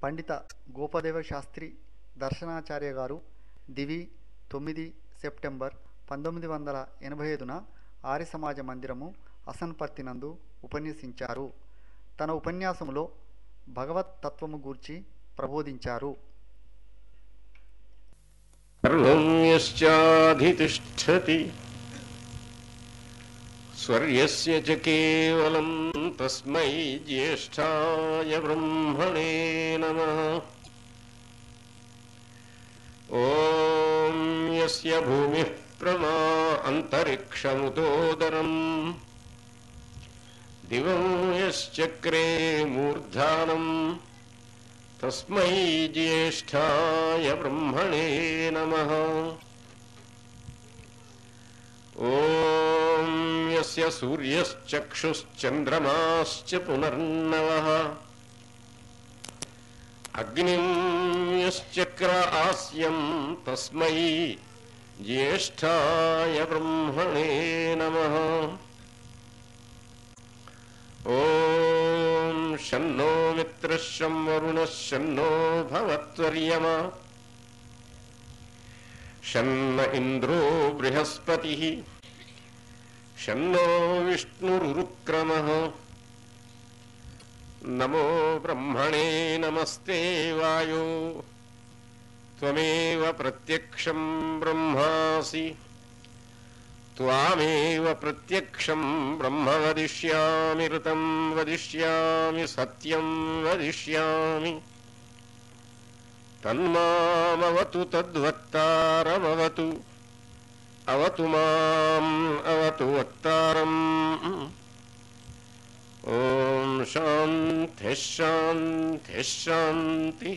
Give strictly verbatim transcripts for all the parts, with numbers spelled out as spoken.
పండిత గోపదేవ శాస్త్రి దర్శనాచార్య గారు దివి తొమ్మిది సెప్టెంబర్ పంతొమ్మిది వందల ఎనభై ఐదున ఆర్య సమాజ మందిరము అసన్పర్తి నందు ఉపన్యసించారు. తన ఉపన్యాసములో భగవత్ తత్వము గూర్చి ప్రబోధించారు. సర్వం యశ్చాధితిష్ఠతి స్వర్యస్య చ కేవలం తస్మై జ్యేష్ఠాయ బ్రహ్మణే నమః. ఓం యస్య భూమిః ప్రణా అంతరిక్షముతోదరం దివం యశ్చక్రే మూర్ధానం తస్మై జ్యేష్ఠాయ బ్రహ్మణే నమః. ఓం యస్య సూర్యశ్చక్షుశ్చంద్రమాశ్చ పునర్నవః అగ్నిం యశ్చక్ర ఆస్యం తస్మై జ్యేష్ఠాయ బ్రహ్మణే నమః. ఓం శన్నో మిత్రః శం వరుణః శన్నో భవత్వర్యమా శన్న ఇంద్రో బృహస్పతిః శన్నో విష్ణురుక్రమః. నమో బ్రహ్మణే నమస్తే వాయో త్వమేవ ప్రత్యక్షం బ్రహ్మాసి త్వామేవ ప్రత్యక్షం బ్రహ్మ వదిష్యామి ఋతం వదిష్యామి సత్యం వదిష్యామి తన్మామవతు తద్వక్తారమవతు అవతు మాం అవతు వక్తారం. ఓం శాంతి శాంతి శాంతి.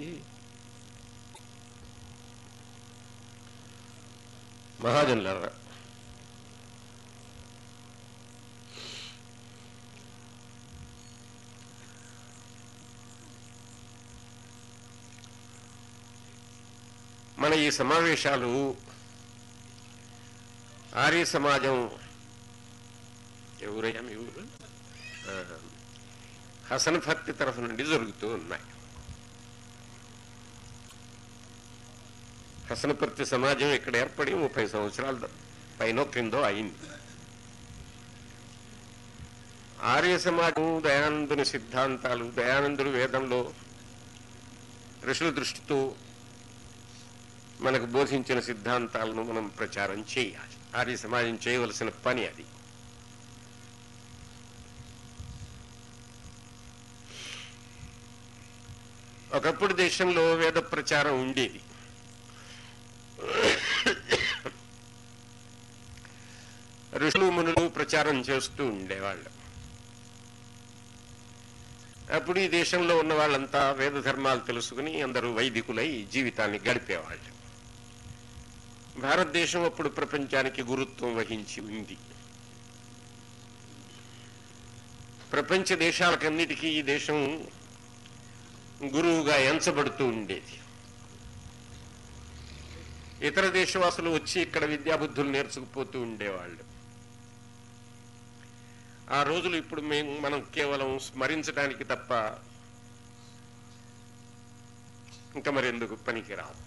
మహాజనులారా, మన ఈ సమావేశాలు ఆర్య సమాజం ఎవరయ్యా మీ ఊరు హసన్పర్తి తరఫు నుండి జరుగుతూ ఉన్నాయి. హసన్పర్తి సమాజం ఇక్కడ ఏర్పడి ముప్పై సంవత్సరాల పైన క్రిందో అయింది. ఆర్య సమాజం దయానందుని సిద్ధాంతాలు, దయానందుడు వేదంలో ఋషుల దృష్టితో మనకు బోధించిన సిద్ధాంతాలను మనం ప్రచారం చేయాలి. ఆర్య సమాజం చేయవలసిన పని అది. ఒకప్పుడు దేశంలో వేద ప్రచారం ఉండేది. ఋషులు మునులు ప్రచారం చేస్తూ ఉండేవాళ్ళు. అప్పుడు ఈ దేశంలో ఉన్న వాళ్ళంతా వేద ధర్మాలు తెలుసుకుని అందరూ వైదికులై జీవితాన్ని గడిపేవాళ్ళు. భారతదేశం అప్పుడు ప్రపంచానికి గురుత్వం వహించి ఉంది. ప్రపంచ దేశాలకన్నిటికీ ఈ దేశం గురువుగా ఎంచబడుతూ ఉండేది. ఇతర దేశవాసులు వచ్చి ఇక్కడ విద్యాబుద్ధులు నేర్చుకుపోతూ ఉండేవాళ్ళు. ఆ రోజులు ఇప్పుడు మేము మనం కేవలం స్మరించడానికి తప్ప ఇంకా మరెందుకు పనికిరావు.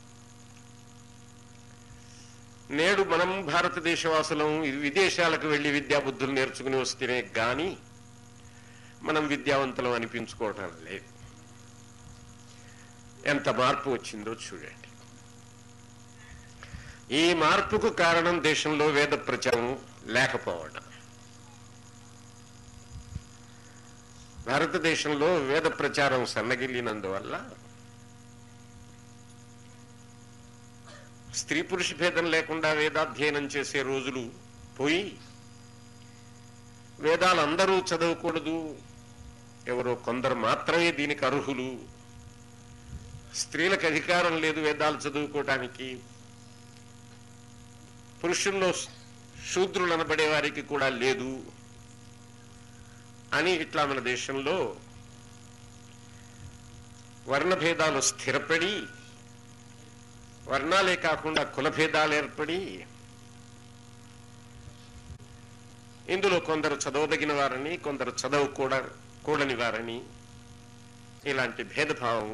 నేడు మనం భారతదేశవాసులం విదేశాలకు వెళ్లి విద్యాబుద్ధులు నేర్చుకుని వస్తేనే గాని మనం విద్యావంతులం అనిపించుకోవటం లేదు. ఎంత మార్పు వచ్చిందో చూడండి. ఈ మార్పుకు కారణం దేశంలో వేద ప్రచారం లేకపోవడం. భారతదేశంలో వేద ప్రచారం సన్నగిల్లినందువల్ల స్త్రీ పురుష భేదం లేకుండా వేదాధ్యయనం చేసే రోజులు పోయి వేదాలు అందరూ చదవకూడదు, ఎవరో కొందరు మాత్రమే దీనికి అర్హులు, స్త్రీలకు అధికారం లేదు వేదాలు చదువుకోవటానికి, పురుషుల్లో శూద్రులు అనబడే వారికి కూడా లేదు అని ఇట్లా మన దేశంలో వర్ణభేదాలు స్థిరపడి, వర్ణాలే కాకుండా కులభేదాలు ఏర్పడి ఇందులో కొందరు చదవదగిన వారని, కొందరు చదవకూడ కూడని వారని, ఇలాంటి భేదభావం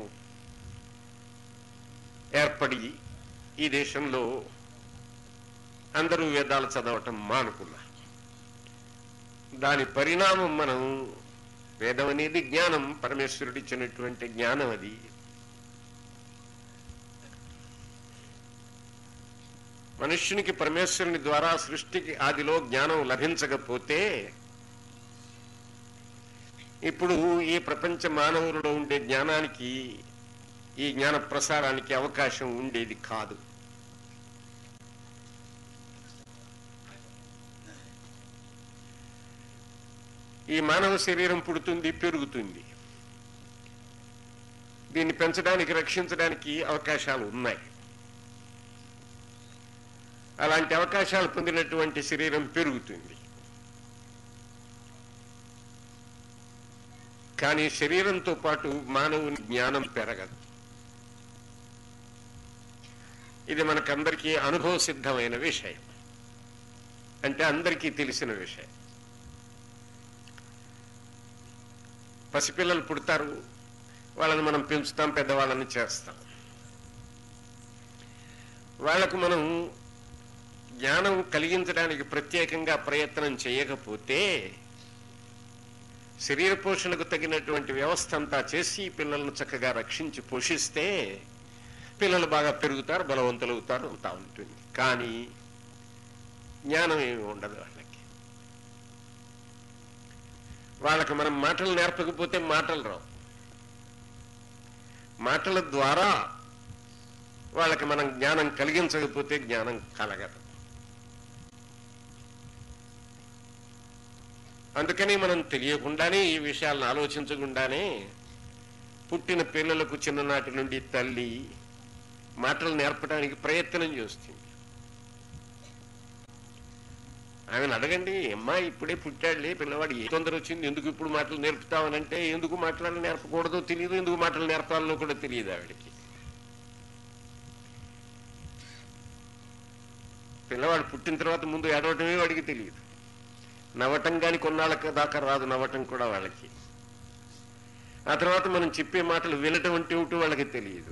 ఏర్పడి ఈ దేశంలో అందరూ వేదాలు చదవటం మానుకున్నారు. దాని పరిణామం మనం వేదం అనేది జ్ఞానం, పరమేశ్వరుడు ఇచ్చినటువంటి జ్ఞానం. అది మనుష్యునికి పరమేశ్వరుని ద్వారా సృష్టికి ఆదిలో జ్ఞానం లభించకపోతే ఇప్పుడు ఈ ప్రపంచ మానవులలో ఉండే జ్ఞానానికి, ఈ జ్ఞాన ప్రసారానికి అవకాశం ఉండేది కాదు. ఈ మానవ శరీరం పుడుతుంది, పెరుగుతుంది. దీన్ని పెంచడానికి, రక్షించడానికి అవకాశాలు ఉన్నాయి. అలాంటి అవకాశాలు పొందినటువంటి శరీరం పెరుగుతుంది. కానీ శరీరంతో పాటు మానవుని జ్ఞానం పెరగదు. ఇది మనకందరికీ అనుభవ సిద్ధమైన విషయం, అంటే అందరికీ తెలిసిన విషయం. పసిపిల్లలు పుడతారు, వాళ్ళని మనం పెంచుతాం, పెద్దవాళ్ళని చేస్తాం. వాళ్లకు మనం జ్ఞానం కలిగించడానికి ప్రత్యేకంగా ప్రయత్నం చేయకపోతే, శరీర పోషణకు తగినటువంటి వ్యవస్థ అంతా చేసి పిల్లలను చక్కగా రక్షించి పోషిస్తే పిల్లలు బాగా పెరుగుతారు, బలవంతులు అవుతారు, అంతా ఉంటుంది. కానీ జ్ఞానం ఏమి ఉండదు వాళ్ళకి. వాళ్ళకి మనం మాటలు నేర్పకపోతే మాటలు రావు. మాటల ద్వారా వాళ్ళకి మనం జ్ఞానం కలిగించకపోతే జ్ఞానం కలగదు. అందుకని మనం తెలియకుండానే, ఈ విషయాలను ఆలోచించకుండానే పుట్టిన పిల్లలకు చిన్ననాటి నుండి తల్లి మాటలు నేర్పడానికి ప్రయత్నం చేస్తుంది. ఆమెను అడగండి, అమ్మా ఇప్పుడే పుట్టాడులే పిల్లవాడు, ఏ తొందర వచ్చింది, ఎందుకు ఇప్పుడు మాటలు నేర్పుతామనంటే ఎందుకు మాటలు నేర్పకూడదో తెలియదు, ఎందుకు మాటలు నేర్పాలనో కూడా తెలియదు ఆవిడికి. పిల్లవాడు పుట్టిన తర్వాత ముందు ఏడవటమే వాడికి తెలియదు. నవ్వటం కానీ కొన్నాళ్ళకి దాకా రాదు, నవ్వటం కూడా వాళ్ళకి. ఆ తర్వాత మనం చెప్పే మాటలు వినటం అంటే ఏమిటో వాళ్ళకి తెలియదు.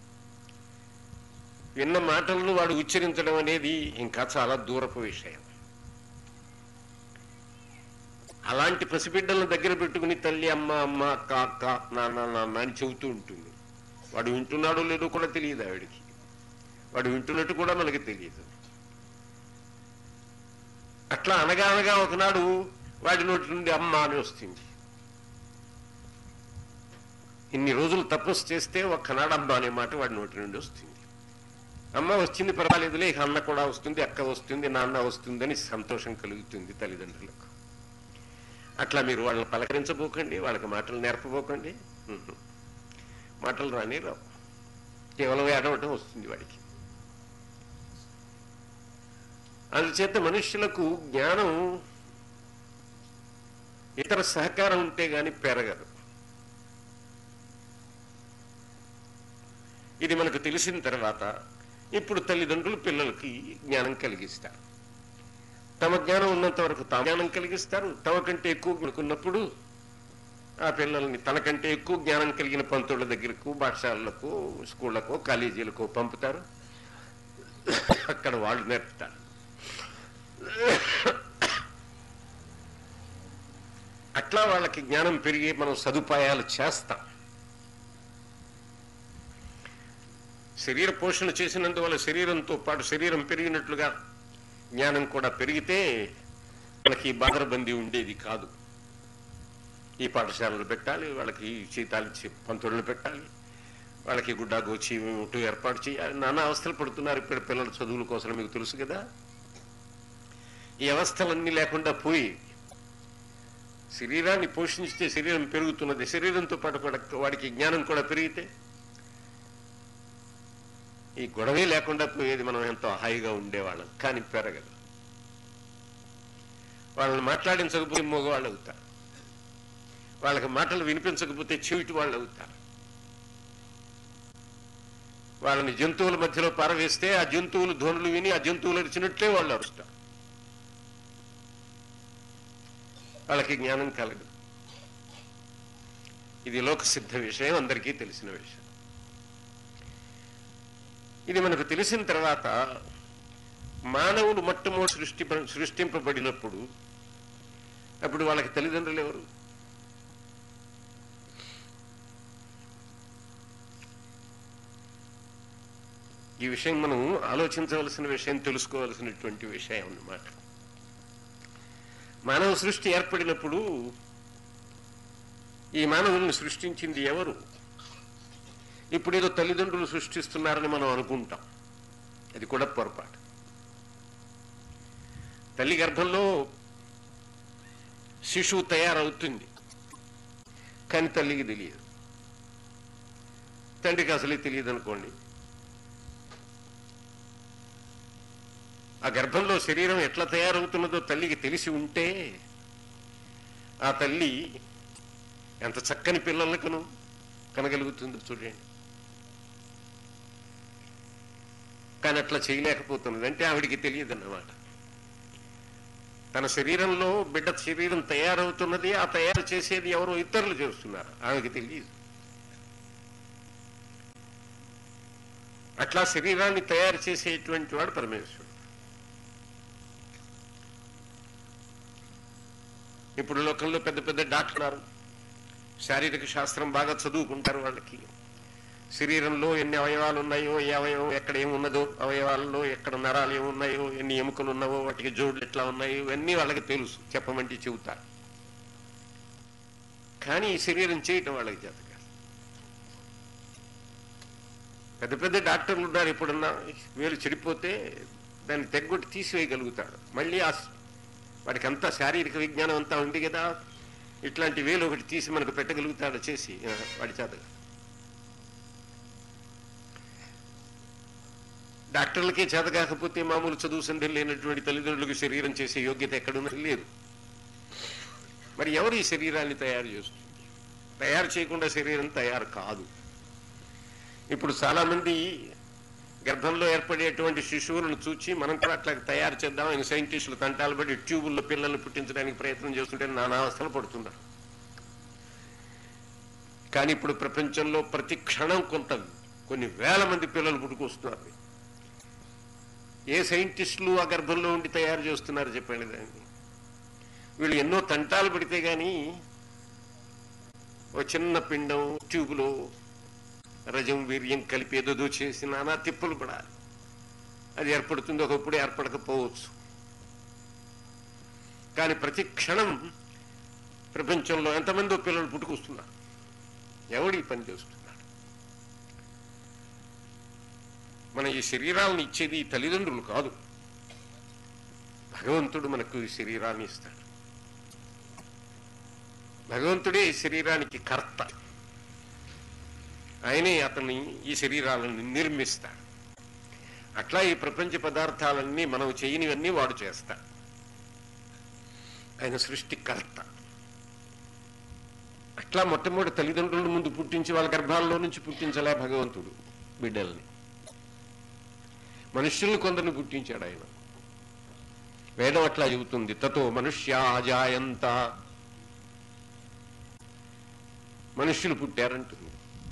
విన్న మాటలను వాడు ఉచ్చరించడం అనేది ఇంకా చాలా దూరపు విషయం. అలాంటి పసిబిడ్డలను దగ్గర పెట్టుకుని తల్లి అమ్మ అమ్మ, అక్క అక్క, నాన్న నాన్న అని చెబుతూ ఉంటుంది. వాడు వింటున్నాడో లేదో కూడా తెలియదు ఆవిడికి. వాడు వింటున్నట్టు కూడా మనకి తెలియదు. అట్లా అనగా అనగా ఒకనాడు వాడి నోటి నుండి అమ్మ అని వస్తుంది. ఇన్ని రోజులు తపస్సు చేస్తే ఒక్కనాడు అమ్మ అనే మాట వాడి నోటి నుండి వస్తుంది. అమ్మ వచ్చింది, పర్వాలేదులే, ఇక అన్న కూడా వస్తుంది, అక్క వస్తుంది, నాన్న వస్తుందని సంతోషం కలుగుతుంది తల్లిదండ్రులకు. అట్లా మీరు వాళ్ళని పలకరించబోకండి, వాళ్ళకి మాటలు నేర్పబోకండి. మాటలు రాని రావు, కేవలం ఏడవటం వస్తుంది వాడికి. అందుచేత మనుష్యులకు జ్ఞానం ఇతర సహకారం ఉంటే గాని పెరగదు. ఇది మనకు తెలిసిన తర్వాత ఇప్పుడు తల్లిదండ్రులు పిల్లలకి జ్ఞానం కలిగిస్తారు. తమ జ్ఞానం ఉన్నంత వరకు తాము జ్ఞానం కలిగిస్తారు. తమ కంటే ఎక్కువ అనుకున్నప్పుడు ఆ పిల్లల్ని తనకంటే ఎక్కువ జ్ఞానం కలిగిన పంతుల దగ్గరకు, పాఠశాలలకు, స్కూళ్లకు, కాలేజీలకు పంపుతారు. అక్కడ వాళ్ళు నేర్పుతారు. అట్లా వాళ్ళకి జ్ఞానం పెరిగి మనం సదుపాయాలు చేస్తాం. శరీర పోషణ చేసినందువల్ల శరీరంతో పాటు శరీరం పెరిగినట్లుగా జ్ఞానం కూడా పెరిగితే వాళ్ళకి బాదరబందీ ఉండేది కాదు. ఈ పాఠశాలలు పెట్టాలి, వాళ్ళకి జీతాలు ఇచ్చి పంతులను పెట్టాలి, వాళ్ళకి గుడ్డా గోచి ఏర్పాటు చేయాలి. నానా అవస్థలు పడుతున్నారు ఇప్పుడు పిల్లల చదువుల కోసం, మీకు తెలుసు కదా. ఈ అవస్థలన్నీ లేకుండా పోయి శరీరాన్ని పోషించితే శరీరం పెరుగుతున్నది. శరీరంతో పాటు వాడికి జ్ఞానం కూడా పెరిగితే ఈ గొడవే లేకుండా పోయేది. మనం ఎంతో హాయిగా ఉండేవాళ్ళం. కానీ పెరగదు. వాళ్ళని మాట్లాడించకపోతే మగవాళ్ళు అవుతారు, వాళ్ళకి మాటలు వినిపించకపోతే చెవిటి వాళ్ళు అవుతారు. వాళ్ళని జంతువుల మధ్యలో పారవేస్తే ఆ జంతువులు ధ్వనులు విని ఆ జంతువులు అరిచినట్లే వాళ్ళు అరుస్తారు. వాళ్ళకి జ్ఞానం కలగదు. ఇది లోకసిద్ధ విషయం, అందరికీ తెలిసిన విషయం. ఇది మనకు తెలిసిన తర్వాత మానవులు మొట్టమొదటి సృష్టి సృష్టింపబడినప్పుడు అప్పుడు వాళ్ళకి తల్లిదండ్రులు ఎవరు? ఈ విషయం మనం ఆలోచించవలసిన విషయం, తెలుసుకోవలసినటువంటి విషయం అన్నమాట. మానవ సృష్టి ఏర్పడినప్పుడు ఈ మానవుల్ని సృష్టించింది ఎవరు? ఇప్పుడు ఏదో తల్లిదండ్రులు సృష్టిస్తున్నారని మనం అనుకుంటాం, అది కూడా పొరపాటు. తల్లి గర్భంలో శిశువు తయారవుతుంది, కానీ తల్లికి తెలియదు, తండ్రికి అసలే తెలియదు అనుకోండి. ఆ గర్భంలో శరీరం ఎట్లా తయారవుతున్నదో తల్లికి తెలిసి ఉంటే ఆ తల్లి ఎంత చక్కని పిల్లలకు కనగలుగుతుందో చూడండి. కానీ అట్లా చేయలేకపోతున్నది అంటే ఆవిడికి తెలియదు అన్నమాట. తన శరీరంలో బిడ్డ శరీరం తయారవుతున్నది, ఆ తయారు చేసేది ఎవరో ఇతరులు చేస్తున్నారు, ఆమెకి తెలియదు. అట్లా శరీరాన్ని తయారు చేసేటువంటి వాడు పరమేశ్వరుడు. ఇప్పుడు లోకంలో పెద్ద పెద్ద డాక్టర్లు శారీరక శాస్త్రం బాగా చదువుకుంటారు. వాళ్ళకి శరీరంలో ఎన్ని అవయవాలు ఉన్నాయో, ఏ అవయవం ఎక్కడ ఏమున్నదో, అవయవాలలో ఎక్కడ నరాలు ఏమున్నాయో, ఎన్ని ఎముకలు ఉన్నావో, వాటికి జోడులు ఎట్లా ఉన్నాయో ఇవన్నీ వాళ్ళకి తెలుసు, చెప్పమంటే చెబుతారు. కానీ ఈ శరీరం చేయటం వాళ్ళకి చేత కాదు. పెద్ద పెద్ద డాక్టర్లు ఉన్నారు, ఇప్పుడున్న వేలు చెడిపోతే దాన్ని తెగ్గొట్టి తీసివేయగలుగుతాడు. మళ్ళీ ఆ వాడికి అంతా శారీరక విజ్ఞానం అంతా ఉంది కదా, ఇట్లాంటి వేలు ఒకటి తీసి మనకు పెట్టగలుగుతాడు చేసి, వాడి చేత. డాక్టర్లకే చేత కాకపోతే మామూలు చదువు సంధ్యలు లేనటువంటి తల్లిదండ్రులకు శరీరం చేసే యోగ్యత ఎక్కడున్నది? లేదు. మరి ఎవరు ఈ శరీరాన్ని తయారు చేస్తుంది? తయారు చేయకుండా శరీరం తయారు కాదు. ఇప్పుడు చాలా మంది గర్భంలో ఏర్పడేటువంటి శిశువులను చూచి మనం కూడా అట్లా తయారు చేద్దామని సైంటిస్టులు తంటాలు పడి ట్యూబుల్లో పిల్లల్ని పుట్టించడానికి ప్రయత్నం చేస్తుంటే నానా అవస్థలు పడుతున్నారు. కానీ ఇప్పుడు ప్రపంచంలో ప్రతి క్షణం కొంత కొన్ని వేల మంది పిల్లలు పుట్టుకొస్తున్నారు. ఏ సైంటిస్టులు ఆ గర్భంలో ఉండి తయారు చేస్తున్నారు చెప్పండి దాన్ని? వీళ్ళు ఎన్నో తంటాలు పడితే గాని ఒక చిన్న పిండం ట్యూబులో రజం వీర్యం కలిపి ఏదో చేసి నానా తిప్పులు పడాలి. అది ఏర్పడుతుంది, ఒకప్పుడు ఏర్పడకపోవచ్చు. కానీ ప్రతి క్షణం ప్రపంచంలో ఎంతమందో పిల్లలు పుట్టుకొస్తున్నారు. ఎవడు ఈ పని చేస్తున్నాడు? మన ఈ శరీరాలను ఇచ్చేది ఈ తల్లిదండ్రులు కాదు, భగవంతుడు మనకు ఈ శరీరాన్ని ఇస్తాడు. భగవంతుడే ఈ శరీరానికి కర్త, ఆయనే అతన్ని ఈ శరీరాలను నిర్మిస్తాడు. అట్లా ఈ ప్రపంచ పదార్థాలన్నీ మనం చేయనివన్నీ వాడు చేస్తాడు. ఆయన సృష్టికర్త. అట్లా మొట్టమొదటి తల్లిదండ్రుల ముందు పుట్టించి వాళ్ళ గర్భాల్లో నుంచి పుట్టించలే భగవంతుడు బిడ్డల్ని. మనుష్యుల్ని కొందరిని పుట్టించాడు ఆయన. వేదం అట్లా చెబుతుంది, తతో మనుష్యా జాయంత, మనుష్యులు పుట్టారంటుంది.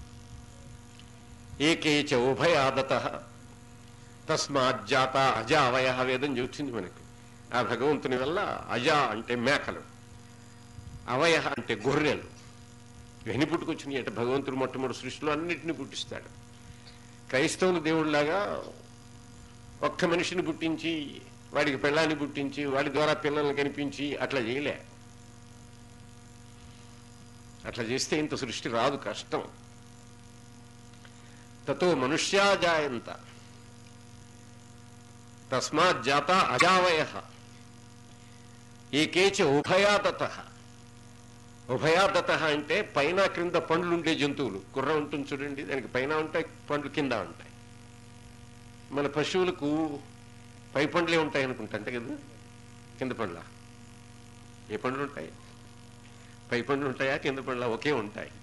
ఏకేచ ఉభయాదత తస్మాజ్జాత అజావయ, వేదం చెబుతుంది మనకు. ఆ భగవంతుని వల్ల అజా అంటే మేకలు, అవయ అంటే గొర్రెలు, ఇవన్నీ పుట్టుకొచ్చినాయి. అంటే భగవంతుడు మొట్టమొదటి సృష్టిలో అన్నిటిని పుట్టిస్తాడు. క్రైస్తవులు దేవుళ్ళలాగా ఒక్క మనిషిని పుట్టించి వాడికి పిల్లాన్ని పుట్టించి వాడి ద్వారా పిల్లల్ని కనిపించి అట్లా చేయలే. అట్లా చేస్తే ఇంత సృష్టి రాదు, కష్టం. తతో మనుష్యా జాయంత తస్మాత్ జాత అజావయ ఏకేచ ఉభయాదత. ఉభయాదత అంటే పైన క్రింద పండ్లు ఉండే జంతువులు. కుర్ర ఉంటుంది చూడండి, దానికి పైన ఉంటాయి, పండ్లు కింద ఉంటాయి. మన పశువులకు పై పండ్లే ఉంటాయి అనుకుంటా, అంతే కదా? కింద పండ్ల ఏ పండ్లు ఉంటాయి? పై పండ్లు ఉంటాయా కింద పండ్ల? ఒకే ఉంటాయి.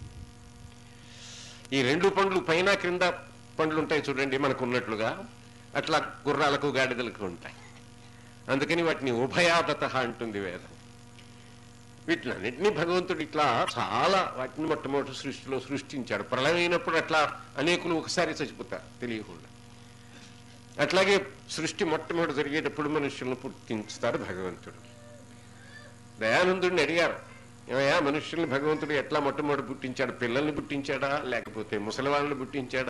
ఈ రెండు పండ్లు పైన క్రింద పండ్లు ఉంటాయి చూడండి మనకు ఉన్నట్లుగా, అట్లా గుర్రాలకు గాడిదలకు ఉంటాయి. అందుకని వాటిని ఉభయాదత అంటుంది వేదం. వీటినన్నింటినీ భగవంతుడు ఇట్లా చాలా వాటిని మొట్టమొదటి సృష్టిలో సృష్టించాడు. ప్రళయం అయినప్పుడు అట్లా అనేకులు ఒకసారి చచ్చిపోతారు తెలియకుండా. అట్లాగే సృష్టి మొట్టమొదటి జరిగేటప్పుడు మనుషులను పుట్టించుతాడు భగవంతుడు. దయానందుడిని అడిగారు, ఏమయ్యా మనుషుల్ని భగవంతుడు ఎట్లా మొట్టమొదటి పుట్టించాడు? పిల్లల్ని పుట్టించాడా లేకపోతే ముసలివాళ్ళని పుట్టించాడా?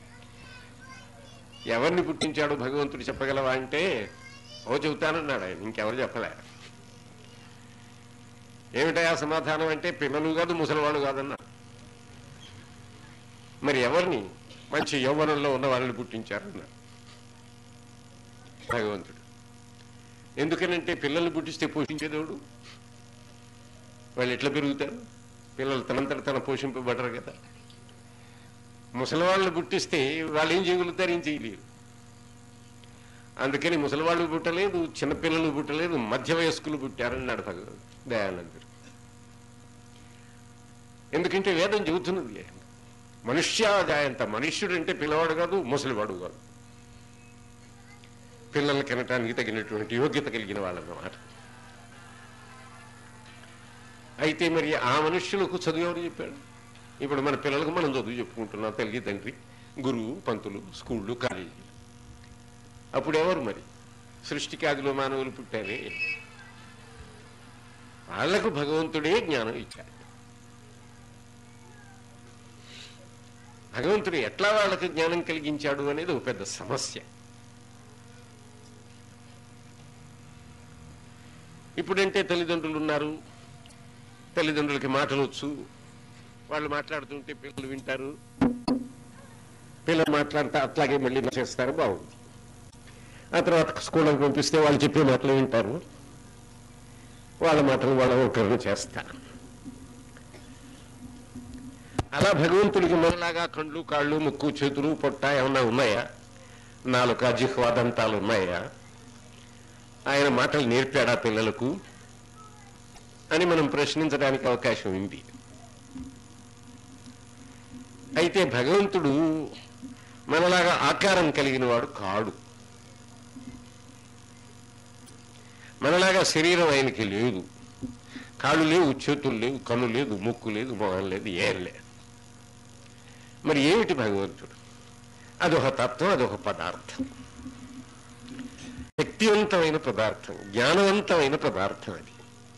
ఎవరిని పుట్టించాడు భగవంతుడు చెప్పగలవా అంటే, ఓ చెబుతానన్నాడు ఆయన, ఇంకెవరు చెప్పలే. ఏమిటయా సమాధానం అంటే, పిల్లలు కాదు ముసలివాళ్ళు కాదన్నారు. మరి ఎవరిని? మంచి యౌవనంలో ఉన్న వాళ్ళని పుట్టించారన్నారు భగవంతుడు. ఎందుకనంటే పిల్లల్ని పుట్టిస్తే పోషించేదేవుడు, వాళ్ళు ఎట్లా పెరుగుతారు? పిల్లలు తనంతట తన పోషింపబడరు కదా. ముసలివాళ్ళని పుట్టిస్తే వాళ్ళు ఏం చేయగలుగుతారు? ఏం చేయలేరు. అందుకని ముసలివాళ్ళు పుట్టలేదు, చిన్నపిల్లలు పుట్టలేదు, మధ్య వయస్కులు పుట్టారన్నాడు భగవంతుడు దయానందుడు. ఎందుకంటే వేదం చెబుతున్నది, మనుష్యాజాయంత, మనుష్యుడు అంటే పిల్లవాడు కాదు, ముసలివాడు కాదు, పిల్లల్ని కనటానికి తగినటువంటి యోగ్యత కలిగిన వాళ్ళన్నమాట. అయితే మరి ఆ మనుష్యులకు చదువు ఎవరు చెప్పాడు? ఇప్పుడు మన పిల్లలకు మనం చదువు చెప్పుకుంటున్నాం, తల్లి తండ్రి, గురువు, పంతులు, స్కూళ్ళు, కాలేజీలు. అప్పుడు ఎవరు మరి? సృష్టికి ఆదిలో మానవులు పుట్టారే, వాళ్లకు భగవంతుడే జ్ఞానం ఇచ్చాడు. భగవంతుడు ఎట్లా వాళ్ళకు జ్ఞానం కలిగించాడు అనేది ఒక పెద్ద సమస్య. ఇప్పుడంటే తల్లిదండ్రులు ఉన్నారు, తల్లిదండ్రులకి మాటలు వచ్చు, వాళ్ళు మాట్లాడుతుంటే పిల్లలు వింటారు, పిల్లలు మాట్లాడితే అట్లాగే మళ్ళీ చేస్తారు, బాగుంది. ఆ తర్వాత స్కూల్కి పంపిస్తే వాళ్ళు చెప్పే మాటలు వింటారు, వాళ్ళ మాటలు వాళ్ళ ఒకరిని చేస్తారు. అలా భగవంతుడికి మనలాగా కండ్లు, కాళ్ళు, ముక్కు, చేతులు, పొట్ట ఏమన్నా ఉన్నాయా? నాలుక, జిహ్వ, దంతాలు ఉన్నాయా? ఆయన మాటలు నేర్పాడా పిల్లలకు అని మనం ప్రశ్నించడానికి అవకాశం ఉంది. అయితే భగవంతుడు మనలాగా ఆకారం కలిగిన వాడు కాడు. మనలాగా శరీరం ఆయనకి లేదు, కాళ్ళు లేవు, చేతులు లేవు, కన్ను లేదు, ముక్కు లేదు, మొహం లేదు, ఏం లేదు. మరి ఏమిటి భగవంతుడు? అదొక తత్వం, అదొక పదార్థం, శక్తివంతమైన పదార్థం, జ్ఞానవంతమైన పదార్థం. అది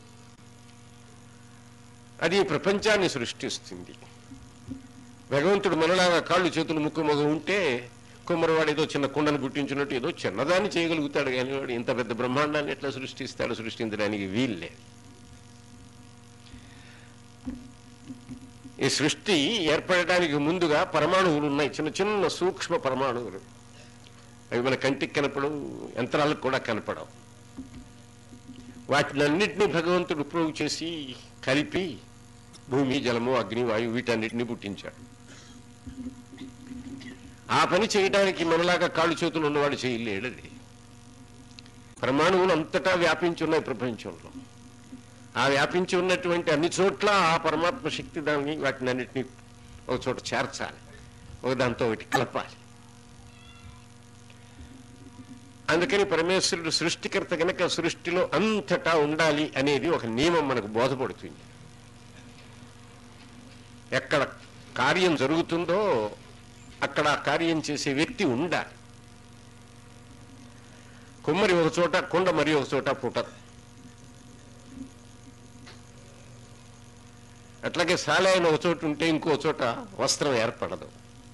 అది ప్రపంచాన్ని సృష్టిస్తుంది. భగవంతుడు మనలాగా కాళ్ళు, చేతులు, ముక్కు, మొగం ఉంటే కుమ్మరివాడు ఏదో చిన్న కుండను పుట్టించినట్టు ఏదో చిన్నదాన్ని చేయగలుగుతాడు, కానీ వాడు ఇంత పెద్ద బ్రహ్మాండాన్ని ఎట్లా సృష్టిస్తాడు? సృష్టించడానికి వీల్లే. ఈ సృష్టి ఏర్పడటానికి ముందుగా పరమాణువులు ఉన్నాయి, చిన్న చిన్న సూక్ష్మ పరమాణువులు. అవి మన కంటికి కనపడవు, యంత్రాలకు కూడా కనపడవు. వాటినన్నిటినీ భగవంతుడు ప్రూవ్ చేసి కలిపి భూమి, జలము, అగ్ని, వాయువు వీటన్నిటినీ పుట్టించాడు. ఆ పని చేయడానికి మనలాగా కాళ్ళు చేతులు ఉన్నవాడు చేయలేడది. పరమాణువులు అంతటా వ్యాపించి ఉన్నాయి ప్రపంచంలో. ఆ వ్యాపించి ఉన్నటువంటి అన్ని చోట్ల ఆ పరమాత్మ శక్తి దాన్ని వాటిని అన్నిటినీ ఒక చోట చేర్చాలి, ఒక దాంతో ఒకటి కలపాలి. అందుకని పరమేశ్వరుడు సృష్టికర్త కనుక సృష్టిలో అంతటా ఉండాలి అనేది ఒక నియమం మనకు బోధపడుతుంది. ఎక్కడ కార్యం జరుగుతుందో అక్కడ ఆ కార్యం చేసే వ్యక్తి ఉండాలి. కుమ్మరి ఒక చోట, కుండ మరి ఒక చోట పుట్టదు. అట్లాగే సాలైన ఒక చోట ఉంటే ఇంకో చోట వస్త్రం ఏర్పడదు.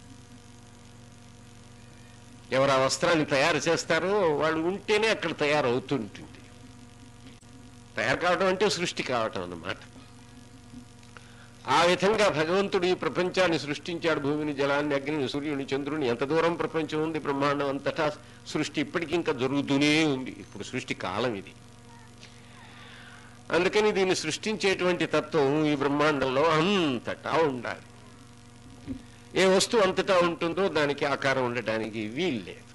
ఎవరు ఆ వస్త్రాన్ని తయారు చేస్తారో వాళ్ళు ఉంటేనే అక్కడ తయారవుతుంటుంది. తయారు కావడం అంటే సృష్టి కావటం అన్నమాట. ఆ విధంగా భగవంతుడు ఈ ప్రపంచాన్ని సృష్టించాడు. భూమిని, జలాన్ని, అగ్నిని, సూర్యుని, చంద్రుని. ఎంత దూరం ప్రపంచం ఉంది, బ్రహ్మాండం అంతటా సృష్టి ఇప్పటికీ ఇంకా జరుగుతూనే ఉంది. ఇప్పుడు సృష్టి కాలం ఇది. అందుకని దీన్ని సృష్టించేటువంటి తత్వం ఈ బ్రహ్మాండంలో అంతటా ఉండాలి. ఏ వస్తువు అంతటా ఉంటుందో దానికి ఆకారం ఉండటానికి వీల్లేదు.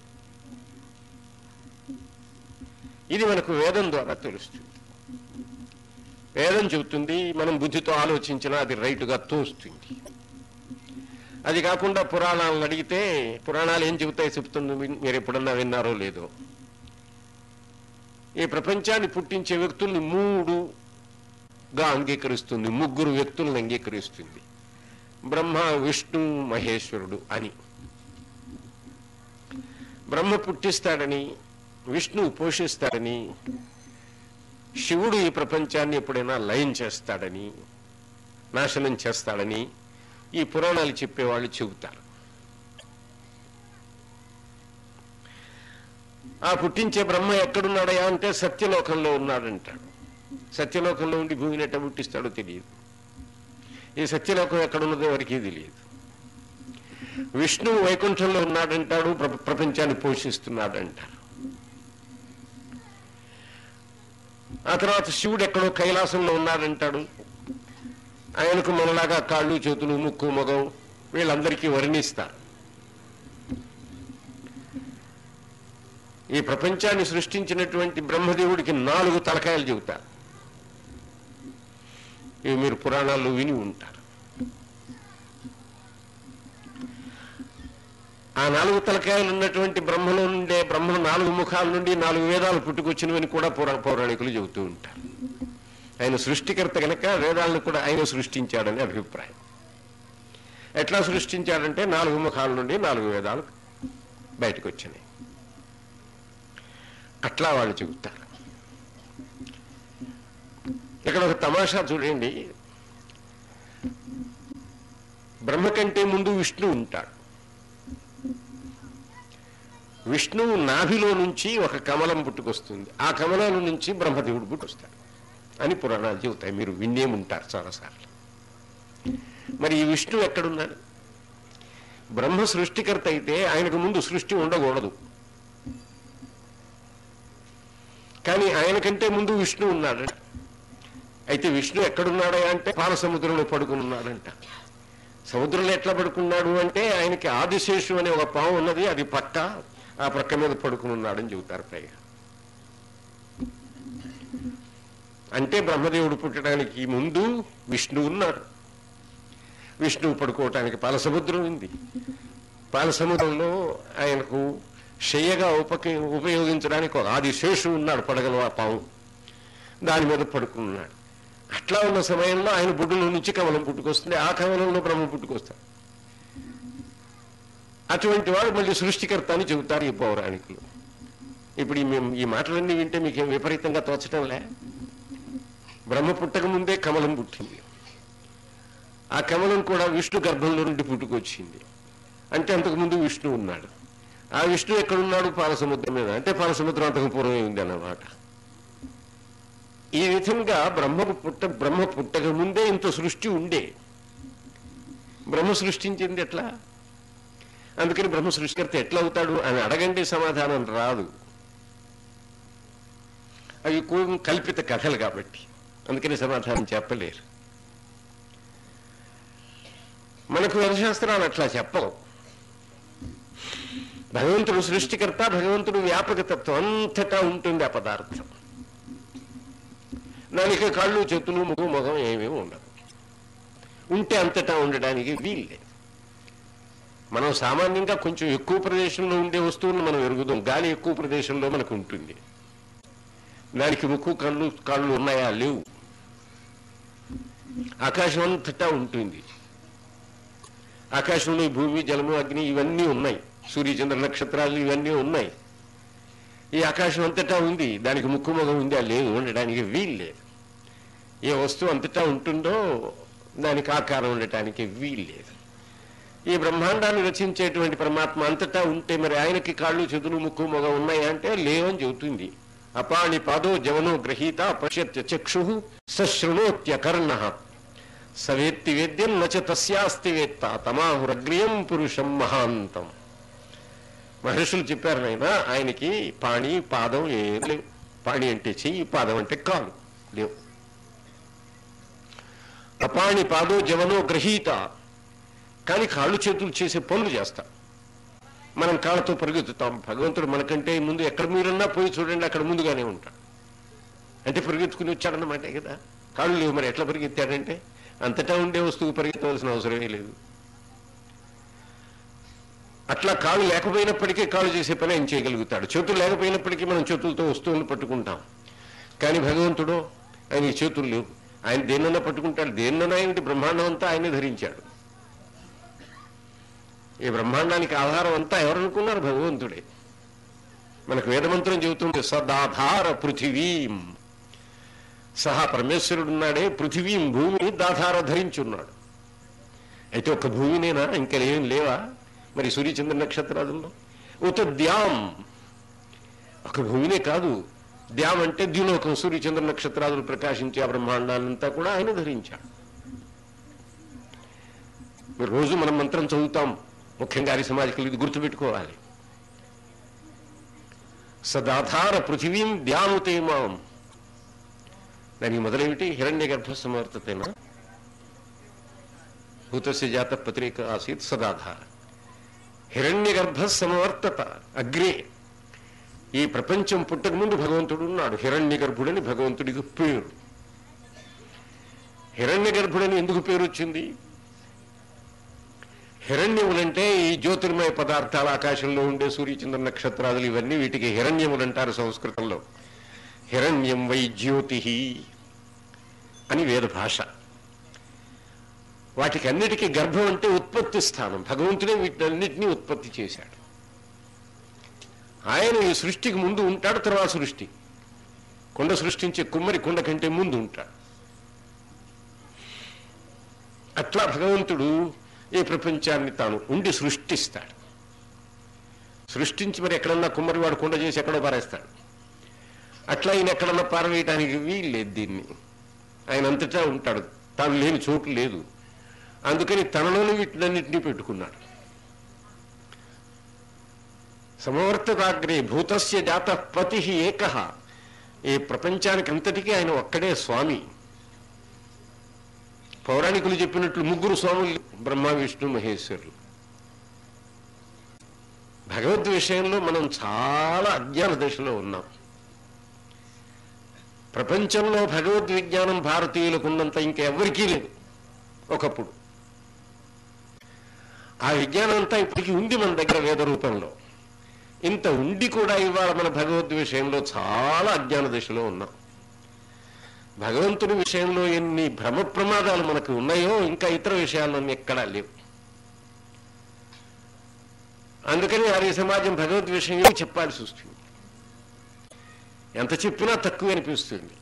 ఇది మనకు వేదం ద్వారా తెలుస్తుంది. వేదం చెబుతుంది, మనం బుద్ధితో ఆలోచించినా అది రైటుగా తోస్తుంది. అది కాకుండా పురాణాలను అడిగితే పురాణాలు ఏం చెబుతాయి చెప్తుంది, మీరు ఎప్పుడన్నా విన్నారో లేదో. ఈ ప్రపంచాన్ని పుట్టించే వ్యక్తుల్ని మూడు గా అంగీకరిస్తుంది, ముగ్గురు వ్యక్తులను అంగీకరిస్తుంది, బ్రహ్మ విష్ణు మహేశ్వరుడు అని. బ్రహ్మ పుట్టిస్తాడని, విష్ణువు పోషిస్తాడని, శివుడు ఈ ప్రపంచాన్ని ఎప్పుడైనా లయం చేస్తాడని, నాశనం చేస్తాడని ఈ పురాణాలు చెప్పేవాళ్ళు చెబుతారు. ఆ పుట్టించే బ్రహ్మ ఎక్కడున్నాడయా అంటే సత్యలోకంలో ఉన్నాడంటాడు. సత్యలోకంలో ఉండి భూమిని ఎట్ట పుట్టిస్తాడో తెలియదు. ఈ సత్యలోకం ఎక్కడున్నదో ఎవరికీ తెలియదు. విష్ణువు వైకుంఠంలో ఉన్నాడంటాడు, ప్రపంచాన్ని పోషిస్తున్నాడంటారు. ఆ తర్వాత శివుడు ఎక్కడో కైలాసంలో ఉన్నాడంటాడు. ఆయనకు మనలాగా కాళ్ళు చేతులు ముక్కు మొగం వీళ్ళందరికీ వర్ణిస్తారు. ఈ ప్రపంచాన్ని సృష్టించినటువంటి బ్రహ్మదేవుడికి నాలుగు తలకాయలు చెబుతారు. ఇవి మీరు పురాణాల్లో విని ఉంటారు. ఆ నాలుగు తలకాయలు ఉన్నటువంటి బ్రహ్మలో నుండే, బ్రహ్మ నాలుగు ముఖాల నుండి నాలుగు వేదాలు పుట్టుకొచ్చినవని కూడా పురా పౌరాణికులు చెబుతూ ఉంటారు. ఆయన సృష్టికర్త కనుక వేదాలను కూడా ఆయన సృష్టించాడని అభిప్రాయం. ఎట్లా సృష్టించాడంటే నాలుగు ముఖాల నుండి నాలుగు వేదాలు బయటకు వచ్చినాయి. అట్లా వాళ్ళు చెబుతారు. ఇక్కడ ఒక తమాషా చూడండి. బ్రహ్మ కంటే ముందు విష్ణు ఉంటాడు. విష్ణువు నాభిలో నుంచి ఒక కమలం పుట్టుకొస్తుంది. ఆ కమలం నుంచి బ్రహ్మదేవుడు పుట్టుకొస్తాడు అని పురాణాలు చెబుతాయి. మీరు వినేముంటారు చాలాసార్లు. మరి ఈ విష్ణువు ఎక్కడున్నాడు? బ్రహ్మ సృష్టికర్త అయితే ఆయనకు ముందు సృష్టి ఉండకూడదు. కానీ ఆయన కంటే ముందు విష్ణు ఉన్నాడు. అయితే విష్ణు ఎక్కడున్నాడా అంటే పాల సముద్రంలో పడుకుని ఉన్నాడంట. సముద్రంలో ఎట్లా పడుకున్నాడు అంటే ఆయనకి ఆదిశేషు అనే ఒక పాము ఉన్నది, అది పక్క, ఆ ప్రక్క మీద పడుకుని ఉన్నాడని చెబుతారు. పైగా అంటే బ్రహ్మదేవుడు పుట్టడానికి ముందు విష్ణు ఉన్నాడు. విష్ణువు పడుకోవటానికి పాల సముద్రం ఉంది. పాల సముద్రంలో ఆయనకు శయ్యగా ఉపక ఉపయోగించడానికి ఒక ఆదిశేషు ఉన్నాడు, పడగల పాము, దాని మీద పడుకున్నాడు. అట్లా ఉన్న సమయంలో ఆయన బుడ్డులో నుంచి కమలం పుట్టుకొస్తుంది. ఆ కమలంలో బ్రహ్మ పుట్టుకొస్తాడు. అటువంటి వాడు మళ్ళీ సృష్టికర్త అని చెబుతారు ఈ పౌరాణికులు. ఇప్పుడు మేము ఈ మాటలన్నీ వింటే మీకేం విపరీతంగా తోచటంలే? బ్రహ్మ పుట్టక ముందే కమలం పుట్టింది. ఆ కమలం కూడా విష్ణు గర్భంలో నుండి పుట్టుకొచ్చింది. అంటే అంతకుముందు విష్ణు ఉన్నాడు. ఆ విష్ణు ఎక్కడున్నాడు? పాలసముద్రం మీద. అంటే పాలసముద్రం అంతకు పూర్వమే ఉంది అన్నమాట. ఈ విధంగా బ్రహ్మకు పుట్ట బ్రహ్మ పుట్టక ముందే ఇంత సృష్టి ఉండే. బ్రహ్మ సృష్టించింది ఎట్లా? అందుకని బ్రహ్మ సృష్టికర్త ఎట్లా అవుతాడు అని అడగండి, సమాధానం రాదు. అవి కల్పిత కథలు కాబట్టి అందుకని సమాధానం చెప్పలేరు. మనకు వేదశాస్త్రాలు అట్లా చెప్పవు. భగవంతుడు సృష్టికర్త, భగవంతుడు వ్యాపకతత్వం అంతటా ఉంటుంది ఆ పదార్థం. దానికి కళ్ళు చేతులు ముఖం ముఖం ఏమేమి ఉండదు. ఉంటే అంతటా ఉండడానికి వీల్లేదు. మనం సామాన్యంగా కొంచెం ఎక్కువ ప్రదేశంలో ఉండే వస్తువులను మనం ఎరుగుదాం. గాలి ఎక్కువ ప్రదేశంలో మనకు ఉంటుంది. దానికి ముక్కు కళ్ళు కాళ్ళు ఉన్నాయా? లేవు. ఆకాశం అంతటా ఉంటుంది. ఆకాశంలో భూమి, జలము, అగ్ని ఇవన్నీ ఉన్నాయి. సూర్యచంద్ర నక్షత్రాలు ఇవన్నీ ఉన్నాయి. ఈ ఆకాశం అంతటా ఉంది. దానికి ముక్కు మొగం ఉందా? లేదు. ఉండడానికి వీల్లేదు. ఏ వస్తువు అంతటా ఉంటుందో దానికి ఆకారం ఉండటానికి వీల్లేదు. ఈ బ్రహ్మాండాన్ని రచించేటువంటి పరమాత్మ అంతటా ఉంటే మరి ఆయనకి కాళ్ళు చేతులు ముక్కు మొగ ఉన్నాయా అంటే లేవని చెబుతుంది. అపాణి పాదో జవనో గ్రహీత పశ్యత్య చక్షు సశృణోత్యకర్ణ సవేత్తి వేద్యం నచ తస్యాస్తి వేత్త తమాహురగ్రియం పురుషం మహాంతం. మహర్షులు చెప్పారు నాయన, ఆయనకి పాణి పాదం ఏం లేవు. పాణి అంటే చెయ్యి, పాదం అంటే కాలు లేవు. అపాణి పాదో జవనో గ్రహీత, కానీ కాళ్ళు చేతులు చేసే పనులు చేస్తాం. మనం కాళ్ళతో పరిగెత్తుతాం. భగవంతుడు మనకంటే ముందు ఎక్కడ మీరన్నా పోయి చూడండి, అక్కడ ముందుగానే ఉంటాడు. అంటే పరిగెత్తుకుని వచ్చాడన్నమాట కదా. కాళ్ళు లేవు, మరి ఎట్లా పరిగెత్తాడంటే అంతటా ఉండే వస్తువు పరిగెత్తవలసిన అవసరమే లేదు. అట్లా కాళ్ళు లేకపోయినప్పటికీ కాళ్ళు చేసే పని ఆయన చేయగలుగుతాడు. చేతులు లేకపోయినప్పటికీ మనం చేతులతో వస్తువులను పట్టుకుంటాం. కానీ భగవంతుడు ఆయనకి చేతులు లేవు. ఆయన దేన్నైనా పట్టుకుంటాడు. దేన్నైనా ఏమిటి, బ్రహ్మాండం అంతా ఆయనే ధరించాడు. ఈ బ్రహ్మాండానికి ఆధారం అంతా ఎవరనుకున్నారు? భగవంతుడే. మనకు వేదమంత్రం చెబుతుంది, సదాధార పృథివీం. సహా పరమేశ్వరుడున్నాడే పృథివీం, భూమిని దాధార ధరించున్నాడు. అయితే ఒక భూమినేనా, ఇంకా ఏం లేవా మరి సూర్యచంద్ర నక్షత్రాదుల్లో? ఉత ద్యాం, ఒక భూమినే కాదు, ద్యాం అంటే ద్యులోకం, సూర్యచంద్ర నక్షత్రాదులు ప్రకాశించే ఆ బ్రహ్మాండాన్నంతా కూడా ఆయన ధరించాడు. మీరు రోజు మనం మంత్రం చదువుతాం, ముఖ్యంగా ఆర్య సమాజికలు ఇది గుర్తుపెట్టుకోవాలి. సదాధార పృథివీం ద్యాముతే మాం. దానికి మొదలేమిటి? హిరణ్య గర్భ సమవర్తతేనా? భూతస్య జాత పత్రిక ఆసీత్ సదాధార. హిరణ్య గర్భ సమవర్తత. అగ్రే, ఈ ప్రపంచం పుట్టక ముందు భగవంతుడు ఉన్నాడు. హిరణ్య గర్భుడని భగవంతుడికి పేరు. హిరణ్య గర్భుడని ఎందుకు పేరు వచ్చింది? హిరణ్యములంటే ఈ జ్యోతిర్మయ పదార్థాలు, ఆకాశంలో ఉండే సూర్యచంద్ర నక్షత్రాదులు, ఇవన్నీ వీటికి హిరణ్యములంటారు సంస్కృతంలో. హిరణ్యం వై జ్యోతి అని వేద భాష. వాటికి అన్నిటికీ గర్భం అంటే ఉత్పత్తి స్థానం. భగవంతుడే వీటినన్నిటినీ ఉత్పత్తి చేశాడు. ఆయన ఈ సృష్టికి ముందు ఉంటాడు, తర్వాత సృష్టి. కుండ సృష్టించే కుమ్మరి కుండ కంటే ముందు ఉంటాడు. అట్లా భగవంతుడు ఈ ప్రపంచాన్ని తాను ఉండి సృష్టిస్తాడు. సృష్టించి మరి ఎక్కడన్నా కుమ్మరి వాడు కుండ చేసి ఎక్కడో పారేస్తాడు. అట్లా ఆయన ఎక్కడన్నా పారవేయడానికి వీల్లేదు. దీన్ని ఆయన అంతటా ఉంటాడు, తాను లేని చోటు లేదు. అందుకని తనలోని వీటినన్నింటినీ పెట్టుకున్నాడు. సమవర్తతాగ్రే భూతస్య జాత పతి ఏకః. ఈ ప్రపంచానికి అంతటికీ ఆయన ఒక్కడే స్వామి. పౌరాణికులు చెప్పినట్లు ముగ్గురు స్వాములు, బ్రహ్మ విష్ణు మహేశ్వరులు. భగవద్ విషయంలో మనం చాలా అజ్ఞాన దశలో ఉన్నాం. ప్రపంచంలో భగవద్ విజ్ఞానం భారతీయులకు ఉన్నంత ఇంకెవ్వరికీ లేదు. ఒకప్పుడు ఆ విజ్ఞానం అంతా ఇప్పటికీ ఉంది మన దగ్గర వేద రూపంలో. ఇంత ఉండి కూడా ఇవాళ మన భగవద్ విషయంలో చాలా అజ్ఞాన దశలో ఉన్నాం. భగవంతుడి విషయంలో ఎన్ని భ్రమ ప్రమాదాలు మనకు ఉన్నాయో ఇంకా ఇతర విషయాలన్నీ ఎక్కడా లేవు. అందుకని ఆర్య సమాజం భగవద్ విషయం చెప్పాల్సి వస్తుంది. ఎంత చెప్పినా తక్కువ అనిపిస్తుంది.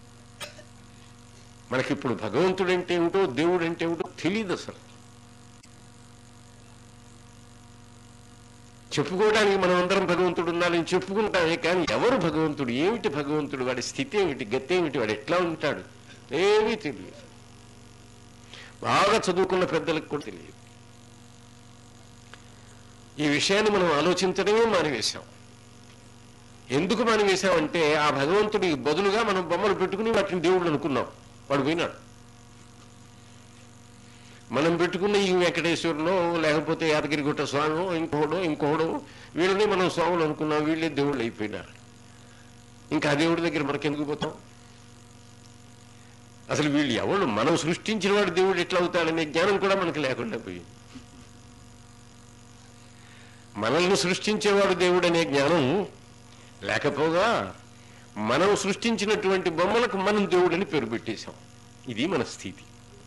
మనకిప్పుడు భగవంతుడు అంటే ఏమిటో, దేవుడు అంటే ఏమిటో తెలియదు అసలు. చెప్పుకోవడానికి మనం అందరం భగవంతుడు ఉన్నాడని చెప్పుకుంటామే, కానీ ఎవరు భగవంతుడు, ఏమిటి భగవంతుడు, వాడి స్థితి ఏమిటి, గతి ఏమిటి, వాడు ఎట్లా ఉంటాడు, ఏమీ తెలియదు. బాగా చదువుకున్న పెద్దలకు కూడా తెలియదు. ఈ విషయాన్ని మనం ఆలోచించడమే మానివేశాం. ఎందుకు మానివేశామంటే ఆ భగవంతుడికి బదులుగా మనం బొమ్మలు పెట్టుకుని వాటిని దేవుళ్ళు అనుకున్నాం. వాడు పోయినాడు. మనం పెట్టుకున్న ఈ వెంకటేశ్వరులో, లేకపోతే యాదగిరిగుట్ట స్వామి, ఇంకోడో ఇంకోడో, వీళ్ళని మనం స్వాములు అనుకున్నాం. వీళ్ళే దేవుళ్ళు అయిపోయినారు. ఇంకా ఆ దేవుడి దగ్గర మనకెందుకు పోతాం? అసలు వీళ్ళు ఎవరు? మనం సృష్టించిన వాడు దేవుడు ఎట్లా అవుతాడనే జ్ఞానం కూడా మనకు లేకుండా పోయింది. మనల్ని సృష్టించేవాడు దేవుడు అనే జ్ఞానం లేకపోగా మనం సృష్టించినటువంటి బొమ్మలకు మనం దేవుడని పేరు పెట్టేశాం. ఇది మన స్థితి.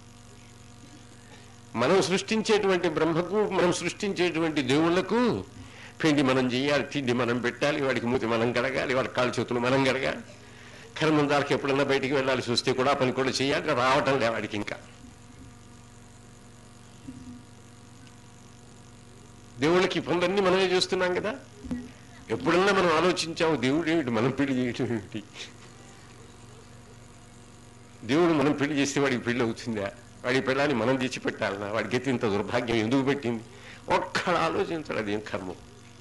మనం సృష్టించేటువంటి బ్రహ్మకు, మనం సృష్టించేటువంటి దేవుళ్లకు పిండి మనం చేయాలి, తిండి మనం పెట్టాలి, వాడికి మూతి మనం గడగాలి, వాడి కాళ్ళు చేతులు మనం గడగాలి. కర్మందాలకు ఎప్పుడన్నా బయటికి వెళ్ళాలి చూస్తే కూడా పని కూడా చేయాలి. రావటం లే వాడికి. ఇంకా దేవుళ్ళకి పనులన్నీ మనమే చేస్తున్నాం కదా. ఎప్పుడన్నా మనం ఆలోచించాము దేవుడు ఏమిటి, మనం పెళ్లి చేయటం ఏమిటి? దేవుడు మనం పెళ్లి చేస్తే వాడికి పెళ్లి అవుతుందా? వాడి పెళ్ళాన్ని మనం తెచ్చిపెట్టాలన్నా? వాడికి ఎత్తి ఇంత దుర్భాగ్యం ఎందుకు పెట్టింది? ఒక్కడ ఆలోచించాడు. అదేం కర్మం.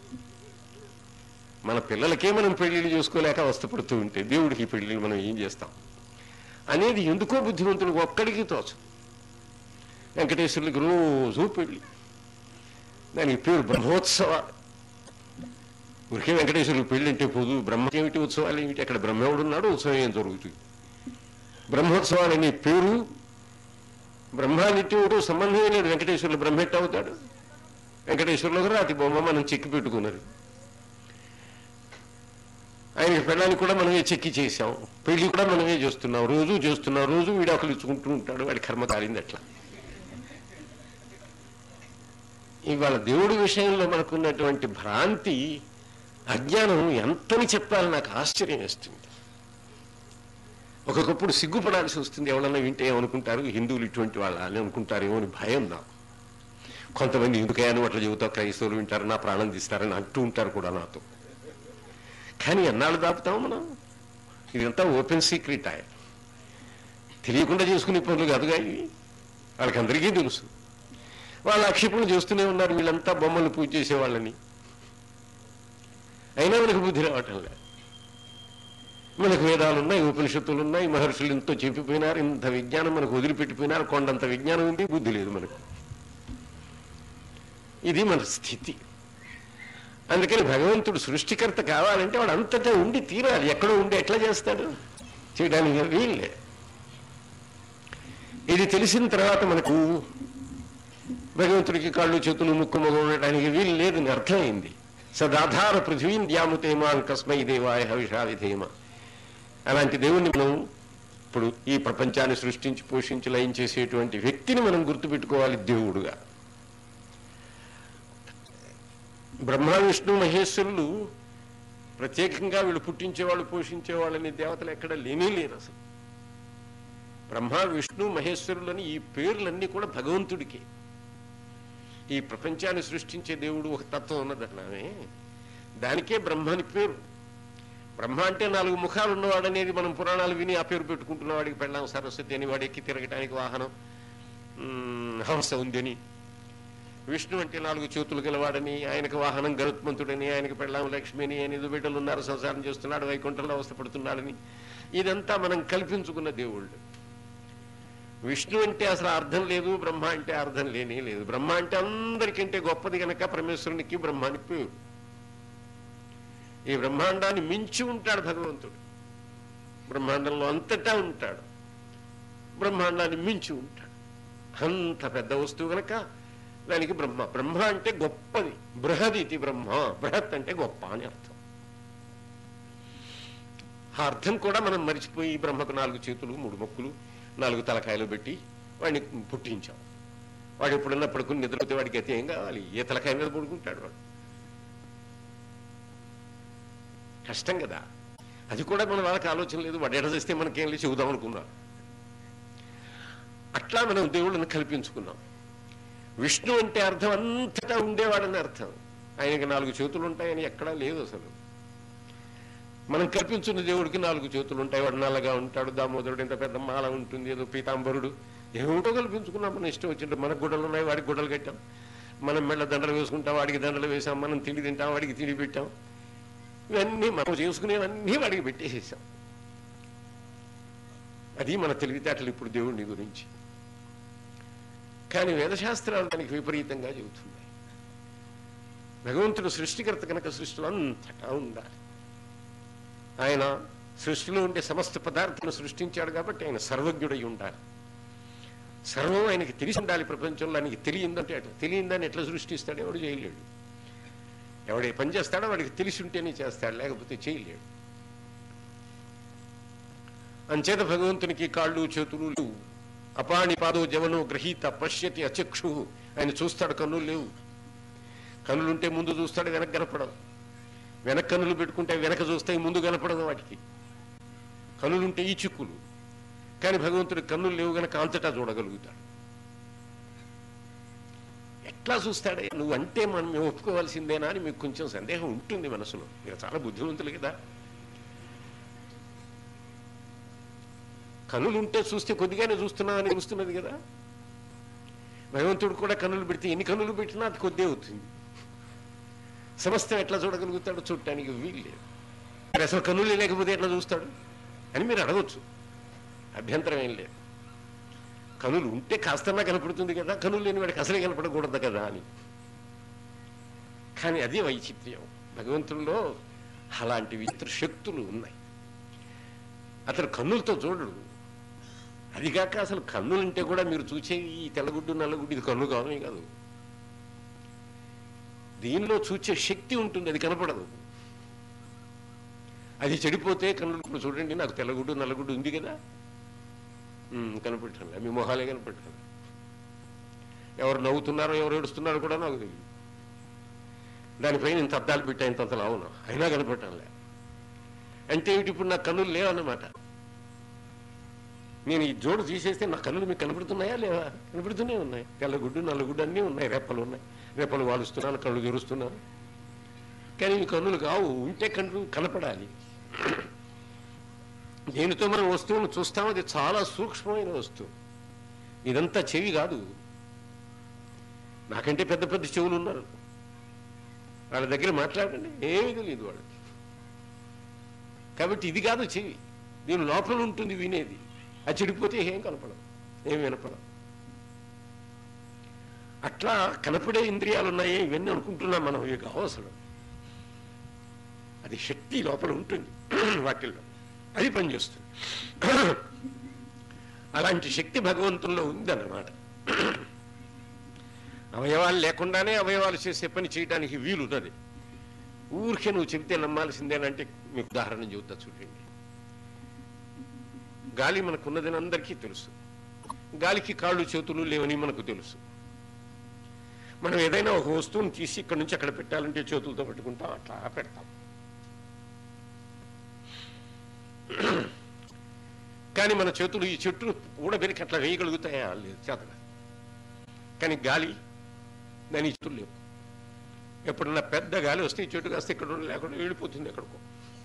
మన పిల్లలకే మనం పెళ్లిళ్ళు చేసుకోలేక అవస్థపడుతూ ఉంటే దేవుడికి పెళ్లిళ్ళు మనం ఏం చేస్తాం అనేది ఎందుకో బుద్ధిమంతుడికి ఒక్కడికి తోచు. వెంకటేశ్వరులకి రోజు పెళ్లి, దానికి పేరు బ్రహ్మోత్సవాలు. ఊరికే వెంకటేశ్వరులకు పెళ్లి అంటే పోదు. బ్రహ్మ ఏమిటి, ఉత్సవాలు ఏమిటి? అక్కడ బ్రహ్మేవుడున్నాడు, ఉత్సవం ఏం జరుగుతుంది? బ్రహ్మోత్సవాలు అనే పేరు బ్రహ్మానిత్యుడు సంబంధమే లేదు. వెంకటేశ్వరులు బ్రహ్మెట్ట అవుతాడు? వెంకటేశ్వరులకు రాతి బొమ్మ మనం చెక్కి పెట్టుకున్నది. ఆయనకి పెళ్ళానికి కూడా మనమే చెక్కి చేసాం, పెళ్లి కూడా మనమే చేస్తున్నాం, రోజు చేస్తున్నాం, రోజు విడాకులు ఇచ్చుకుంటూ ఉంటాడు, వాడి కర్మ కాలింది అట్లా. ఇవాళ దేవుడి విషయంలో మనకున్నటువంటి భ్రాంతి, అజ్ఞానం ఎంతని చెప్పాలని నాకు ఆశ్చర్యం వేస్తుంది. ఒక్కొక్కప్పుడు సిగ్గుపడాల్సి వస్తుంది. ఎవరన్నా వింటే ఏమనుకుంటారు, హిందువులు ఇటువంటి వాళ్ళ అని అనుకుంటారేమో అని భయం నాకు. కొంతమంది ఎందుకయ్యాను అట్లా చెబుతావు, క్రైస్తవులు వింటారు, నా ప్రాణం తీస్తారని అంటూ ఉంటారు కూడా నాతో. కానీ ఎన్నాళ్ళు దాపుతాము మనం? ఇదంతా ఓపెన్ సీక్రెట్. ఆయన తెలియకుండా చేసుకునే పనులు కాదుగా ఇవి, వాళ్ళకి అందరికీ తెలుసు. వాళ్ళు ఆక్షేపణలు చేస్తూనే ఉన్నారు, వీళ్ళంతా బొమ్మలు పూజ చేసేవాళ్ళని. అయినా మనకు బుద్ధి రావటం లేదు. మనకు వేదాలు ఉన్నాయి, ఉపనిషత్తులు ఉన్నాయి, మహర్షులు ఎంతో చెప్పిపోయినారు, ఇంత విజ్ఞానం మనకు వదిలిపెట్టిపోయినారు, కొండంత విజ్ఞానం ఉంది, బుద్ధి లేదు మనకు. ఇది మన స్థితి. అందుకని భగవంతుడు సృష్టికర్త కావాలంటే వాడు అంతటా ఉండి తీరాలి. ఎక్కడో ఉండి ఎట్లా చేస్తాడు? చేయడానికి వీళ్ళే. ఇది తెలిసిన తర్వాత మనకు భగవంతుడికి కాళ్ళు చేతులు ముక్కు మొగ ఉండడానికి వీలు లేదని అర్థమైంది. సదాధార పృథ్వీం ద్యాముతేమాన్ కస్మై దేవాయ హవిషా విధేమ. అలాంటి దేవుణ్ణి మనం ఇప్పుడు ఈ ప్రపంచాన్ని సృష్టించి పోషించి లయం చేసేటువంటి వ్యక్తిని మనం గుర్తుపెట్టుకోవాలి దేవుడుగా. బ్రహ్మ విష్ణు మహేశ్వరులు ప్రత్యేకంగా వీళ్ళు పుట్టించేవాళ్ళు పోషించేవాళ్ళని దేవతలు ఎక్కడ లేనే లేరు అసలు. బ్రహ్మ విష్ణు మహేశ్వరులని ఈ పేర్లన్నీ కూడా భగవంతుడికే. ఈ ప్రపంచాన్ని సృష్టించే దేవుడు ఒక తత్వం ఉన్నదన్నామే, దానికే బ్రహ్మ అని పేరు. బ్రహ్మ అంటే నాలుగు ముఖాలు ఉన్నవాడనేది మనం పురాణాలు విని ఆ పేరు పెట్టుకుంటున్న వాడికి పెళ్ళాం సరస్వతి అని, వాడు ఎక్కి తిరగటానికి వాహనం హంస ఉందని. విష్ణు అంటే నాలుగు చేతులు గలవాడని, ఆయనకు వాహనం గరుత్మంతుడని, ఆయనకు పెళ్ళాం లక్ష్మిని, ఆయన ఐదు బిడ్డలు ఉన్నారు, సంసారం చేస్తున్నాడు, వైకుంఠంలో అవస్థపడుతున్నాడని. ఇదంతా మనం కల్పించుకున్న దేవుళ్ళు. విష్ణు అంటే అసలు అర్థం లేదు, బ్రహ్మ అంటే అర్థం లేనే లేదు. బ్రహ్మ అంటే అందరికంటే గొప్పది కనుక పరమేశ్వరునికి బ్రహ్మానికి పేరు. ఈ బ్రహ్మాండాన్ని మించి ఉంటాడు భగవంతుడు. బ్రహ్మాండంలో అంతటా ఉంటాడు, బ్రహ్మాండాన్ని మించి ఉంటాడు. అంత పెద్ద వస్తువు కనుక దానికి బ్రహ్మ. బ్రహ్మ అంటే గొప్పది. బృహది ఇది బ్రహ్మ. బృహత్ అంటే గొప్ప అని అర్థం. ఆ అర్థం కూడా మనం మరిచిపోయి బ్రహ్మకు నాలుగు చేతులు మూడు మొక్కులు నాలుగు తలకాయలు పెట్టి వాడిని పుట్టించాం. వాడు ఎప్పుడన్నా పడుకుని నిద్రపోతే వాడికి అయితే ఏం కావాలి? ఏ తలకాయ మీద పడుకుంటాడు వాడు? కష్టం కదా. అది కూడా మన వాళ్ళకి ఆలోచన లేదు. వాడు ఎడ చేస్తే మనకేం లేదు చెబుదాం అనుకున్నాం. అట్లా మనం దేవుళ్ళని కల్పించుకున్నాం. విష్ణు అంటే అర్థం అంతటా ఉండేవాడని అర్థం. ఆయనకి నాలుగు చేతులు ఉంటాయని ఎక్కడా లేదు అసలు. మనం కల్పించున్న దేవుడికి నాలుగు చేతులు ఉంటాయి, వాడు నల్లగా ఉంటాడు, దామోదరుడు ఇంత పెద్ద మాల ఉంటుంది, ఏదో పీతాంబరుడు, ఏమిటో కల్పించుకున్నాం. మన ఇష్టం వచ్చింది. మనకు గుడ్డలు ఉన్నాయి, వాడికి గుడ్డలు కట్టాం. మనం మెళ్ళ దండలు వేసుకుంటాం, వాడికి దండలు వేసాం. మనం తిండి తింటాం, వాడికి తిండి పెట్టాం. ఇవన్నీ మనం చేసుకునేవన్నీ వాడికి పెట్టేసేసాం. అది మన తెలివితేటలు ఇప్పుడు దేవుడిని గురించి. కానీ వేదశాస్త్రాలు దానికి విపరీతంగా చెబుతున్నాయి. భగవంతుడు సృష్టికర్త కనుక సృష్టిలో అంతటా ఉండాలి. ఆయన సృష్టిలో ఉండే సమస్త పదార్థాలను సృష్టించాడు కాబట్టి ఆయన సర్వజ్ఞుడై ఉండాలి. సర్వం ఆయనకి తెలిసి ఉండాలి. ప్రపంచంలో ఆయనకి తెలియందంటే అట్లా తెలియందని ఎట్లా సృష్టిస్తాడు? ఎవడు చేయలేడు. ఎవడే పని చేస్తాడో వాడికి తెలిసి ఉంటేనే చేస్తాడు, లేకపోతే చేయలేడు. అంచేత భగవంతునికి కాళ్ళు చేతులు లేవు. అపాణి పాదో జవనో గ్రహీత పశ్యతి అచక్షు. ఆయన చూస్తాడు, కన్నులు లేవు. కన్నులుంటే ముందు చూస్తాడు, వెనక కనపడవు. వెనక కన్నులు పెట్టుకుంటే వెనక చూస్తాయి, ముందు కనపడదు వాటికి. కన్నులుంటే ఈ చిక్కులు. కానీ భగవంతుడి కన్నులు లేవు గనక అంతటా చూడగలుగుతాడు. ఎట్లా చూస్తాడే? నువ్వు అంటే మనం మేము ఒప్పుకోవాల్సిందేనా అని మీకు కొంచెం సందేహం ఉంటుంది మనసులో. మీరు చాలా బుద్ధిమంతులు కదా. కన్నులుంటే చూస్తే కొద్దిగానే చూస్తున్నామని చూస్తున్నది కదా. భగవంతుడు కూడా కన్నులు పెడితే ఎన్ని కన్నులు పెట్టినా అది కొద్ది అవుతుంది. సమస్తం ఎట్లా చూడగలుగుతాడు? చూడటానికి వీలు లేదు. మరి అసలు కన్నులు లేకపోతే ఎట్లా చూస్తాడు అని మీరు అడగచ్చు. అభ్యంతరం ఏం లేదు. కనులు ఉంటే కాస్తన్నా కనపడుతుంది కదా, కనులు లేని వాడికి అసలే కనపడకూడదు కదా అని. కానీ అదే వైచిత్ర్యం. భగవంతుల్లో అలాంటి విచిత్ర శక్తులు ఉన్నాయి. అతను కన్నులతో చూడడు. అదిగాక అసలు కన్నులుంటే కూడా మీరు చూసే ఈ తెల్లగుడ్డు నల్లగుడ్డు ఇది కన్ను కావమే కాదు. దీనిలో చూసే శక్తి ఉంటుంది, అది కనపడదు. అది చెడిపోతే కన్నులు ఇప్పుడు చూడండి, నాకు తెల్లగుడ్డు నల్లగుడ్డు ఉంది కదా, కనపెట్టాను, మీ మొహాలే కనపెట్టాను. ఎవరు నవ్వుతున్నారో ఎవరు ఏడుస్తున్నారో కూడా నాకు తెలియదు. దానిపైన ఇంత అద్దాలు పెట్టా, ఇంత అంతలా అవునా, అయినా కనపెట్టానులే. అంటే ఏమిటి, ఇప్పుడు నా కన్నులు లేవన్నమాట. నేను ఈ జోడు తీసేస్తే నా కన్నులు మీకు కనపడుతున్నాయా లేవా? కనపడుతూనే ఉన్నాయి. తెల్లగుడ్డు నల్లగుడ్డు అన్నీ ఉన్నాయి, రెప్పలు ఉన్నాయి, రెప్పలు వాలుస్తున్నాను, కళ్ళు తెరుస్తున్నాను. కానీ ఈ కన్నులు కావు, ఉంటే కన్నులు కనపడాలి. దేనితో మనం వస్తువును చూస్తాం, అది చాలా సూక్ష్మమైన వస్తువు. ఇదంతా చెవి కాదు. నాకంటే పెద్ద పెద్ద చెవులు ఉన్నారు, వాళ్ళ దగ్గర మాట్లాడండి, ఏమీ తెలియదు వాళ్ళకి. కాబట్టి ఇది కాదు చెవి, దీని లోపల ఉంటుంది వినేది. అది చెడిపోతే ఏం కనపడదు, ఏం వినపడదు. అట్లా కనపడే ఇంద్రియాలు ఉన్నాయి, ఇవన్నీ అనుకుంటున్నాం మనం, ఇవి అవసరం. అది శక్తి లోపల ఉంటుంది వాటిల్లో, అది పనిచేస్తుంది. అలాంటి శక్తి భగవంతుల్లో ఉందన్నమాట. అవయవాలు లేకుండానే అవయవాలు చేసే పని చేయడానికి వీలున్నది. ఊరికే నువ్వు చెబితే నమ్మాల్సిందేనంటే మీకు ఉదాహరణ చెబుతా చూడండి. గాలి మనకున్నదని అందరికీ తెలుసు. గాలికి కాళ్ళు చేతులు లేవని మనకు తెలుసు. మనం ఏదైనా ఒక వస్తువుని తీసి ఇక్కడ నుంచి అక్కడ పెట్టాలంటే చేతులతో పెట్టుకుంటాం, అట్లా పెడతాం. కానీ మన చేతులు ఈ చెట్టును ఊడబెరికి అట్లా వేయగలుగుతాయా? లేదు, చేతగా. కానీ గాలి దాని చేతులు లేవు. ఎప్పుడన్నా పెద్ద గాలి వస్తే ఈ చెట్టు కాస్తే ఇక్కడ లేకుండా వెళ్ళిపోతుంది ఎక్కడికో.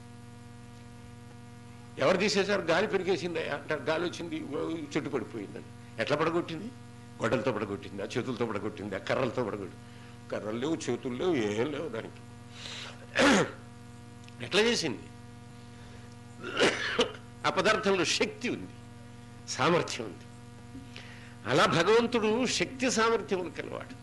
ఎవరు తీసేశారు? గాలి పెరిగేసిందా అంటారు. గాలి వచ్చింది, చెట్టు పడిపోయిందని. ఎట్లా పడగొట్టింది? గొడ్డలతో పడగొట్టిందా, చేతులతో పడగొట్టిందా, కర్రలతో పడగొట్టి? కర్రలు లేవు, చేతులు లేవు, ఏం లేవు దానికి. ఎట్లా చేసింది? ఆ పదార్థంలో శక్తి ఉంది, సామర్థ్యం ఉంది. అలా భగవంతుడు శక్తి సామర్థ్యములు కలవాడు.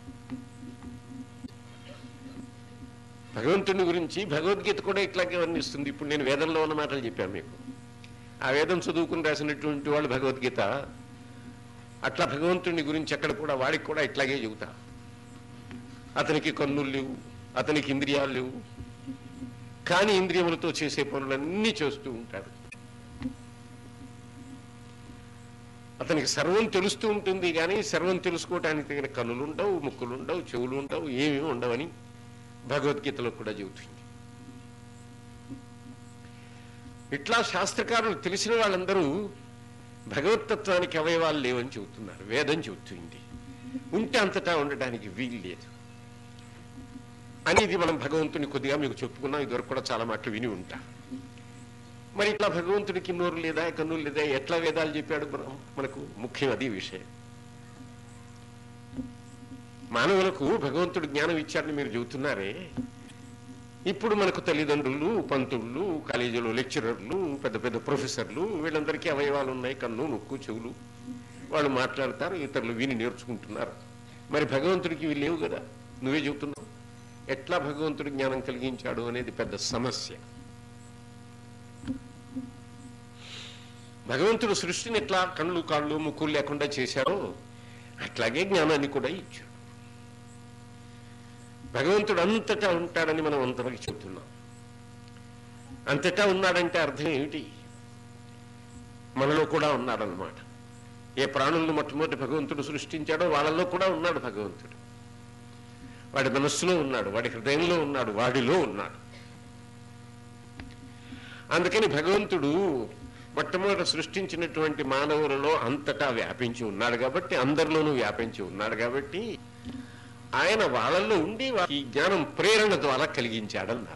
భగవంతుని గురించి భగవద్గీత కూడా ఇట్లాగే వర్ణిస్తుంది. ఇప్పుడు నేను వేదంలో ఉన్న మాటలు చెప్పాను మీకు. ఆ వేదం చదువుకుని రాసినటువంటి వాళ్ళు భగవద్గీత అట్లా భగవంతుని గురించి అక్కడ కూడా వాడికి కూడా ఇట్లాగే చెబుతా. అతనికి కన్నులు లేవు, అతనికి ఇంద్రియాలు లేవు, కానీ ఇంద్రియములతో చేసే పనులన్నీ చేస్తూ ఉంటాడు. అతనికి సర్వం తెలుస్తూ ఉంటుంది, కానీ సర్వం తెలుసుకోవటానికి తగిన కన్నులు ఉండవు, ముక్కులు ఉండవు, చెవులు ఉండవు, ఏమీ ఉండవని భగవద్గీతలో కూడా చెబుతుంది. ఇట్లా శాస్త్రకారులు తెలిసిన వాళ్ళందరూ భగవతత్వానికి అవయవాలు లేవని చెబుతున్నారు. వేదం చెబుతుంది ఉంటే అంతటా ఉండడానికి వీలు లేదు అనేది మనం భగవంతుని కొద్దిగా మీకు చెప్పుకున్నాం. ఇదివరకు కూడా చాలా మాటలు విని ఉంటా. మరి ఇట్లా భగవంతుడికి నోరు లేదా, కన్నులు లేదా, ఎట్లా వేదాలు చెప్పాడు మనకు? ముఖ్యం అది విషయం. మానవులకు భగవంతుడు జ్ఞానం ఇచ్చాడని మీరు చెబుతున్నారే. ఇప్పుడు మనకు తల్లిదండ్రులు, పంతుళ్ళు, కాలేజీలో లెక్చరర్లు, పెద్ద పెద్ద ప్రొఫెసర్లు, వీళ్ళందరికీ అవయవాలు ఉన్నాయి, కన్ను, ముక్కు, చెవులు. వాళ్ళు మాట్లాడతారు, ఇతరులు విని నేర్చుకుంటున్నారు. మరి భగవంతుడికి ఇవి లేవు కదా, నువ్వే చెబుతున్నావు. ఎట్లా భగవంతుడు జ్ఞానం కలిగించాడు అనేది పెద్ద సమస్య. భగవంతుడు సృష్టిని ఎట్లా కళ్ళు, కాళ్ళు, ముక్కులు లేకుండా చేశాడో అట్లాగే జ్ఞానాన్ని కూడా ఇచ్చాడు. భగవంతుడు అంతటా ఉంటాడని మనం అంతవరకు చెబుతున్నాం. అంతటా ఉన్నాడంటే అర్థం ఏమిటి? మనలో కూడా ఉన్నాడన్నమాట. ఏ ప్రాణులను మొట్టమొదటి భగవంతుడు సృష్టించాడో వాళ్ళలో కూడా ఉన్నాడు భగవంతుడు. వాడి మనస్సులో ఉన్నాడు, వాడి హృదయంలో ఉన్నాడు, వాడిలో ఉన్నాడు. అందుకని భగవంతుడు మొట్టమొదట సృష్టించినటువంటి మానవులలో అంతటా వ్యాపించి ఉన్నాడు కాబట్టి, అందరిలోనూ వ్యాపించి ఉన్నాడు కాబట్టి ఆయన వాళ్ళల్లో ఉండి ఈ జ్ఞానం ప్రేరణ ద్వారా కలిగించాడన్నారు.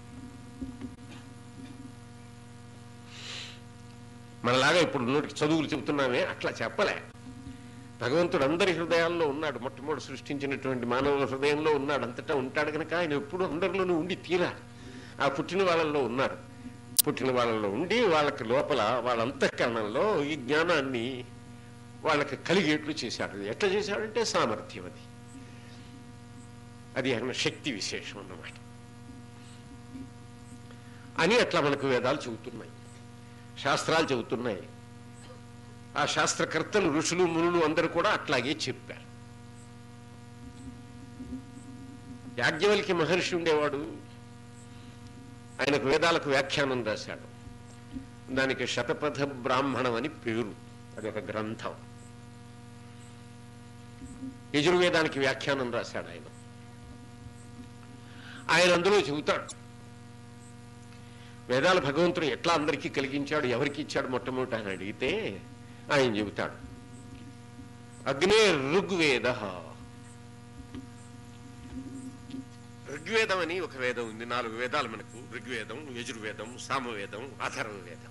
మనలాగా ఇప్పుడు నోటికి చదువులు చెబుతున్నామే అట్లా చెప్పలే. భగవంతుడు అందరి హృదయాల్లో ఉన్నాడు. మొట్టమొదటి సృష్టించినటువంటి మానవుల హృదయంలో ఉన్నాడు, అంతటా ఉంటాడు కనుక ఆయన ఎప్పుడు అందరిలోనూ ఉండి తీరాలి. ఆ పుట్టిన వాళ్ళల్లో ఉన్నాడు. పుట్టిన వాళ్ళలో ఉండి వాళ్ళకి లోపల వాళ్ళ అంతఃకరణంలో ఈ జ్ఞానాన్ని వాళ్ళకి కలిగేట్లు చేశాడు. ఎట్లా చేశాడంటే సామర్థ్యం, అది అది ఆయన శక్తి విశేషం అన్నమాట అని అట్లా మనకు వేదాలు చెబుతున్నాయి, శాస్త్రాలు చెబుతున్నాయి. ఆ శాస్త్రకర్తలు, ఋషులు, మునులు అందరూ కూడా అట్లాగే చెప్పారు. యాజ్ఞవల్క్య మహర్షి ఉండేవాడు. ఆయనకు వేదాలకు వ్యాఖ్యానం రాశాడు. దానికి శతపథ బ్రాహ్మణం అని పేరు. అది ఒక గ్రంథం. యజుర్వేదానికి వ్యాఖ్యానం రాశాడు ఆయన. ఆయన అందులో చెబుతాడు వేదాలు భగవంతుడు ఎట్లా అందరికీ కలిగించాడు, ఎవరికి ఇచ్చాడు మొట్టమొదటి అని అడిగితే ఆయన చెబుతాడు అగ్నే ఋగ్వేద. ఋగ్వేదం అని ఒక వేదం ఉంది. నాలుగు వేదాలు మనకు: ఋగ్వేదం, యజుర్వేదం, సామవేదం, అథర్వవేదం.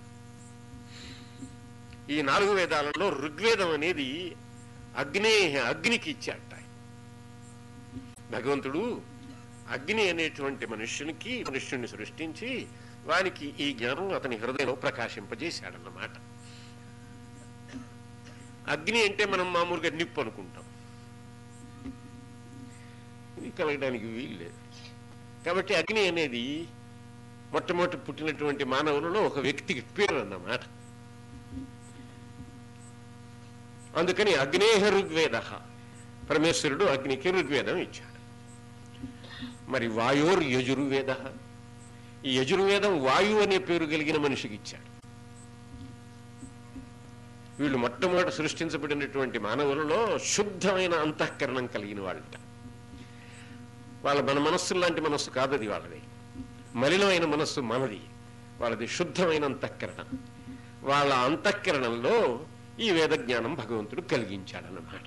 ఈ నాలుగు వేదాలలో ఋగ్వేదం అనేది అగ్నే అగ్నికి ఇచ్చాట. భగవంతుడు అగ్ని అనేటువంటి మనుష్యునికి మనుష్యుని సృష్టించి వానికి ఈ జ్ఞానం అతని హృదయంలో ప్రకాశింపజేశాడన్నమాట. అగ్ని అంటే మనం మామూలుగా నిప్పు అనుకుంటాం, ఇది కలగడానికి వీల్లేదు. కాబట్టి అగ్ని అనేది మొట్టమొదటి పుట్టినటువంటి మానవులలో ఒక వ్యక్తికి పేరు అన్నమాట. అందుకని అగ్నేహ ఋగ్వేద, పరమేశ్వరుడు అగ్నికి ఋగ్వేదం ఇచ్చాడు. మరి వాయోర్ యజుర్వేద, ఈ యజుర్వేదం వాయు అనే పేరు కలిగిన మనిషికి ఇచ్చాడు. వీళ్ళు మొట్టమొదట సృష్టించబడినటువంటి మానవులలో శుద్ధమైన అంతఃకరణం కలిగిన వాళ్ళట. వాళ్ళ మన మనస్సు లాంటి మనస్సు కాదది, వాళ్ళది మలినమైన మనస్సు మనది, వాళ్ళది శుద్ధమైన అంతఃకరణం. వాళ్ళ అంతఃకరణంలో ఈ వేద జ్ఞానం భగవంతుడు కలిగించాడన్నమాట.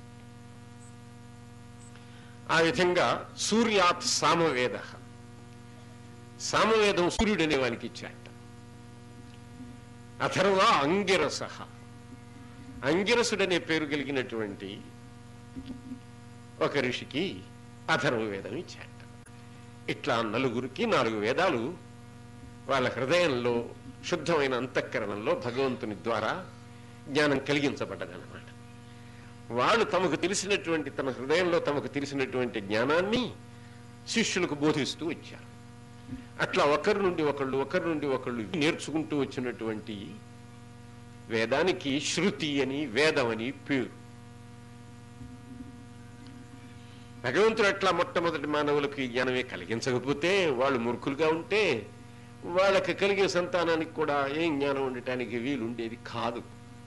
ఆ విధంగా సూర్యాత్ సామవేద, సామవేదం సూర్యుడనే వానికి ఇచ్చాట. అథర్వ అంగిరస, అంగిరసుడనే పేరు కలిగినటువంటి ఒక ఋషికి అథర్వవేదం ఇచ్చాట. ఇట్లా నలుగురికి నాలుగు వేదాలు వాళ్ళ హృదయంలో శుద్ధమైన అంతఃకరణంలో భగవంతుని ద్వారా జ్ఞానం కలిగించబడ్డదన్నమాట. వాళ్ళు తమకు తెలిసినటువంటి తన హృదయంలో తమకు తెలిసినటువంటి జ్ఞానాన్ని శిష్యులకు బోధిస్తూ వచ్చారు. అట్లా ఒకరి నుండి ఒకళ్ళు ఒకరి నుండి ఒకళ్ళు నేర్చుకుంటూ వచ్చినటువంటి వేదానికి శృతి అని వేదం అని పేరు. భగవంతుడు అట్లా మొట్టమొదటి మానవులకు ఈ జ్ఞానమే కలిగించకపోతే, వాళ్ళు మూర్ఖులుగా ఉంటే వాళ్ళకి కలిగే సంతానానికి కూడా ఏం జ్ఞానం ఉండటానికి వీలుండేది కాదు.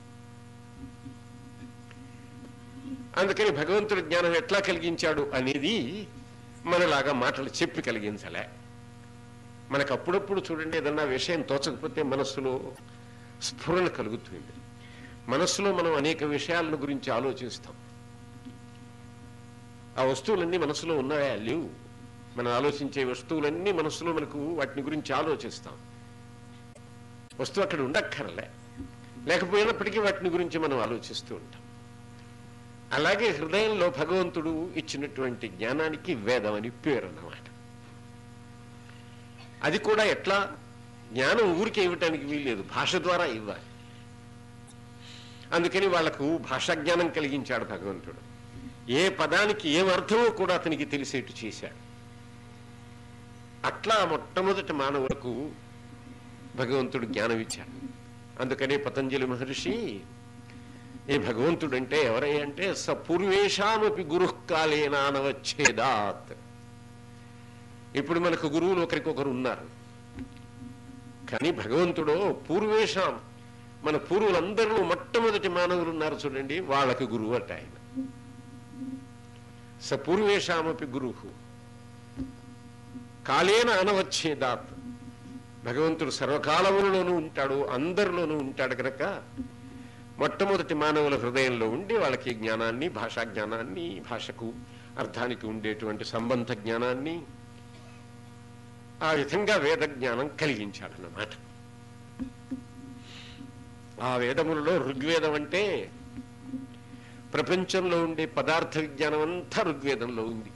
అందుకని భగవంతుడు జ్ఞానం ఎట్లా కలిగించాడు అనేది మనలాగా మాటలు చెప్పి కలిగించలే. మనకు అప్పుడప్పుడు చూడండి, ఏదన్నా విషయం తోచకపోతే మనస్సులో స్ఫురణ కలుగుతుంది. మనస్సులో మనం అనేక విషయాలను గురించి ఆలోచిస్తాం. ఆ వస్తువులన్నీ మనసులో ఉన్నాయా? లేవు. మనం ఆలోచించే వస్తువులన్నీ మనసులో మనకు వాటిని గురించి ఆలోచిస్తాం. వస్తువు అక్కడ ఉండక్కర్లే, లేకపోయినప్పటికీ వాటిని గురించి మనం ఆలోచిస్తూ ఉంటాం. అలాగే హృదయంలో భగవంతుడు ఇచ్చినటువంటి జ్ఞానానికి వేదం అని పేరు అన్నమాట. అది కూడా ఎట్లా? జ్ఞానం ఊరికే ఇవ్వటానికి వీల్లేదు, భాష ద్వారా ఇవ్వాలి. అందుకని వాళ్లకు భాషా జ్ఞానం కలిగించాడు భగవంతుడు. ఏ పదానికి ఏమర్థమో కూడా అతనికి తెలిసేట్టు చేశాడు. అట్లా మొట్టమొదటి మానవులకు భగవంతుడు జ్ఞానం ఇచ్చాడు. అందుకనే పతంజలి మహర్షి ఏ భగవంతుడంటే ఎవరై అంటే స పూర్వేషామపి గురుకాలేనానవచ్చేదాత్. ఇప్పుడు మనకు గురువులు ఒకరికొకరు ఉన్నారు, కానీ భగవంతుడు పూర్వేషాం, మన పూర్వులందరూ మొట్టమొదటి మానవులు ఉన్నారు చూడండి, వాళ్ళకి గురువు అట ఆయన. స పూర్వేషామపి గురు కాలేన అనవచ్చేదాత్. భగవంతుడు సర్వకాలములలోనూ ఉంటాడు, అందరిలోనూ ఉంటాడు కనుక మొట్టమొదటి మానవుల హృదయంలో ఉండి వాళ్ళకి జ్ఞానాన్ని, భాషా జ్ఞానాన్ని, భాషకు అర్థానికి ఉండేటువంటి సంబంధ జ్ఞానాన్ని, ఆ విధంగా వేద జ్ఞానం కలిగించాడన్నమాట. ఆ వేదములలో ఋగ్వేదం అంటే ప్రపంచంలో ఉండే పదార్థ విజ్ఞానం అంతా ఋగ్వేదంలో ఉంది.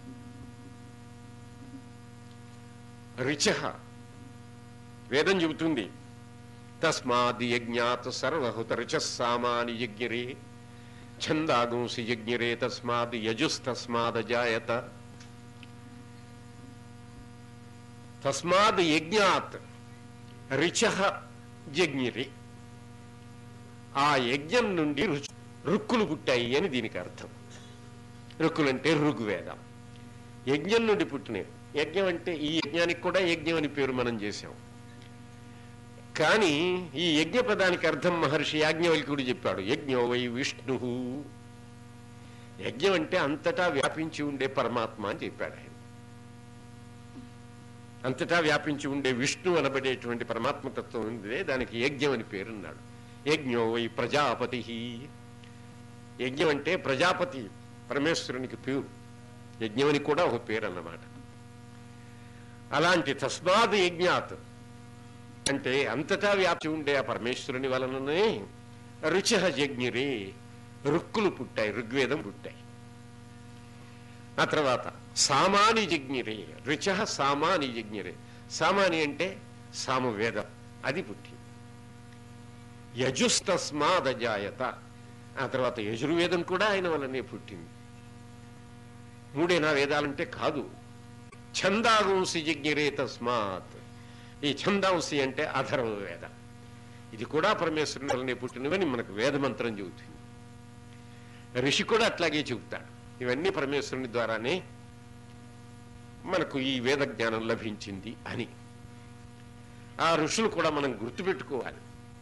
రిచః వేదం చెబుతుంది, తస్మాది యజ్ఞాత్ సర్వహుత రిచః సామాని యజ్ఞరే ఛందాగుంసి యజ్ఞరే తస్మాది యజుస్తస్మాదజాయత. తస్మాద్ యజ్ఞాత్ రిచః యజ్ఞరే, ఆ యజ్ఞం నుండి రుక్కులు పుట్టాయి అని దీనికి అర్థం. రుక్కులంటే ఋగ్వేదం. యజ్ఞం నుండి పుట్టినవి. యజ్ఞం అంటే ఈ యజ్ఞానికి కూడా యజ్ఞం అని పేరు మనం చేశాం. కానీ ఈ యజ్ఞ పదానికి అర్థం మహర్షి యాజ్ఞవల్క్యుడు చెప్పాడు. యజ్ఞో వై విష్ణు. యజ్ఞం అంటే అంతటా వ్యాపించి ఉండే పరమాత్మ అని చెప్పాడు ఆయన. అంతటా వ్యాపించి ఉండే విష్ణు అనబడేటువంటి పరమాత్మతత్వం ఉందే దానికి యజ్ఞం అని పేరున్నాడు. యజ్ఞో వై ప్రజాపతి. యజ్ఞం అంటే ప్రజాపతి పరమేశ్వరునికి పేరు. యజ్ఞం అని కూడా ఒక పేరు అన్నమాట. అలాంటి తస్మాద్ యజ్ఞాత్ అంటే అంతటా వ్యాప్తి ఉండే ఆ పరమేశ్వరుని వలననే రుచిహ జజ్ఞిరే, రుక్కులు పుట్టాయి, ఋగ్వేదం పుట్టాయి. ఆ తర్వాత సామాని జజ్ఞిరే, రుచిహ సామాని జజ్ఞిరే. సామాని అంటే సామవేదం, అది పుట్టింది. యజుస్తస్మాదజాయత, ఆ తర్వాత యజుర్వేదం కూడా ఆయన వల్లనే పుట్టింది. మూడేనా వేదాలంటే కాదు. ఛందాంసి జజ్ఞిరే తస్మాత్. ఈ ఛందాంసి అంటే అధర్వ వేద, ఇది కూడా పరమేశ్వరుని వల్లనే పుట్టినవని మనకు వేదమంత్రం చెబుతుంది. ఋషి కూడా అట్లాగే చెబుతాడు. ఇవన్నీ పరమేశ్వరుని ద్వారానే మనకు ఈ వేద జ్ఞానం లభించింది అని. ఆ ఋషులు కూడా మనం గుర్తుపెట్టుకోవాలి.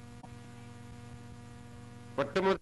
మొట్టమొదటి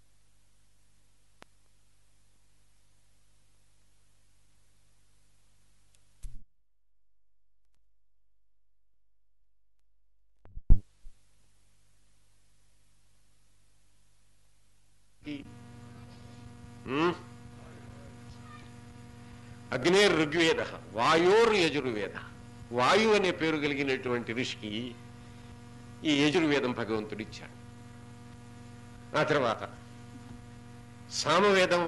అగ్నేర్ ఋగ్వేద, వాయోర్ యజుర్వేద. వాయు అనే పేరు కలిగినటువంటి ఋషికి ఈ యజుర్వేదం భగవంతుడు ఇచ్చాడు. ఆ తర్వాత సామవేదం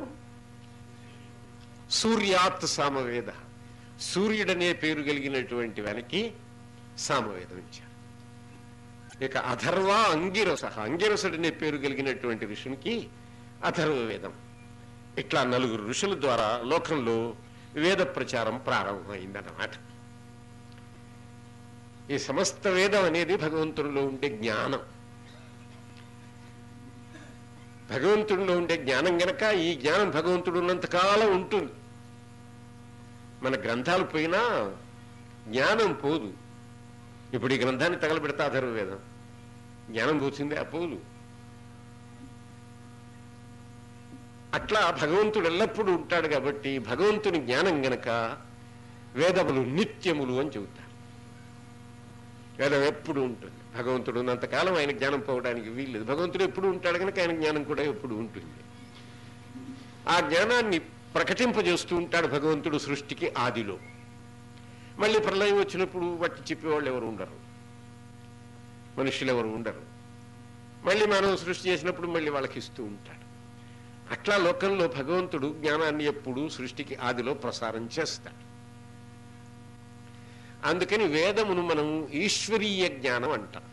సూర్యాత్ సామవేద, సూర్యుడనే పేరు కలిగినటువంటి వానికి సామవేదం ఇచ్చాడు. ఇక అథర్వ అంగిరస, అంగిరసుడనే పేరు కలిగినటువంటి ఋషునికి అథర్వ వేదం. ఇట్లా నలుగురు ఋషుల ద్వారా లోకంలో వేద ప్రచారం ప్రారంభమైందన్నమాట. ఈ సమస్త వేదం అనేది భగవంతుడిలో ఉండే జ్ఞానం. భగవంతుడిలో ఉండే జ్ఞానం గనక ఈ జ్ఞానం భగవంతుడు ఉన్నంతకాలం ఉంటుంది. మన గ్రంథాలు పోయినా జ్ఞానం పోదు. ఇప్పుడు ఈ గ్రంథాన్ని తగలబెడతా అథర్వవేదం, జ్ఞానం పోతుంది ఆ పోదు. అట్లా భగవంతుడు ఎల్లప్పుడూ ఉంటాడు కాబట్టి భగవంతుని జ్ఞానం గనక వేదములు నిత్యములు అని చెబుతారు. వేదం ఎప్పుడు ఉంటుంది. భగవంతుడు ఉన్నంతకాలం ఆయన జ్ఞానం పోవడానికి వీల్లేదు. భగవంతుడు ఎప్పుడు ఉంటాడు కనుక ఆయన జ్ఞానం కూడా ఎప్పుడు ఉంటుంది. ఆ జ్ఞానాన్ని ప్రకటింపజేస్తూ ఉంటాడు భగవంతుడు సృష్టికి ఆదిలో. మళ్ళీ ప్రళయం వచ్చినప్పుడు వట్టి చెప్పేవాళ్ళు ఎవరు ఉండరు, మనుషులు ఎవరు ఉండరు. మళ్ళీ మనం సృష్టి చేసినప్పుడు మళ్ళీ వాళ్ళకి ఇస్తూ ఉంటాడు. అట్లా లోకంలో భగవంతుడు జ్ఞానాన్ని ఎప్పుడు సృష్టికి ఆదిలో ప్రసారం చేస్తాడు. అందుకని వేదమును మనం ఈశ్వరీయ జ్ఞానం అంటాం.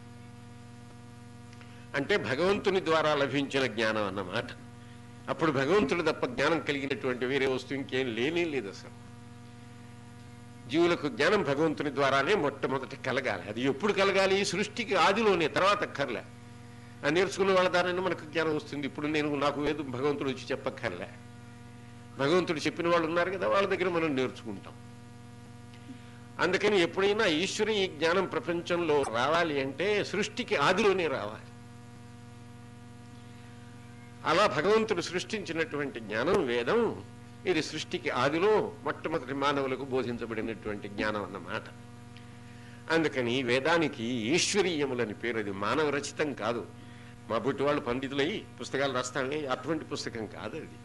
అంటే భగవంతుని ద్వారా లభించిన జ్ఞానం అన్నమాట. అప్పుడు భగవంతుడు తప్ప జ్ఞానం కలిగినటువంటి వేరే వస్తువు ఇంకేం లేనే లేదు అసలు. జీవులకు జ్ఞానం భగవంతుని ద్వారానే మొట్టమొదటి కలగాలి. అది ఎప్పుడు కలగాలి? సృష్టికి ఆదిలోనే, తర్వాత అక్కర్లే. ఆ నేర్చుకున్న వాళ్ళ ద్వారానే మనకు జ్ఞానం వస్తుంది. ఇప్పుడు నేను నాకు ఏదో భగవంతుడు వచ్చి చెప్పక్కర్లే. భగవంతుడు చెప్పిన వాళ్ళు ఉన్నారు కదా, వాళ్ళ దగ్గర మనం నేర్చుకుంటాం. అందుకని ఎప్పుడైనా ఈశ్వరీయ జ్ఞానం ప్రపంచంలో రావాలి అంటే సృష్టికి ఆదిలోనే రావాలి. అలా భగవంతుడు సృష్టించినటువంటి జ్ఞానం వేదం. ఇది సృష్టికి ఆదిలో మొట్టమొదటి మానవులకు బోధించబడినటువంటి జ్ఞానం అన్నమాట. అందుకని వేదానికి ఈశ్వరీయములని పేరు. అది మానవ రచితం కాదు. మా బుట్టి వాళ్ళు పండితులై పుస్తకాలు రాస్తానే అటువంటి పుస్తకం కాదు అది.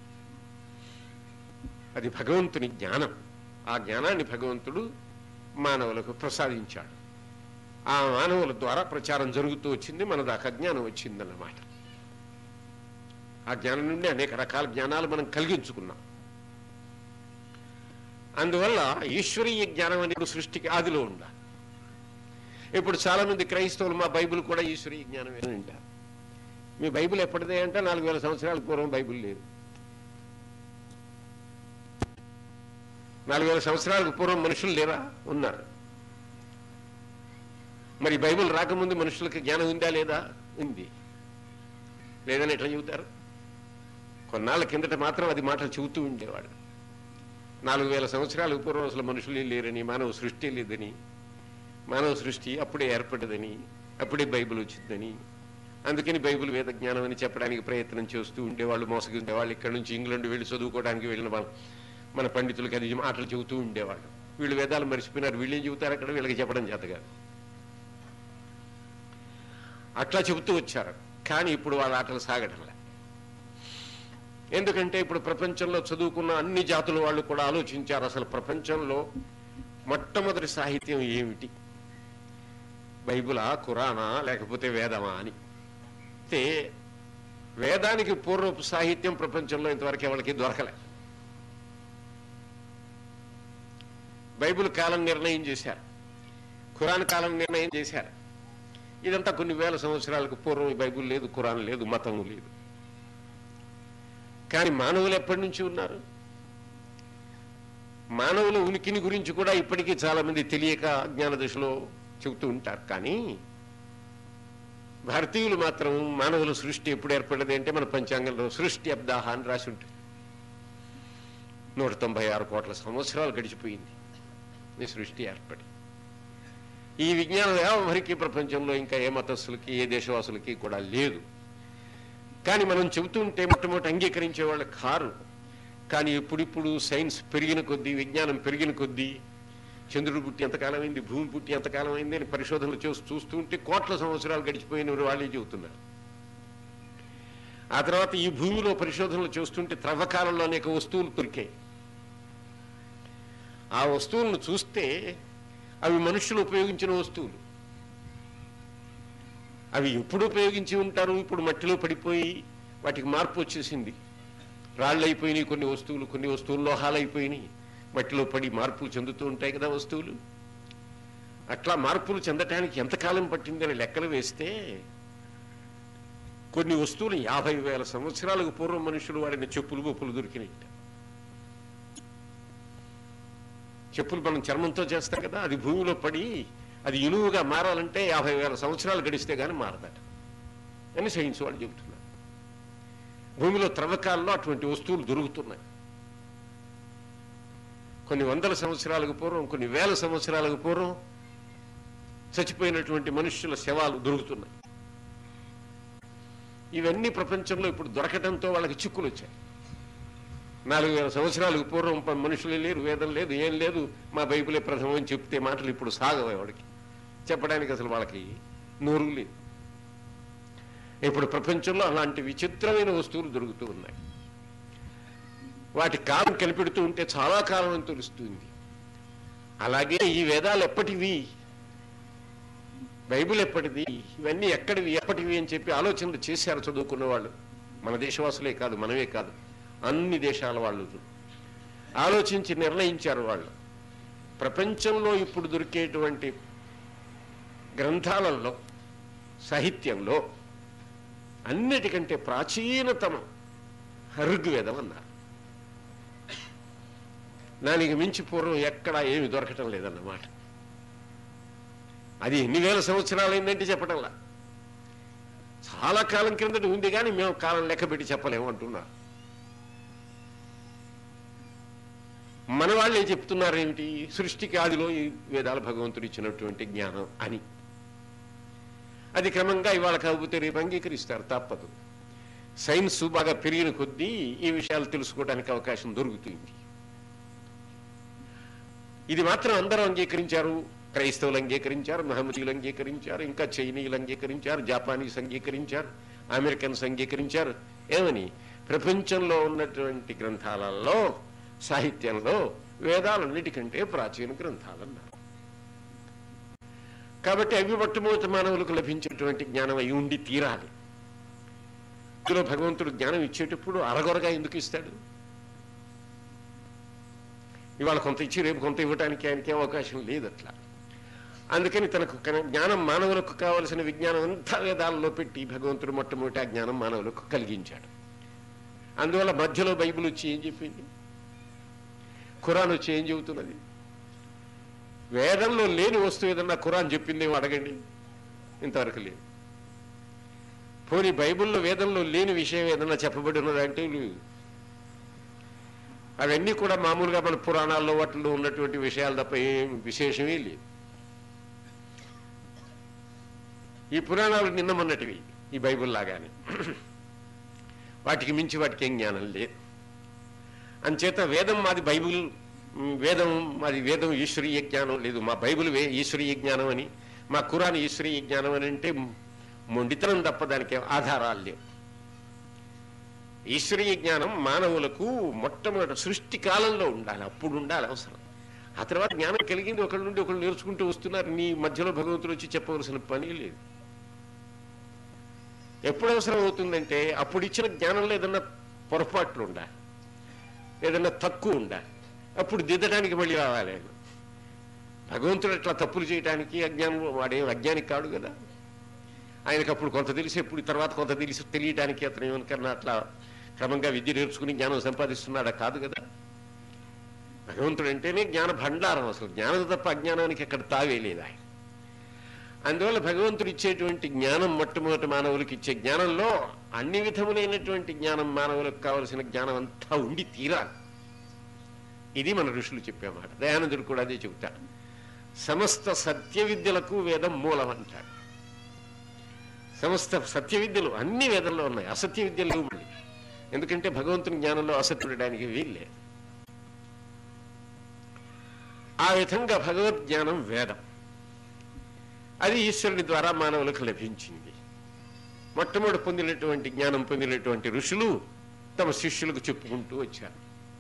అది భగవంతుని జ్ఞానం. ఆ జ్ఞానాన్ని భగవంతుడు మానవులకు ప్రసాదించాడు. ఆ మానవుల ద్వారా ప్రచారం జరుగుతూ వచ్చింది. మన దాకా జ్ఞానం వచ్చిందన్నమాట. ఆ జ్ఞానం నుండి అనేక రకాల జ్ఞానాలు మనం కలిగించుకున్నాం. అందువల్ల ఈశ్వరీయ జ్ఞానం అనేది సృష్టికి ఆదిలో ఉండాలి. ఇప్పుడు చాలా మంది క్రైస్తవులు మా బైబిల్ కూడా ఈశ్వరీయ జ్ఞానం ఏంటంటారు. మీ బైబిల్ ఎప్పటిదే అంటే నాలుగు వేల సంవత్సరాల పూర్వం బైబిల్ లేదు. నాలుగు వేల సంవత్సరాలకు పూర్వం మనుషులు లేరా? ఉన్నారు. మరి బైబిల్ రాకముందు మనుషులకి జ్ఞానం ఉందా లేదా? ఉంది. లేదని ఎట్లా చెబుతారు? కొన్నాళ్ళ కిందట మాత్రం అది మాటలు చెబుతూ ఉండేవాడు. నాలుగు వేల సంవత్సరాలకు పూర్వం అసలు మనుషులే లేరని, మానవ సృష్టి లేదని, మానవ సృష్టి అప్పుడే ఏర్పడ్డదని, అప్పుడే బైబిల్ వచ్చిందని, అందుకని బైబిల్ వేద జ్ఞానం అని చెప్పడానికి ప్రయత్నం చేస్తూ ఉండేవాళ్ళు, మోసగించేవాళ్ళు. ఇక్కడ నుంచి ఇంగ్లాండ్ వెళ్ళి చదువుకోవడానికి వెళ్ళిన వాళ్ళు మన పండితులకి అది మాటలు చెబుతూ ఉండేవాళ్ళు. వీళ్ళు వేదాలు మర్చిపోయినారు, వీళ్ళు ఏం చెబుతారు అక్కడ, వీళ్ళకి చెప్పడం చేతగా అట్లా చెబుతూ వచ్చారు. కానీ ఇప్పుడు వాళ్ళ ఆటలు సాగటంలే. ఎందుకంటే ఇప్పుడు ప్రపంచంలో చదువుకున్న అన్ని జాతుల వాళ్ళు కూడా ఆలోచించారు, అసలు ప్రపంచంలో మొట్టమొదటి సాహిత్యం ఏమిటి, బైబిలా, ఖురానా, లేకపోతే వేదమా అని. అయితే వేదానికి పూర్వపు సాహిత్యం ప్రపంచంలో ఇంతవరకు ఎవరికి దొరకలే. బైబిల్ కాలం నిర్ణయం చేశారు, ఖురాన్ కాలం నిర్ణయం చేశారు. ఇదంతా కొన్ని వేల సంవత్సరాలకు పూర్వం ఈ బైబిల్ లేదు, ఖురాన్ లేదు, మతము లేదు. కానీ మానవులు ఎప్పటి నుంచి ఉన్నారు? మానవుల ఉనికిని గురించి కూడా ఇప్పటికీ చాలా మంది తెలియక అజ్ఞాన దశలో చెబుతూ ఉంటారు. కానీ భారతీయులు మాత్రం మానవుల సృష్టి ఎప్పుడు ఏర్పడ్డది అంటే మన పంచాంగంలో సృష్టి అబ్దాహ అని రాసి ఉంటుంది. నూట తొంభై ఆరు కోట్ల సంవత్సరాలు గడిచిపోయింది ఈ సృష్టి ఏర్పడి. ఈ విజ్ఞానం ఎవరికి ప్రపంచంలో ఇంకా ఏ మతస్థులకి, ఏ దేశవాసులకి కూడా లేదు. కానీ మనం చెబుతుంటే మొట్టమొదటి అంగీకరించే వాళ్ళు కారు. కానీ ఇప్పుడిప్పుడు సైన్స్ పెరిగిన కొద్దీ, విజ్ఞానం పెరిగిన కొద్దీ, చంద్రుడు పుట్టి ఎంతకాలం అయింది, భూమి పుట్టి ఎంతకాలం అయింది అని పరిశోధనలు చేసి చూస్తూ ఉంటే కోట్ల సంవత్సరాలు గడిచిపోయిన వాళ్ళే చెబుతున్నారు. ఆ తర్వాత ఈ భూమిలో పరిశోధనలు చేస్తుంటే త్రవ్వకాలంలో అనేక వస్తువులు దొరికాయి. ఆ వస్తువులను చూస్తే అవి మనుషులు ఉపయోగించిన వస్తువులు. అవి ఎప్పుడు ఉపయోగించి ఉంటారు, ఇప్పుడు మట్టిలో పడిపోయి వాటికి మార్పు వచ్చేసింది. రాళ్ళు అయిపోయినాయి కొన్ని వస్తువులు, కొన్ని వస్తువులు లోహాలు అయిపోయినాయి, మట్టిలో పడి మార్పులు చెందుతూ ఉంటాయి కదా వస్తువులు. అట్లా మార్పులు చెందటానికి ఎంతకాలం పట్టిందని లెక్కలు వేస్తే కొన్ని వస్తువులు యాభై వేల సంవత్సరాలకు పూర్వం మనుషులు వాడిన చెప్పులు గొప్పులు దొరికినాయి. చెప్పులు మనం చర్మంతో చేస్తాం కదా, అది భూమిలో పడి అది ఇనువుగా మారాలంటే యాభై వేల సంవత్సరాలు గడిస్తే కానీ మారదట అని సైన్స్ వాళ్ళు చెబుతున్నారు. భూమిలో త్రవ్వకాల్లో అటువంటి వస్తువులు దొరుకుతున్నాయి. కొన్ని వందల సంవత్సరాలకు పూర్వం, కొన్ని వేల సంవత్సరాలకు పూర్వం చచ్చిపోయినటువంటి మనుష్యుల శవాలు దొరుకుతున్నాయి. ఇవన్నీ ప్రపంచంలో ఇప్పుడు దొరకటంతో వాళ్ళకి చిక్కులు వచ్చాయి. నాలుగు వేల సంవత్సరాలకు పూర్వం మనుషులే లేరు, వేదం లేదు, ఏం లేదు, మా బైబిలే ప్రథమం అని చెప్తే మాటలు ఇప్పుడు సాగవు. వాడికి చెప్పడానికి అసలు వాళ్ళకి నోరు లేదు. ఇప్పుడు ప్రపంచంలో అలాంటి విచిత్రమైన వస్తువులు దొరుకుతూ ఉన్నాయి. వాటి కాలం కనిపెడుతూ ఉంటే చాలా కాలం అని తెలుస్తుంది. అలాగే ఈ వేదాలు ఎప్పటివి, బైబిల్ ఎప్పటిది, ఇవన్నీ ఎక్కడివి, ఎప్పటివి అని చెప్పి ఆలోచనలు చేశారు చదువుకున్న వాళ్ళు. మన దేశవాసులే కాదు, మనమే కాదు, అన్ని దేశాల వాళ్ళు ఆలోచించి నిర్ణయించారు. వాళ్ళు ప్రపంచంలో ఇప్పుడు దొరికేటువంటి గ్రంథాలలో, సాహిత్యంలో అన్నిటికంటే ప్రాచీనతమ ఋగ్వేదం అన్నారు. దానికి మించి పూర్వం ఎక్కడా ఏమి దొరకటం లేదన్నమాట. అది ఎన్ని వేల సంవత్సరాలు అయిందంటే చెప్పటంలా, చాలా కాలం కిందటి ఉంది, కానీ మేము కాలం లెక్క పెట్టి చెప్పలేము అంటున్నారు. మన వాళ్ళు ఏం చెప్తున్నారు ఏమిటి, సృష్టికి ఆదిలో ఈ వేదాలు భగవంతుడు ఇచ్చినటువంటి జ్ఞానం అని. అది క్రమంగా ఇవాళ కాకపోతే రేపు అంగీకరిస్తారు, తప్పదు. సైన్స్ బాగా పెరిగిన కొద్దీ ఈ విషయాలు తెలుసుకోవడానికి అవకాశం దొరుకుతుంది. ఇది మాత్రం అందరూ అంగీకరించారు. క్రైస్తవులు అంగీకరించారు, మహమ్మదీయులు అంగీకరించారు, ఇంకా చైనీయులు అంగీకరించారు, జపానీస్ అంగీకరించారు, అమెరికన్స్ అంగీకరించారు. ఏమని, ప్రపంచంలో ఉన్నటువంటి గ్రంథాలలో, సాహిత్యంలో వేదాలన్నిటికంటే ప్రాచీన గ్రంథాలన్నారు. కాబట్టి అవి మొట్టమొదటి మానవులకు లభించినటువంటి జ్ఞానం అయి ఉండి తీరాలి. ఇందులో భగవంతుడు జ్ఞానం ఇచ్చేటప్పుడు అరగొరగా ఎందుకు ఇస్తాడు? ఇవాళ కొంత ఇచ్చి రేపు కొంత ఇవ్వటానికి ఆయనకి అవకాశం లేదు. అట్లా అందుకని తనకు జ్ఞానం, మానవులకు కావలసిన విజ్ఞానం అంతా వేదాలలో పెట్టి భగవంతుడు మొట్టమొదటి ఆ జ్ఞానం మానవులకు కలిగించాడు. అందువల్ల మధ్యలో బైబిల్ వచ్చి ఏం చెప్పింది, ఖురాన్ వచ్చి ఏం చెబుతున్నది? వేదంలో లేని వస్తువు ఏదన్నా ఖురాన్ చెప్పిందేమో అడగండి, ఇంతవరకు లేదు. పోనీ బైబిల్లో వేదంలో లేని విషయం ఏదన్నా చెప్పబడి ఉన్నదంటే లేదు. అవన్నీ కూడా మామూలుగా మన పురాణాల్లో వాటిల్లో ఉన్నటువంటి విషయాలు తప్ప ఏం విశేషమే లేదు. ఈ పురాణాలు నిన్న మొన్నటివి, ఈ బైబిల్ లాగానే. వాటికి మించి వాటికి ఏం జ్ఞానం లేదు. అంచేత వేదం మాది బైబిల్, వేదం మాది వేదం ఈశ్వరీయ జ్ఞానం లేదు. మా బైబిల్ వే ఈశ్వరీయ జ్ఞానం అని, మా ఖురాన్ ఈశ్వరీయ జ్ఞానం అని అంటే మొండితనం తప్ప దానికి ఆధారాలు లేవు. ఈశ్వరీయ జ్ఞానం మానవులకు మొట్టమొదటి సృష్టి కాలంలో ఉండాలి, అప్పుడు ఉండాలి అవసరం. ఆ తర్వాత జ్ఞానం కలిగింది ఒకళ్ళ నుండి ఒకళ్ళు నేర్చుకుంటూ వస్తున్నారు. నీ మధ్యలో భగవంతుడు వచ్చి చెప్పవలసిన పని లేదు. ఎప్పుడు అవసరం అవుతుందంటే అప్పుడు ఇచ్చిన జ్ఞానంలో ఏదన్నా పొరపాట్లు ఉండాలి, ఏదన్నా తక్కువ ఉండాలి, అప్పుడు దిద్దడానికి మళ్ళీ రావాలి ఆయన. భగవంతుడు అట్లా తప్పులు చేయడానికి అజ్ఞానం, వాడేం అజ్ఞానికి కాడు కదా. ఆయనకు అప్పుడు కొంత తెలిసి ఎప్పుడు తర్వాత కొంత తెలిసి తెలియడానికి అతను ఏమనుకన్నా అట్లా క్రమంగా విద్య నేర్చుకుని జ్ఞానం సంపాదిస్తున్నాడా? కాదు కదా. భగవంతుడు అంటేనే జ్ఞాన భండారం. అసలు జ్ఞానం తప్ప అజ్ఞానానికి అక్కడ తావే లేదు ఆయన. అందువల్ల భగవంతుడు ఇచ్చేటువంటి జ్ఞానం, మొట్టమొదటి మానవులకు ఇచ్చే జ్ఞానంలో అన్ని విధములైనటువంటి జ్ఞానం, మానవులకు కావలసిన జ్ఞానం అంతా ఉండి తీరాలి. ఇది మన ఋషులు చెప్పేమాట. దయానందుడు కూడా అదే చెబుతాడు. సమస్త సత్య విద్యలకు వేదం మూలం అంటాడు. సమస్త సత్య విద్యలు అన్ని వేదంలో ఉన్నాయి, అసత్య విద్యలు మళ్ళీ. ఎందుకంటే భగవంతుని జ్ఞానంలో అసత్యుడడానికి వీల్లే. ఆ విధంగా భగవద్జ్ఞానం వేదం, అది ఈశ్వరుని ద్వారా మానవులకు లభించింది. మొట్టమొదటి పొందినటువంటి జ్ఞానం పొందినటువంటి ఋషులు తమ శిష్యులకు చెప్పుకుంటూ వచ్చారు.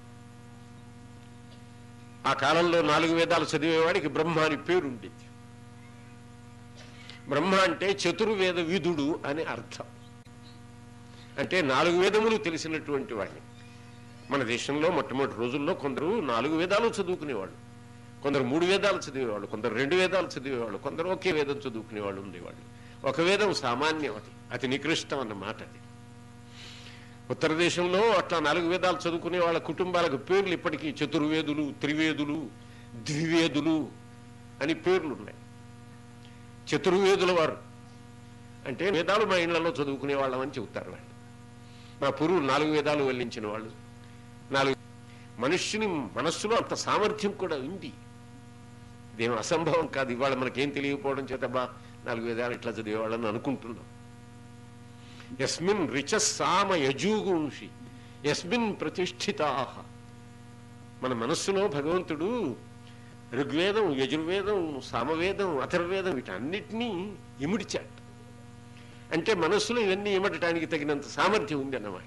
ఆ కాలంలో నాలుగు వేదాలు చదివేవాడికి బ్రహ్మ అని పేరు ఉండేది. బ్రహ్మ అంటే చతుర్వేద విధుడు అని అర్థం. అంటే నాలుగు వేదములు తెలిసినటువంటి వాడిని. మన దేశంలో మొట్టమొదటి రోజుల్లో కొందరు నాలుగు వేదాలు చదువుకునేవాళ్ళు, కొందరు మూడు వేదాలు చదివేవాళ్ళు, కొందరు రెండు వేదాలు చదివేవాళ్ళు, కొందరు ఒకే వేదం చదువుకునేవాళ్ళు ఉండేవాళ్ళు. ఒక వేదం సామాన్యం, అది అతి నికృష్టం అన్నమాట. అది ఉత్తర దేశంలో అట్లా నాలుగు వేదాలు చదువుకునే వాళ్ళ కుటుంబాలకు పేర్లు ఇప్పటికీ చతుర్వేదులు, త్రివేదులు, ద్వివేదులు అని పేర్లు ఉన్నాయి. చతుర్వేదుల వారు అంటే వేదాలు మా ఇళ్లలో చదువుకునే వాళ్ళమని చెబుతారు వాళ్ళు. మా పూర్వులు నాలుగు వేదాలు వల్లించిన వాళ్ళు. నాలుగు మనుష్యుని మనస్సులో అంత సామర్థ్యం కూడా ఉంది. ఇదేం అసంభవం కాదు. ఇవాళ మనకేం తెలియకపోవడం చేత బా నాలుగు వేదాలు ఇట్లా చదివేవాళ్ళని అనుకుంటున్నాం. యస్మిన్ రిచస్ సామ యజూగుంషి యస్మిన్ ప్రతిష్ఠితాః. మన మనస్సులో భగవంతుడు ఋగ్వేదం, యజుర్వేదం, సామవేదం, అథర్వేదం వీటన్నిటినీ ఇమిడిచాడు. అంటే మనస్సులో ఇవన్నీ ఇమడటానికి తగినంత సామర్థ్యం ఉంది అన్నమాట.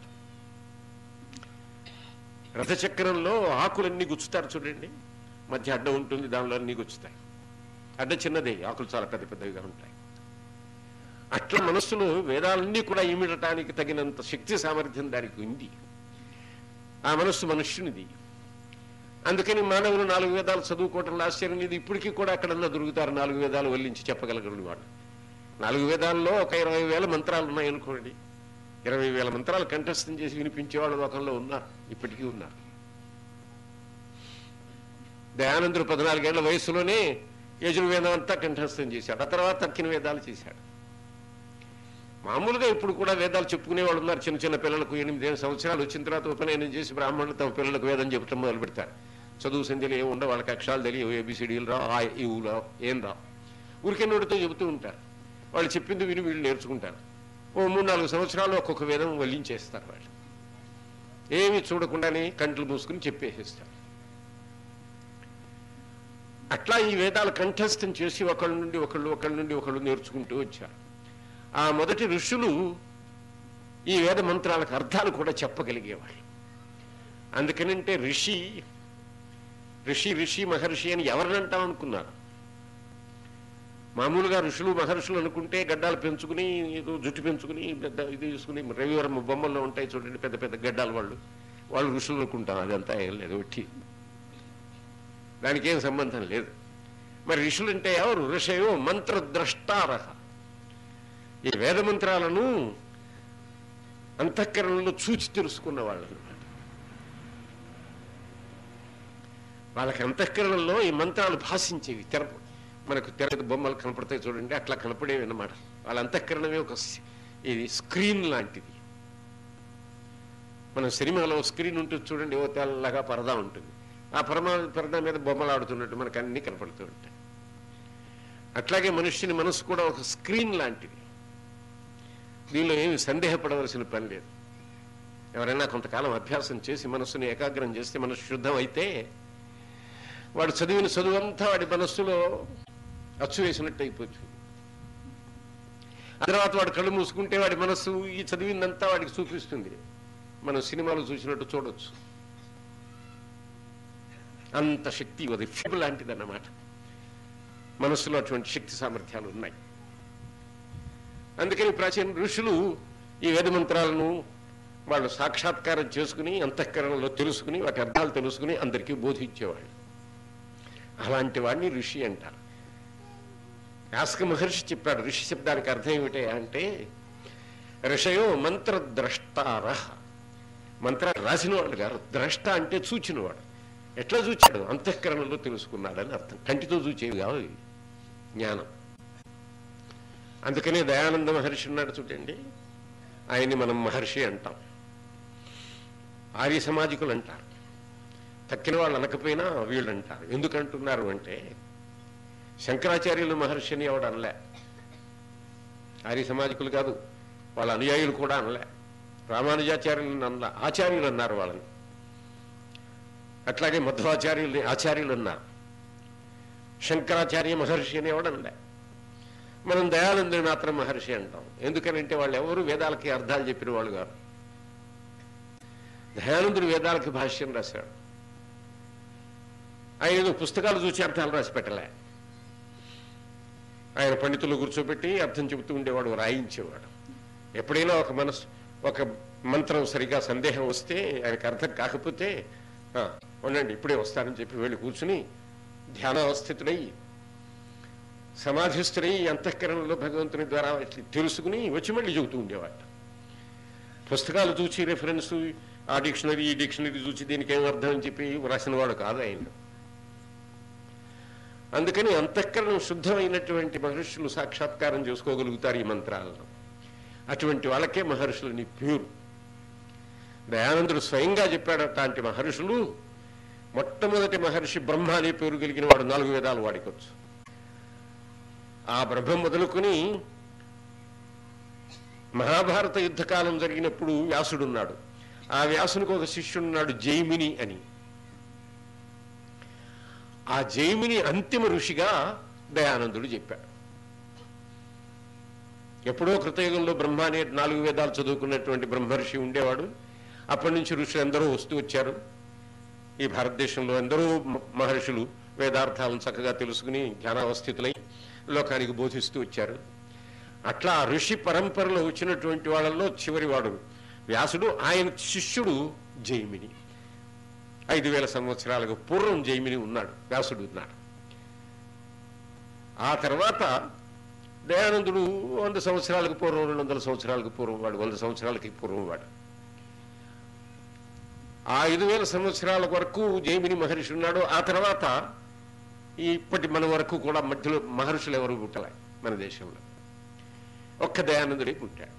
రథచక్రంలో ఆకులన్నీ గుచ్చుతారు చూడండి, మధ్య అడ్డ ఉంటుంది, దానిలో అన్నీ గుచ్చుతాయి. అడ్డ చిన్నదే, ఆకులు చాలా పెద్ద పెద్దవిగా ఉంటాయి. అట్లా మనస్సులో వేదాలన్నీ కూడా ఇమిడటానికి తగినంత శక్తి సామర్థ్యం దానికి ఉంది. ఆ మనస్సు మనుష్యునిది. అందుకని మానవులు నాలుగు వేదాలు చదువుకోవటం ఆశ్చర్యం లేదు. ఇప్పటికీ కూడా అక్కడన్నా దొరుకుతారు నాలుగు వేదాలు వల్లించి చెప్పగలగని వాడు. నాలుగు వేదాల్లో ఒక ఇరవై వేల మంత్రాలు ఉన్నాయనుకోండి. ఇరవై వేల మంత్రాలు కంఠస్థం చేసి వినిపించేవాళ్ళు లోకంలో ఉన్నారు, ఇప్పటికీ ఉన్నారు. దయానందుడు పద్నాలుగేళ్ల వయసులోనే యజుర్వేదం అంతా కంఠస్థం చేశాడు. ఆ తర్వాత తక్కిన వేదాలు చేశాడు. మామూలుగా ఇప్పుడు కూడా వేదాలు చెప్పుకునే వాళ్ళు ఉన్నారు. చిన్న చిన్న పిల్లలకు ఎనిమిది సంవత్సరాలు వచ్చిన తర్వాత ఉపనయనం చేసి బ్రాహ్మణులు తమ పిల్లలకు వేదం చెబుతాం మొదలు పెడతారు. చదువు సంధ్యలు ఏమి ఉండవు, వాళ్ళకి అక్షరాలు తెలియవు, ఏబిసిడీలు రావు, ఆ ఇవు రావు, ఏం రావు, ఊరికే నోటితో చెబుతూ ఉంటారు. వాళ్ళు చెప్పింది విని వీళ్ళు నేర్చుకుంటారు. ఓ మూడు నాలుగు సంవత్సరాలు ఒక్కొక్క వేదం వల్లించేస్తారు. వాళ్ళు ఏమి చూడకుండానే కంట్లు మూసుకుని చెప్పేసేస్తారు. అట్లా ఈ వేదాలు కంఠస్థం చేసి ఒకళ్ళ నుండి ఒకళ్ళు ఒకళ్ళ నుండి ఒకళ్ళు నేర్చుకుంటూ వచ్చారు. ఆ మొదటి ఋషులు ఈ వేద మంత్రాలకు అర్థాలు కూడా చెప్పగలిగేవాళ్ళు. అందుకనంటే ఋషి ఋషి ఋషి మహర్షి అని ఎవరిని అంటాం అనుకున్నారు. మామూలుగా ఋషులు మహర్షులు అనుకుంటే గడ్డాలు పెంచుకుని ఏదో జుట్టు పెంచుకుని పెద్ద ఇది తీసుకుని రవివర్మ బొమ్మల్లో ఉంటాయి చూడండి, పెద్ద పెద్ద గడ్డాలు, వాళ్ళు వాళ్ళు ఋషులు అనుకుంటాం. అదంతా ఏం లేదు, ఒట్టి దానికి ఏం సంబంధం లేదు. మరి ఋషులు అంటే ఎవరు? ఋషయో మంత్రద్రష్టారహ. ఈ వేద మంత్రాలను అంతఃకరణలో చూచి తెలుసుకున్న వాళ్ళు అన్నమాట. వాళ్ళకి అంతఃకరణలో ఈ మంత్రాలు భాషించేవి. తెర మనకు తెర బొమ్మలు కనపడతాయి చూడండి, అట్లా కనపడేవి అన్నమాట. వాళ్ళ అంతఃకరణమే ఒక ఇది స్క్రీన్ లాంటిది. మన సినిమాలో స్క్రీన్ ఉంటుంది చూడండి, ఓ తెల్లగా పరదా ఉంటుంది, ఆ పరమా పరదా మీద బొమ్మలు ఆడుతున్నట్టు మనకు అన్నీ కనపడుతూ ఉంటాయి. అట్లాగే మనుష్యుని మనసు కూడా ఒక స్క్రీన్ లాంటిది. దీనిలో ఏమి సందేహపడవలసిన పని లేదు. ఎవరైనా కొంతకాలం అభ్యాసం చేసి మనస్సుని ఏకాగ్రం చేస్తే మనసు శుద్ధం అయితే వాడు చదివిన చదువు అంతా వాడి మనస్సులో అచ్చు వేసినట్టు అయిపోతుంది. ఆ తర్వాత వాడు కళ్ళు మూసుకుంటే వాడి మనస్సు ఈ చదివిందంతా వాడికి చూపిస్తుంది. మనం సినిమాలు చూసినట్టు చూడొచ్చు. అంత శక్తి అది ఫిబ్ లాంటిది అన్నమాట. మనస్సులో అటువంటి శక్తి సామర్థ్యాలు ఉన్నాయి. అందుకని ప్రాచీన ఋషులు ఈ వేద మంత్రాలను వాళ్ళు సాక్షాత్కారం చేసుకుని అంతఃకరణలో తెలుసుకుని వాటి అర్థాలు తెలుసుకుని అందరికీ బోధించేవాళ్ళు. అలాంటి వాడిని ఋషి అంటారు. యాస్క మహర్షి చెప్పాడు ఋషి శబ్దానికి అర్థం ఏమిటి అంటే ఋషయో మంత్రద్రష్టార. మంత్రాలు రాసిన వాళ్ళు గారు, ద్రష్ట అంటే చూచినవాడు. ఎట్లా చూచాడు? అంతఃకరణలో తెలుసుకున్నాడని అర్థం. కంటితో చూచేవి కావు జ్ఞానం. అందుకనే దయానంద మహర్షి ఉన్నాడు చూడండి, ఆయన్ని మనం మహర్షి అంటాం. ఆర్య సమాజికులు అంటారు, తక్కిన వాళ్ళు అనకపోయినా వీళ్ళు అంటారు. ఎందుకంటున్నారు అంటే శంకరాచార్యులు మహర్షి అని ఎవడు అనలే, ఆర్య సమాజికులు కాదు వాళ్ళ అనుయాయులు కూడా అనలే, రామానుజాచార్యులను అనలే, ఆచార్యులు అన్నారు వాళ్ళని. అట్లాగే మధ్వాచార్యుల్ని ఆచార్యులు అన్నారు. శంకరాచార్య మహర్షి అని ఎవడనలే. మనం దయానందుని మాత్రం మహర్షి అంటాం. ఎందుకనంటే వాళ్ళు ఎవరు వేదాలకి అర్థాలు చెప్పిన వాళ్ళు కాదు. దయానందుడు వేదాలకి భాష్యం రాశాడు. ఆయన ఏదో పుస్తకాలు చూసి అర్థాలు రాసి పెట్టలే. ఆయన పండితులు కూర్చోబెట్టి అర్థం చెబుతూ ఉండేవాడు, రాయించేవాడు. ఎప్పుడైనా ఒక మనసు ఒక మంత్రం సరిగా సందేహం వస్తే ఆయనకు అర్థం కాకపోతే ఉండండి ఇప్పుడే వస్తానని చెప్పి వెళ్ళి కూర్చుని ధ్యానావస్థితుడై సమాధిస్తుడై అంతఃకరణలో భగవంతుని ద్వారా తెలుసుకుని వచ్చి మళ్ళీ చెబుతూ ఉండేవాడు. పుస్తకాలు చూసి రెఫరెన్స్ ఆ డిక్షనరీ ఈ డిక్షనరీ చూసి దీనికి ఏం అర్థం అని చెప్పి రాసిన వాడు కాదు ఆయన. అందుకని అంతఃకరణం శుద్ధమైనటువంటి మహర్షులు సాక్షాత్కారం చేసుకోగలుగుతారు ఈ మంత్రాలను. అటువంటి వాళ్ళకే మహర్షులని పేరు. దయానందుడు స్వయంగా చెప్పాడు, అట్లాంటి మహర్షులు మొట్టమొదటి మహర్షి బ్రహ్మ అనే పేరు కలిగిన వాడు నాలుగు వేదాలు వాడుకోవచ్చు. ఆ బ్రహ్మ మొదలుకొని మహాభారత యుద్ధకాలం జరిగినప్పుడు వ్యాసుడున్నాడు. ఆ వ్యాసునికి ఒక శిష్యుడున్నాడు జైమిని అని. ఆ జైమిని అంతిమ ఋషిగా దయానందుడు చెప్పాడు. ఎప్పుడో కృతయుగంలో బ్రహ్మ అనే నాలుగు వేదాలు చదువుకున్నటువంటి బ్రహ్మర్షి ఉండేవాడు. అప్పటి నుంచి ఋషులు ఎందరో వస్తూ వచ్చారు. ఈ భారతదేశంలో ఎందరో మహర్షులు వేదార్థాలను చక్కగా తెలుసుకుని జ్ఞానావస్థితులై లోకానికి బోధిస్తూ వచ్చారు. అట్లా ఋషి పరంపరలో వచ్చినటువంటి వాళ్ళల్లో చివరి వాడు వ్యాసుడు. ఆయన శిష్యుడు జైమిని. ఐదు వేల సంవత్సరాలకు పూర్వం జైమిని ఉన్నాడు, వ్యాసుడు ఉన్నాడు. ఆ తర్వాత దయానందుడు వంద సంవత్సరాలకు పూర్వం, రెండు వందల సంవత్సరాలకు పూర్వం వాడు, వంద సంవత్సరాలకి పూర్వం వాడు. ఆ ఐదు వేల సంవత్సరాల వరకు జైమిని మహర్షి ఉన్నాడు. ఆ తర్వాత ఇప్పటి మన వరకు కూడా మధ్యలో మహర్షులు ఎవరు పుట్టలే మన దేశంలో. ఒక్క దయానందుడే పుట్టాడు.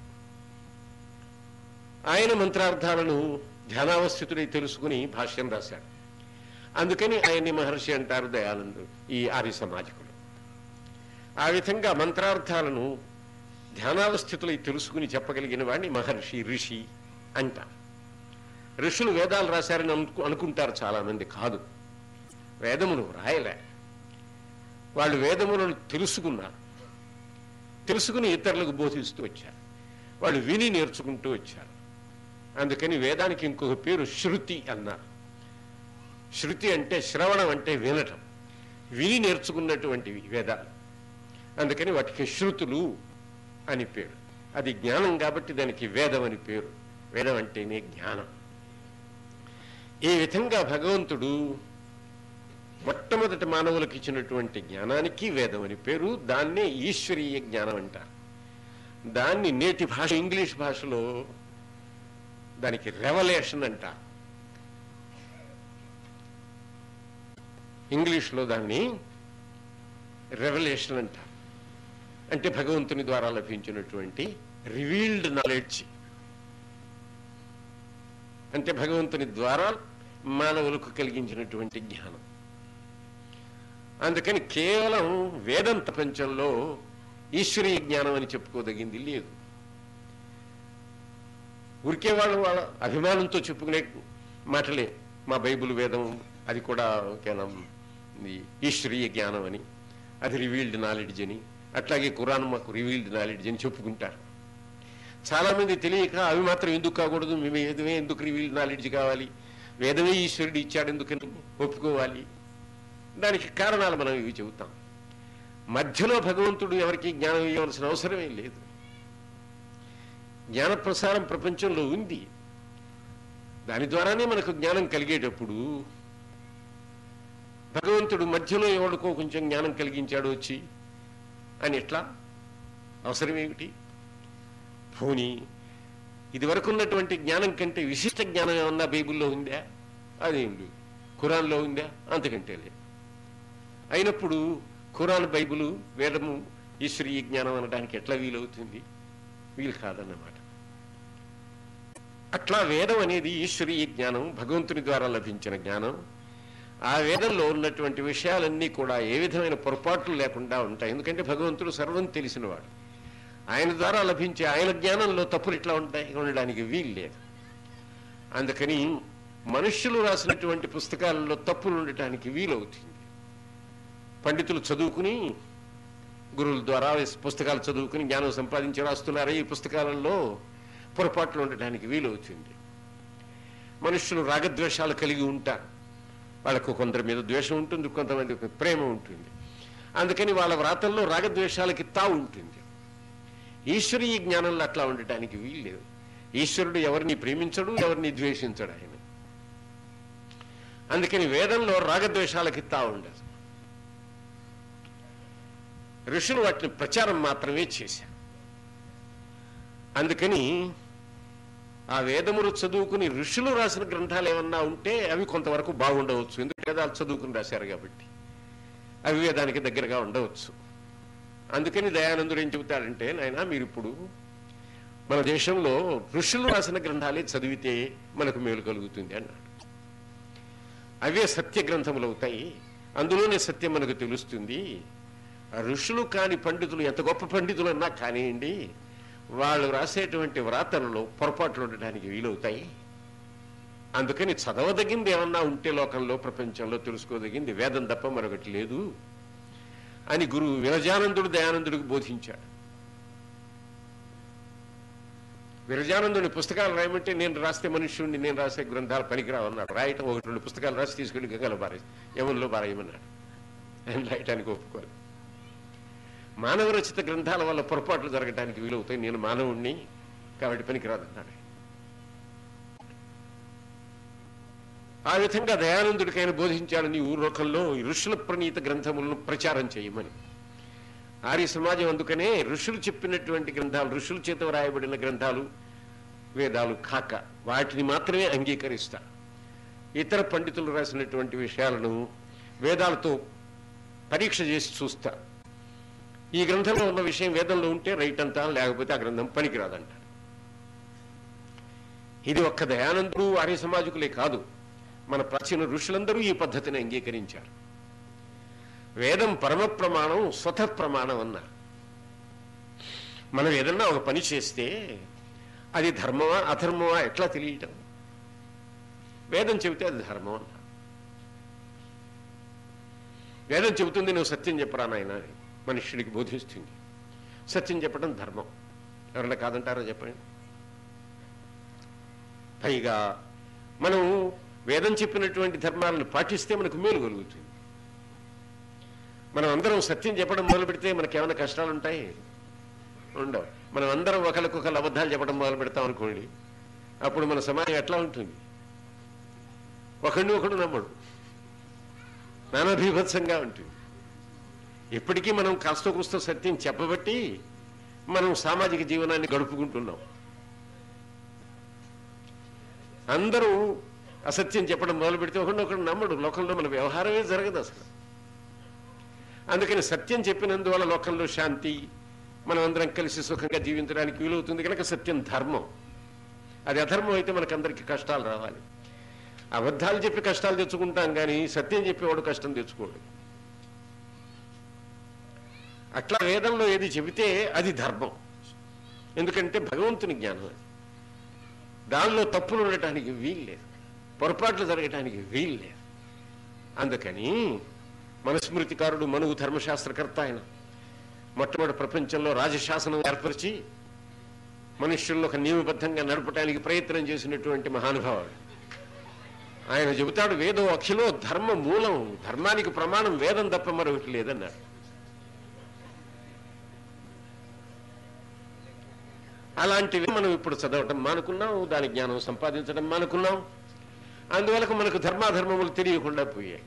ఆయన మంత్రార్థాలను ధ్యానావస్థితుడై తెలుసుకుని భాష్యం రాశాడు. అందుకని ఆయన్ని మహర్షి అంటారు దయానందుడు ఈ ఆర్య సమాజికులు. ఆ విధంగా మంత్రార్థాలను ధ్యానావస్థితులై తెలుసుకుని చెప్పగలిగిన వాడిని మహర్షి, ఋషి అంటారు. ఋషులు వేదాలు రాశారని అనుకు అనుకుంటారు చాలామంది. కాదు, వేదములు రాయలే. వాళ్ళు వేదములను తెలుసుకున్నారు, తెలుసుకుని ఇతరులకు బోధిస్తూ వచ్చారు. వాళ్ళు విని నేర్చుకుంటూ వచ్చారు. అందుకని వేదానికి ఇంకొక పేరు శృతి అన్నారు. శృతి అంటే శ్రవణం, అంటే వినటం, విని నేర్చుకున్నటువంటివి వేదాలు. అందుకని వాటికి శృతులు అని పేరు. అది జ్ఞానం కాబట్టి దానికి వేదం అని పేరు. వేదం అంటేనే జ్ఞానం. ఈ విధంగా భగవంతుడు మొట్టమొదటి మానవులకు ఇచ్చినటువంటి జ్ఞానానికి వేదం అని పేరు. దాన్నే ఈశ్వరీయ జ్ఞానం అంటారు. దాన్ని నేటి భాష ఇంగ్లీష్ భాషలో దానికి రెవల్యూషన్ అంటారు. ఇంగ్లీష్లో దాన్ని రెవల్యూషన్ అంటారు. అంటే భగవంతుని ద్వారా లభించినటువంటి రివీల్డ్ నాలెడ్జ్. అంటే భగవంతుని ద్వారా మానవులకు కలిగించినటువంటి జ్ఞానం. అందుకని కేవలం వేదం ప్రపంచంలో ఈశ్వరీయ జ్ఞానం అని చెప్పుకోదగింది లేదు. ఊరికే వాళ్ళు వాళ్ళ అభిమానంతో చెప్పుకునే మాటలే, మా బైబిల్ వేదం అది కూడా కేవలం ఈశ్వరీయ జ్ఞానం అని, అది రివీల్డ్ నాలెడ్జ్ అని, అట్లాగే ఖురాన్ మాకు రివీల్డ్ నాలెడ్జ్ అని చెప్పుకుంటారు. చాలామంది తెలియక అవి మాత్రం ఎందుకు కాకూడదు, మేము వేదమే ఎందుకు రివీల్డ్ నాలెడ్జ్ కావాలి, వేదమే ఈశ్వరుడు ఇచ్చాడు ఎందుకని ఒప్పుకోవాలి. దానికి కారణాలు మనం ఇవి చెబుతాం. మధ్యలో భగవంతుడు ఎవరికి జ్ఞానం ఇవ్వవలసిన అవసరమే లేదు. జ్ఞాన ప్రసారం ప్రపంచంలో ఉంది. దాని ద్వారానే మనకు జ్ఞానం కలిగేటప్పుడు భగవంతుడు మధ్యలో ఎవరికో కొంచెం జ్ఞానం కలిగించాడు వచ్చి అని ఎట్లా? అవసరమేమిటి? పోనీ ఇది వరకు ఉన్నటువంటి జ్ఞానం కంటే విశిష్ట జ్ఞానం ఏమన్నా బైబిల్లో ఉందా? అదేం లేదు. ఖురాన్లో ఉందా? అంతకంటే లేదు. అయినప్పుడు ఖురాన్, బైబిల్, వేదము ఈశ్వరీయ జ్ఞానం అనడానికి ఎట్లా వీలవుతుంది? వీలు కాదన్నమాట. అట్లా వేదం అనేది ఈశ్వరీయ జ్ఞానం, భగవంతుని ద్వారా లభించిన జ్ఞానం. ఆ వేదంలో ఉన్నటువంటి విషయాలన్నీ కూడా ఏ విధమైన పొరపాట్లు లేకుండా ఉంటాయి. ఎందుకంటే భగవంతుడు సర్వం తెలిసినవాడు. ఆయన ద్వారా లభించే ఆయన జ్ఞానంలో తప్పులు ఇట్లా ఉంటాయి, ఉండడానికి వీలు లేదు. అందుకని మనుష్యులు రాసినటువంటి పుస్తకాలలో తప్పులు ఉండటానికి వీలవుతుంది. పండితులు చదువుకుని, గురువుల ద్వారా పుస్తకాలు చదువుకుని జ్ఞానం సంపాదించి రాస్తున్నారే, ఈ పుస్తకాలలో పొరపాట్లు ఉండటానికి వీలవుతుంది. మనుష్యులు రాగద్వేషాలు కలిగి ఉంటారు. వాళ్ళకు కొందరి మీద ద్వేషం ఉంటుంది, కొంతమంది ప్రేమ ఉంటుంది. అందుకని వాళ్ళ వ్రాతల్లో రాగద్వేషాలకి తావు ఉంటుంది. ఈశ్వరీయ జ్ఞానంలో అట్లా ఉండటానికి వీల్లేదు. ఈశ్వరుడు ఎవరిని ప్రేమించడు, ఎవరిని ద్వేషించడు ఆయన. అందుకని వేదంలో రాగద్వేషాలకి తావు ఉండదు. ఋషులు వాటిని ప్రచారం మాత్రమే చేశారు. అందుకని ఆ వేదములు చదువుకుని ఋషులు రాసిన గ్రంథాలు ఏమన్నా ఉంటే అవి కొంతవరకు బాగుండవచ్చు. ఎందుకంటే వేదాలు చదువుకుని రాశారు కాబట్టి అవి వేదానికి దగ్గరగా ఉండవచ్చు. అందుకని దయానందుడు ఏం చెబుతాడంటే, నాయన మీరు ఇప్పుడు మన దేశంలో ఋషులు రాసిన గ్రంథాలే చదివితే మనకు మేలు కలుగుతుంది అన్నాడు. అవే సత్య గ్రంథములు అవుతాయి, అందులోనే సత్యం మనకు తెలుస్తుంది. ఋషులు కాని పండితులు ఎంత గొప్ప పండితులు అన్నా కానివ్వండి, వాళ్ళు రాసేటువంటి వ్రాతలలో పొరపాట్లు ఉండడానికి వీలవుతాయి. అందుకని చదవదగింది ఏమన్నా ఉంటే లోకంలో, ప్రపంచంలో తెలుసుకోదగింది వేదం తప్ప మరొకటి లేదు అని గురువు విరజానందుడు దయానందుడికి బోధించాడు. విరజానందుని పుస్తకాలు రాయమంటే, నేను రాస్తే మనుష్యుడిని, నేను రాసే గ్రంథాలు పనికిరావన్నాడు. రాయటం ఒకటి రెండు పుస్తకాలు రాసి తీసుకెళ్లి గంగలో బారే యముల్లో బారేయమన్నాడు. ఆయన రాయటానికి ఒప్పుకోవాలి. మానవ రచిత గ్రంథాల వల్ల పొరపాట్లు జరగడానికి వీలవుతాయి, నేను మానవుణ్ణి కాబట్టి పనికిరాదన్నాడు. ఆ విధంగా దయానందుడికి ఆయన బోధించాడు, నీ ఊర్లోకంలో ఋషుల ప్రణీత గ్రంథములను ప్రచారం చేయమని. ఆర్య సమాజం అందుకనే ఋషులు చెప్పినటువంటి గ్రంథాలు, ఋషుల చేత వ్రాయబడిన గ్రంథాలు, వేదాలు కాక వాటిని మాత్రమే అంగీకరిస్తారు. ఇతర పండితులు రాసినటువంటి విషయాలను వేదాలతో పరీక్ష చేసి చూస్తారు. ఈ గ్రంథంలో ఉన్న విషయం వేదంలో ఉంటే రైట్ అంతా, లేకపోతే ఆ గ్రంథం పనికిరాదంటారు. ఇది ఒక్క దయానందుడు ఆర్య సమాజకులే కాదు, మన ప్రాచీన ఋషులందరూ ఈ పద్ధతిని అంగీకరించారు. వేదం పరమ ప్రమాణం, స్వత ప్రమాణం అన్నారు. మనం ఏదన్నా ఒక పని చేస్తే అది ధర్మమా అధర్మమా ఎట్లా తెలియటం? వేదం చెబితే అది ధర్మం అన్నారు. వేదం చెబుతుంది నువ్వు సత్యం చెప్పరా నాయన అని మనుష్యుడికి బోధిస్తుంది. సత్యం చెప్పడం ధర్మం, ఎవరన్నా కాదంటారో చెప్పండి. పైగా మనం వేదం చెప్పినటువంటి ధర్మాలను పాటిస్తే మనకు మేలు కలుగుతుంది. మనం అందరం సత్యం చెప్పడం మొదలు పెడితే మనకేమైనా కష్టాలు ఉంటాయి? ఉండవు. మనం అందరం ఒకరికొకరు అబద్ధాలు చెప్పడం మొదలు పెడతాం అనుకోండి, అప్పుడు మన సమాజం ఎట్లా ఉంటుంది? ఒకడిని ఒకడు నమ్మడు, నానాభీభత్సంగా ఉంటుంది. ఇప్పటికీ మనం కాస్తో కూస్తో సత్యం చెప్పబట్టి మనం సామాజిక జీవనాన్ని గడుపుకుంటున్నాం. అందరూ అసత్యం చెప్పడం మొదలు పెడితే ఒకరినొకడు నమ్మడు, లోకంలో మన వ్యవహారమే జరగదు అసలు. అందుకని సత్యం చెప్పినందువల్ల లోకంలో శాంతి, మనం అందరం కలిసి సుఖంగా జీవించడానికి వీలవుతుంది కనుక సత్యం ధర్మం. అది అధర్మం అయితే మనకందరికీ కష్టాలు రావాలి. అబద్ధాలు చెప్పి కష్టాలు తెచ్చుకుంటాం కానీ సత్యం చెప్పేవాడు కష్టం తెచ్చుకోడు. అట్లా వేదంలో ఏది చెబితే అది ధర్మం. ఎందుకంటే భగవంతుని జ్ఞానం అది. దానిలో తప్పులు ఉండటానికి వీల్లేదు, పొరపాట్లు జరగటానికి వీల్లేదు. అందుకని మనుస్మృతికారుడు మనువు ధర్మశాస్త్రకర్త ఆయన మొట్టమొదటి ప్రపంచంలో రాజశాసనం ఏర్పరిచి మనుష్యుల్లో ఒక నియమబద్ధంగా నడపడానికి ప్రయత్నం చేసినటువంటి మహానుభావుడు ఆయన చెబుతాడు, వేదో అఖిలో ధర్మ మూలం, ధర్మానికి ప్రమాణం వేదం తప్ప మరొకటి లేదన్నాడు. అలాంటివి మనం ఇప్పుడు చదవటం మానుకున్నాం, దాని జ్ఞానం సంపాదించడం మానుకున్నాం. అందువల్ల మనకు ధర్మాధర్మములు తెలియకుండా పోయాయి.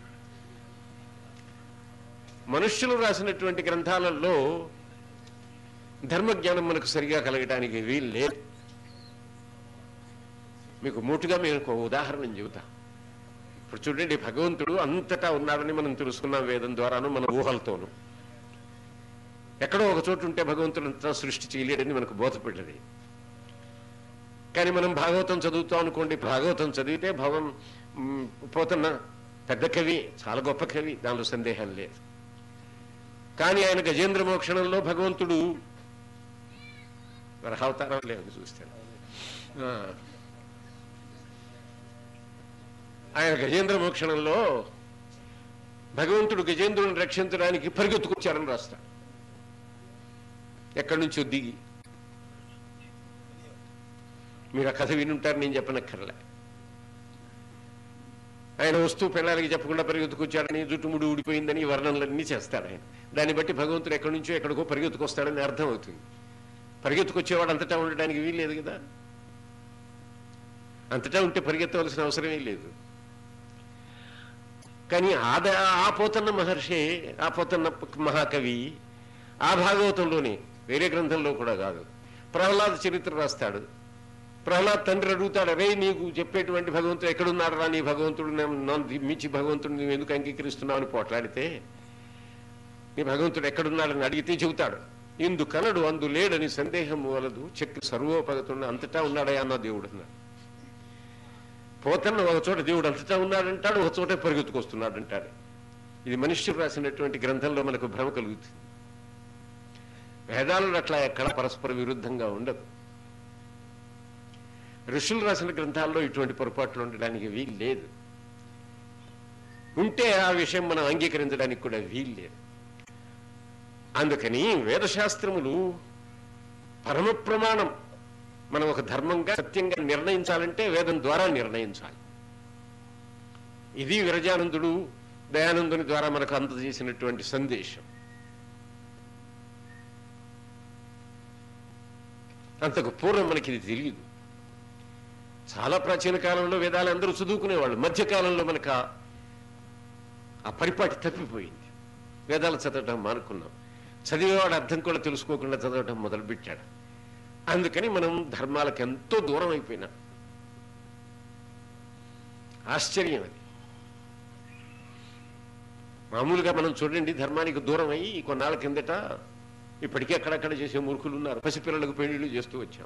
మనుష్యులు రాసినటువంటి గ్రంథాలలో ధర్మజ్ఞానం మనకు సరిగా కలగటానికి వీలు లేదు. మీకు మూటుగా మేము ఒక ఉదాహరణ చెబుతా. ఇప్పుడు చూడండి, భగవంతుడు అంతటా ఉన్నాడని మనం తెలుసుకున్నాం వేదం ద్వారాను మన ఊహలతోనూ. ఎక్కడో ఒక చోటు ఉంటే భగవంతుడు అంతా సృష్టి చేయలేడని మనకు బోధపడ్డది. కానీ మనం భాగవతం చదువుతాం అనుకోండి, భాగవతం చదివితే భగవం పోతున్న పెద్ద కవి, చాలా గొప్ప కవి, దానిలో సందేహం లేదు. కానీ ఆయన గజేంద్ర మోక్షణంలో భగవంతుడు వరహావతారం లేవని చూస్తాను. ఆయన గజేంద్ర మోక్షణంలో భగవంతుడు గజేంద్రుని రక్షించడానికి పరిగెత్తుకొచ్చారని రాస్తాడు. ఎక్కడి నుంచో దిగి. మీరు ఆ కథ వినుంటారు, నేను చెప్పనక్కర్లే. ఆయన వస్తూ పిల్లలకి చెప్పకుండా పరిగెత్తుకొచ్చాడని, జుట్టుముడి ఊడిపోయిందని వర్ణనలన్నీ చేస్తాడు ఆయన. దాన్ని బట్టి భగవంతుడు ఎక్కడి నుంచో ఎక్కడికో పరిగెత్తుకొస్తాడని అర్థం అవుతుంది. పరిగెత్తుకొచ్చేవాడు అంతటా ఉండడానికి వీల్లేదు కదా. అంతటా ఉంటే పరిగెత్తవలసిన అవసరమే లేదు. కానీ ఆద ఆ పోతన్న మహర్షి, ఆ పోతన్న మహాకవి ఆ భాగవతంలోనే, వేరే గ్రంథంలో కూడా కాదు, ప్రహ్లాద చరిత్ర రాస్తాడు. ప్రహ్లాద్ తండ్రి అడుగుతాడు, రే నీకు చెప్పేటువంటి భగవంతుడు ఎక్కడున్నాడు రా, నీ భగవంతుడు నన్ను మించి భగవంతుడు నువ్వు ఎందుకు అంగీకరిస్తున్నావు అని పోట్లాడితే, నీ భగవంతుడు ఎక్కడున్నాడని అడిగితే చెబుతాడు, ఇందు కనడు అందు లేడని సందేహం వలదు, చక్రి సర్వోపగతున్న అంతటా ఉన్నాడయా అన్న దేవుడు అన్నాడు. పోతన్న ఒక చోట దేవుడు అంతటా ఉన్నాడంటాడు, ఒక చోట పరిగెత్తుకొస్తున్నాడు అంటాడు. ఇది మనుష్యుడు రాసినటువంటి గ్రంథంలో మనకు భ్రమ కలుగుతుంది. వేదాలు అట్లా ఎక్కడ పరస్పర విరుద్ధంగా ఉండదు. ఋషులు రాసిన గ్రంథాల్లో ఇటువంటి పొరపాట్లు ఉండడానికి వీలు లేదు. ఉంటే ఆ విషయం మనం అంగీకరించడానికి కూడా వీలు లేదు. అందుకని వేదశాస్త్రములు పరమ ప్రమాణం. మనం ఒక ధర్మంగా సత్యంగా నిర్ణయించాలంటే వేదం ద్వారా నిర్ణయించాలి. ఇది విరజానందుడు దయానందుని ద్వారా మనకు అందజేసినటువంటి సందేశం. అంతకు పూర్వం మనకి ఇది తెలియదు. చాలా ప్రాచీన కాలంలో వేదాలు అందరూ చదువుకునేవాళ్ళు. మధ్యకాలంలో మనకు ఆ పరిపాటి తప్పిపోయింది. వేదాలు చదవటం మానుకున్నాం. చదివేవాడు అర్థం కూడా తెలుసుకోకుండా చదవటం మొదలుపెట్టాడు. అందుకని మనం ధర్మాలకు ఎంతో దూరం అయిపోయినా. ఆశ్చర్యం అది. మామూలుగా మనం చూడండి, ధర్మానికి దూరం అయ్యి కొన్నాళ్ళ కిందట ఇప్పటికీ అక్కడక్కడ చేసే మూర్ఖులు ఉన్నారు. పసిపిల్లలకు పెళ్లిళ్ళు చేస్తూ వచ్చాం.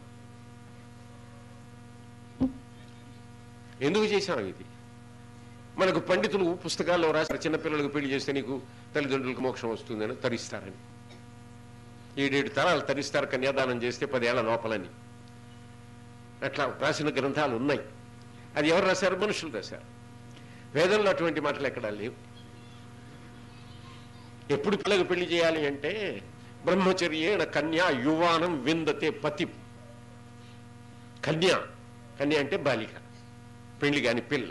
ఎందుకు చేశాం ఇది? మనకు పండితులు పుస్తకాల్లో రాసిన చిన్నపిల్లలకు పెళ్లి చేస్తే నీకు తల్లిదండ్రులకు మోక్షం వస్తుందని తరిస్తారని. ఏడేడు తరాలు తరిస్తారు కన్యాదానం చేస్తే పదేళ్ల లోపలని. అట్లా రాసిన గ్రంథాలు ఉన్నాయి. అది ఎవరు రాశారు? మనుషులు రాశారు. వేదంలో అటువంటి మాటలు ఎక్కడా లేవు. ఎప్పుడు పిల్లలకు పెళ్లి చేయాలి అంటే బ్రహ్మచర్యేణ కన్యా యువానం విందతే పతి. కన్యా, కన్య అంటే బాలిక, పెళ్లి కాని పిల్ల.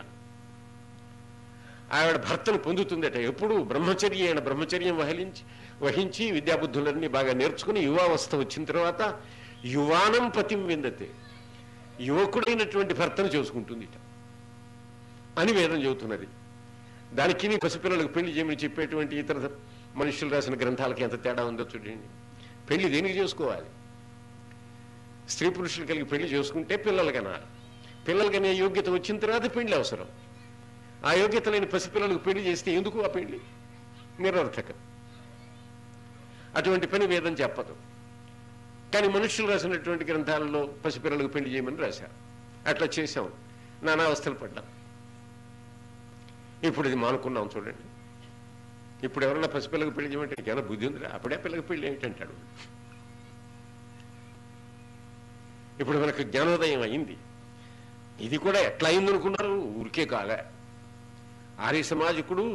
ఆవిడ భర్తను పొందుతుందట ఎప్పుడు? బ్రహ్మచర్యేణ, బ్రహ్మచర్యం వహించి వహించి విద్యాబుద్ధులన్నీ బాగా నేర్చుకుని యువావస్థ వచ్చిన తర్వాత యువానం పతిం విందతే, యువకుడైనటువంటి భర్తను చేసుకుంటుంది అని వేదం చెబుతున్నది. దానికి నీ పసిపిల్లలకు పెళ్లి చేయమని చెప్పేటువంటి ఇతర మనుషులు రాసిన గ్రంథాలకి ఎంత తేడా ఉందో చూడండి. పెళ్లి దేనికి చేసుకోవాలి? స్త్రీ పురుషులు కలిగి పెళ్లి చేసుకుంటే పిల్లలు కనాలి. పిల్లలు కనే యోగ్యత వచ్చిన తర్వాత పెళ్లి అవసరం. ఆ యోగ్యత లేని పసిపిల్లలకు పెళ్లి చేస్తే ఎందుకు ఆ పెళ్లి? నిరర్థకం. అటువంటి పని వేదం చెప్పదు. కానీ మనుషులు రాసినటువంటి గ్రంథాలలో పసిపిల్లలకు పెళ్లి చేయమని రాశారు. అట్లా చేసాం, నానా అవస్థలు పడ్డాం. ఇప్పుడు ఇది మానుకున్నాం చూడండి. ఇప్పుడు ఎవరన్నా పసిపిల్లకి పెళ్లి చేయమంటే ఏమైనా బుద్ధి ఉందిరా, అప్పుడే పిల్లకి పెళ్లి ఏంటంటాడు. ఇప్పుడు మనకు జ్ఞానోదయం అయింది. ఇది కూడా ఎట్లా అయింది అనుకున్నారు? ఊరికే కాగా. ఆర్య సమాజకుడు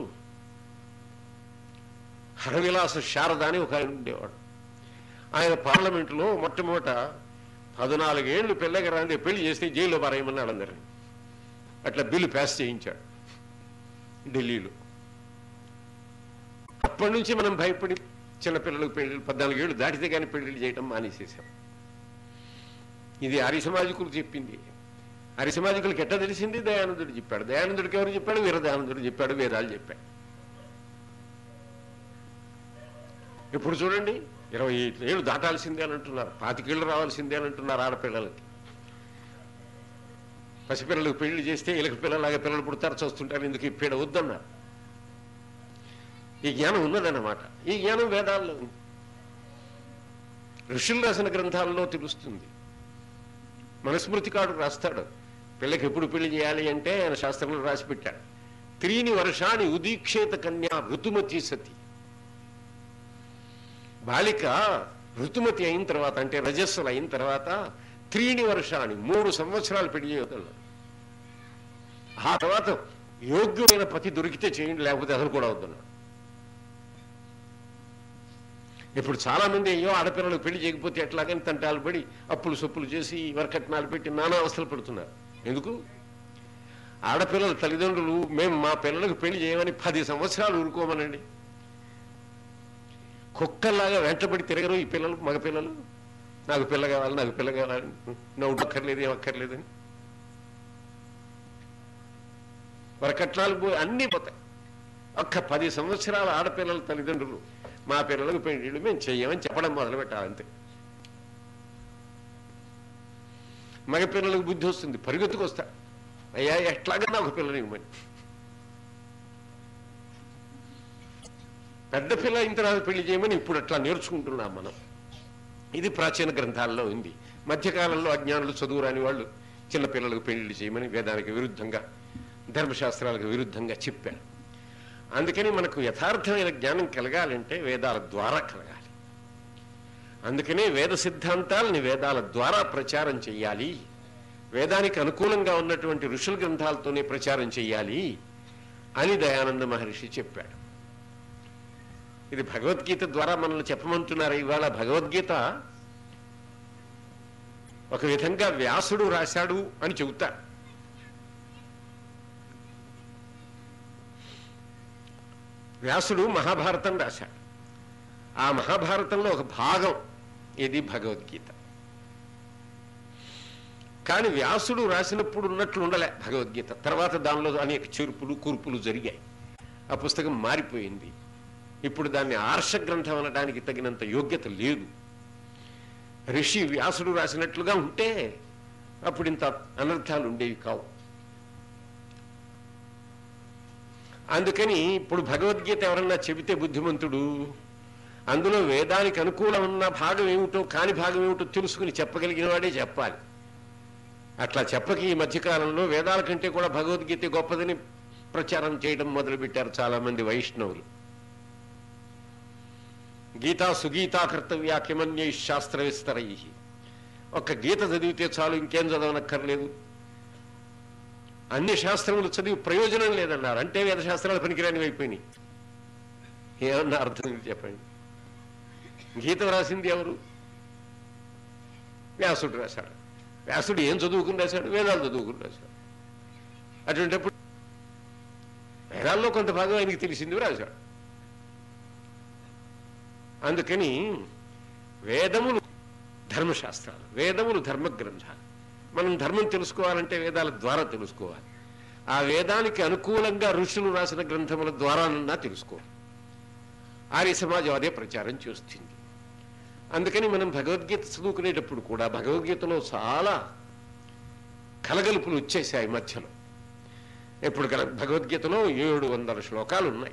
హరవిలాస శారద అని ఒక ఆయన ఉండేవాడు. ఆయన పార్లమెంటులో మొట్టమొదట పద్నాలుగేళ్లు పిల్లకి రాంది పెళ్లి చేస్తే జైల్లో పారేయమన్నాడు అందరిని. అట్లా బిల్లు పాస్ చేయించాడు ఢిల్లీలో. అప్పటి నుంచి మనం భయపడి చిన్నపిల్లలకు పెళ్లి పద్నాలుగేళ్లు దాటితే కానీ పెళ్లిళ్ళు చేయడం మానేసేసాం. ఇది ఆర్య సమాజకులు చెప్పింది. ఆర్య సమాజకులకు ఎట్లా తెలిసింది? దయానందుడు చెప్పాడు. దయానందుడికి ఎవరు చెప్పాడు? వీరదయానందుడు చెప్పాడు, వేదాలు చెప్పాడు. ఇప్పుడు చూడండి, ఇరవై ఏళ్ళు దాటాల్సిందే అని అంటున్నారు, పాతికేళ్ళు రావాల్సిందే అని అంటున్నారు ఆడపిల్లలకి. పసిపిల్లలకు పెళ్లి చేస్తే ఇలక పిల్లలాగా పిల్లలు పుడతారు, చూస్తుంటారు, ఎందుకు ఈ పీడ వద్దన్నారు. ఈ జ్ఞానం ఉన్నదన్నమాట. ఈ జ్ఞానం వేదాల్లో ఉంది, ఋషులు రాసిన గ్రంథాలలో తెలుస్తుంది. మనుస్మృతికాడు రాస్తాడు, పిల్లకి ఎప్పుడు పెళ్లి చేయాలి అంటే ఆయన శాస్త్రంలో రాసి పెట్టాడు. త్రీని వర్షాన్ని ఉదీక్షేత కన్యా ఋతుమతి సతి. బాలిక ఋతుమతి అయిన తర్వాత అంటే రజస్సులు అయిన తర్వాత త్రీని వర్షాన్ని మూడు సంవత్సరాలు పెళ్లి చేయగలరు. ఆ తర్వాత యోగ్యమైన పతి దొరికితే చేయండి, లేకపోతే అసలు కూడా వద్దన్నాడు. ఇప్పుడు చాలా మంది అయ్యో ఆడపిల్లలకు పెళ్లి చేయకపోతే ఎట్లాగని తంటాలు పడి అప్పులు సొప్పులు చేసి వరకట్నాలు పెట్టి నానా అవస్థలు పడుతున్నారు. ఎందుకు? ఆడపిల్లల తల్లిదండ్రులు మేము మా పిల్లలకు పెళ్లి చేయమని పది సంవత్సరాలు ఊరుకోమనండి. కుక్కల్లాగా వెంటబడి తిరగరు ఈ పిల్లలు, మగపిల్లలు. నాకు పిల్ల కావాలి, నాకు పిల్ల కావాలి, నవ్వు అక్కర్లేదు, ఏమక్కర్లేదని వరకట్నాలు పోయి అన్నీ పోతాయి. ఒక్క పది సంవత్సరాల ఆడపిల్లల తల్లిదండ్రులు మా పిల్లలకు పెళ్లి మేము చెయ్యమని చెప్పడం మొదలు పెట్టాలంతే. మగపిల్లలకు బుద్ధి వస్తుంది, పరిగెత్తుకు వస్తా, అయ్యా ఎట్లాగన్నా ఒక పిల్లని ఇవ్వమని. పెద్ద పిల్ల అయిన తర్వాత పెళ్లి చేయమని ఇప్పుడు అట్లా నేర్చుకుంటున్నాం మనం. ఇది ప్రాచీన గ్రంథాల్లో ఉంది. మధ్యకాలంలో అజ్ఞానులు, చదువురాని వాళ్ళు చిన్నపిల్లలకు పెళ్లి చేయమని వేదానికి విరుద్ధంగా, ధర్మశాస్త్రాలకు విరుద్ధంగా చెప్పారు. అందుకని మనకు యథార్థమైన జ్ఞానం కలగాలంటే వేదాల ద్వారా కలగాలి. అందుకనే వేద సిద్ధాంతాలని వేదాల ద్వారా ప్రచారం చెయ్యాలి. వేదానికి అనుకూలంగా ఉన్నటువంటి ఋషుల గ్రంథాలతోనే ప్రచారం చెయ్యాలి అని దయానంద మహర్షి చెప్పాడు. ఇది భగవద్గీత ద్వారా మనల్ని చెప్పమంటున్నారు. ఇవాళ భగవద్గీత ఒక విధంగా వ్యాసుడు రాశాడు అని చెబుతారు. వ్యాసుడు మహాభారతం రాశాడు. ఆ మహాభారతంలో ఒక భాగం ఇది భగవద్గీత. కానీ వ్యాసుడు రాసినప్పుడు ఉన్నట్లు ఉండలే భగవద్గీత. తర్వాత దానిలో అనేక చేర్పులు కూర్పులు జరిగాయి. ఆ పుస్తకం మారిపోయింది. ఇప్పుడు దాన్ని ఆర్ష గ్రంథం అనడానికి తగినంత యోగ్యత లేదు. ఋషి వ్యాసుడు రాసినట్లుగా ఉంటే అప్పుడు ఇంత అనర్థాలు ఉండేవి కావు. అందుకని ఇప్పుడు భగవద్గీత ఎవరన్నా చెబితే బుద్ధిమంతుడు అందులో వేదానికి అనుకూలం ఉన్న భాగం ఏమిటో కాని భాగం ఏమిటో తెలుసుకుని చెప్పగలిగిన వాడే చెప్పాలి. అట్లా చెప్పక ఈ మధ్యకాలంలో వేదాల కంటే కూడా భగవద్గీత గొప్పదని ప్రచారం చేయడం మొదలుపెట్టారు చాలా మంది వైష్ణవులు. గీతా సుగీతా కర్తవ్యా కిమన్యై శాస్త్ర విస్తరై. ఒక్క గీత చదివితే చాలు, ఇంకేం చదవనక్కర్లేదు, అన్ని శాస్త్రములు చదివి ప్రయోజనం లేదన్నారు. అంటే వేద శాస్త్రాలు పనికిరానివి అయిపోయినాయి. ఏమన్నా అర్థం చెప్పండి. గీత రాసింది ఎవరు? వ్యాసుడు రాశాడు. వ్యాసుడు ఏం చదువుకుని రాశాడు? వేదాలు చదువుకుని రాశాడు. అటువంటిప్పుడు వేదాల్లో కొంత భాగం ఆయనకి తెలిసింది రాశాడు. అందుకని వేదములు ధర్మశాస్త్రాలు, వేదములు ధర్మ గ్రంథాలు. మనం ధర్మం తెలుసుకోవాలంటే వేదాల ద్వారా తెలుసుకోవాలి. ఆ వేదానికి అనుకూలంగా ఋషులు రాసిన గ్రంథముల ద్వారానన్నా తెలుసుకోవాలి. ఆర్య సమాజం అదే ప్రచారం చేస్తుంది. అందుకని మనం భగవద్గీత చదువుకునేటప్పుడు కూడా భగవద్గీతలో చాలా కలగలుపులు వచ్చేసాయి మధ్యలో. ఇప్పుడు భగవద్గీతలో ఏడు వందల శ్లోకాలు ఉన్నాయి.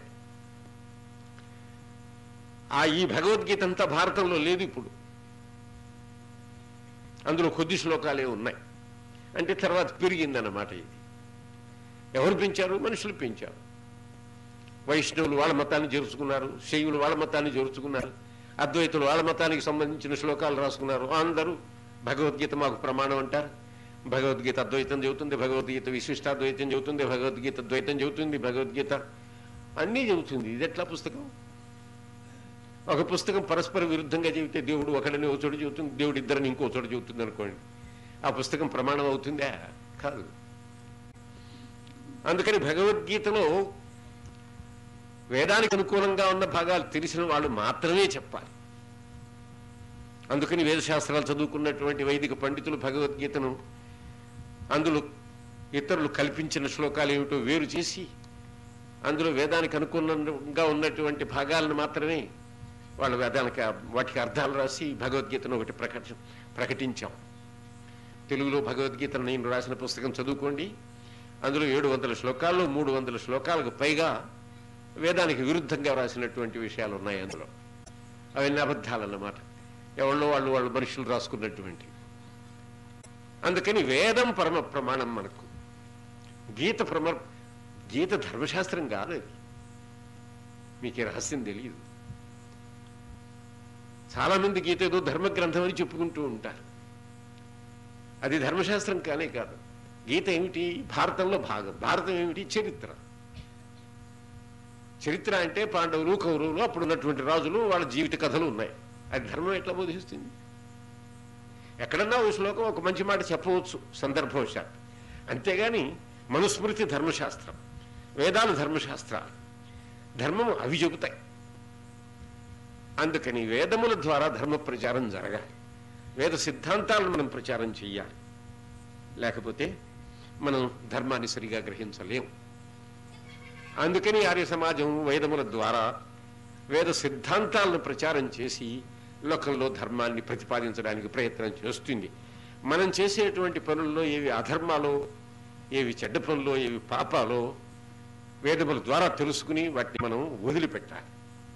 ఆ ఈ భగవద్గీత అంతా భారతంలో లేదు. ఇప్పుడు అందులో కొద్ది శ్లోకాలే ఉన్నాయి. అంటే తర్వాత పెరిగిందన్నమాట. ఇది ఎవరు పెంచారు? మనుషులు పెంచారు. వైష్ణవులు వాళ్ళ మతాన్ని చేర్చుకున్నారు, శైవులు వాళ్ళ మతాన్ని చేర్చుకున్నారు, అద్వైతులు వాళ్ళ మతానికి సంబంధించిన శ్లోకాలు రాసుకున్నారు. అందరూ భగవద్గీత మాకు ప్రమాణం అంటారు. భగవద్గీత అద్వైతం చెబుతుంది, భగవద్గీత విశిష్టాద్వైతం చెబుతుంది, భగవద్గీత ద్వైతం చెబుతుంది, భగవద్గీత అన్నీ చెబుతుంది. ఇది ఎట్లా పుస్తకం? ఒక పుస్తకం పరస్పర విరుద్ధంగా చెబితే దేవుడు ఒకడిని ఒక చోటు చెబుతుంది, దేవుడు ఇద్దరిని ఇంకో చోటు చెబుతుంది అనుకోండి, ఆ పుస్తకం ప్రమాణం అవుతుందా? కాదు. అందుకని భగవద్గీతలో వేదానికి అనుకూలంగా ఉన్న భాగాలు తెలిసిన వాళ్ళు మాత్రమే చెప్పాలి. అందుకని వేదశాస్త్రాలు చదువుకున్నటువంటి వైదిక పండితులు భగవద్గీతను అందులో ఇతరులు కల్పించిన శ్లోకాలు ఏమిటో వేరు చేసి అందులో వేదానికి అనుకూలంగా ఉన్నటువంటి భాగాలను మాత్రమే వాళ్ళు వేదానికి వాటికి అర్థాలు రాసి భగవద్గీతను ఒకటి ప్రకటి ప్రకటించాం. తెలుగులో భగవద్గీతను నేను రాసిన పుస్తకం చదువుకోండి. అందులో ఏడు వందల శ్లోకాల్లో మూడు వందల శ్లోకాలకు పైగా వేదానికి విరుద్ధంగా రాసినటువంటి విషయాలు ఉన్నాయి. అందులో అవన్నీ అబద్ధాలన్నమాట, ఎవరిలో వాళ్ళు వాళ్ళు మనుషులు రాసుకున్నటువంటి. అందుకని వేదం పరమ ప్రమాణం మనకు. గీత ప్రమ గీత ధర్మశాస్త్రం కాదు. మీకు ఈ రహస్యం తెలియదు. చాలామంది గీత ఏదో ధర్మగ్రంథం అని చెప్పుకుంటూ ఉంటారు. అది ధర్మశాస్త్రం కానే కాదు. గీత ఏమిటి? భారతంలో భాగం. భారతం ఏమిటి? చరిత్ర. చరిత్ర అంటే పాండవులు, కౌరవులు, అప్పుడున్నటువంటి రాజులు, వాళ్ళ జీవిత కథలు ఉన్నాయి. అది ధర్మం ఎట్లా బోధిస్తుంది? ఎక్కడన్నా ఓ శ్లోకం ఒక మంచి మాట చెప్పవచ్చు సందర్భవశాత్, అంతేగాని మనుస్మృతి ధర్మశాస్త్రం, వేదాలు ధర్మశాస్త్రాలు, ధర్మం అవి చెబుతాయి. అందుకని వేదముల ద్వారా ధర్మ ప్రచారం జరగాలి. వేద సిద్ధాంతాలను మనం ప్రచారం చెయ్యాలి. లేకపోతే మనం ధర్మాన్ని సరిగా గ్రహించలేము. అందుకని ఆర్య సమాజం వేదముల ద్వారా వేద సిద్ధాంతాలను ప్రచారం చేసి లోకంలో ధర్మాన్ని ప్రతిపాదించడానికి ప్రయత్నం చేస్తుంది. మనం చేసేటువంటి పనుల్లో ఏవి అధర్మాలో, ఏవి చెడ్డ పనులో, ఏవి పాపాలో వేదముల ద్వారా తెలుసుకుని వాటిని మనం వదిలిపెట్టాలి.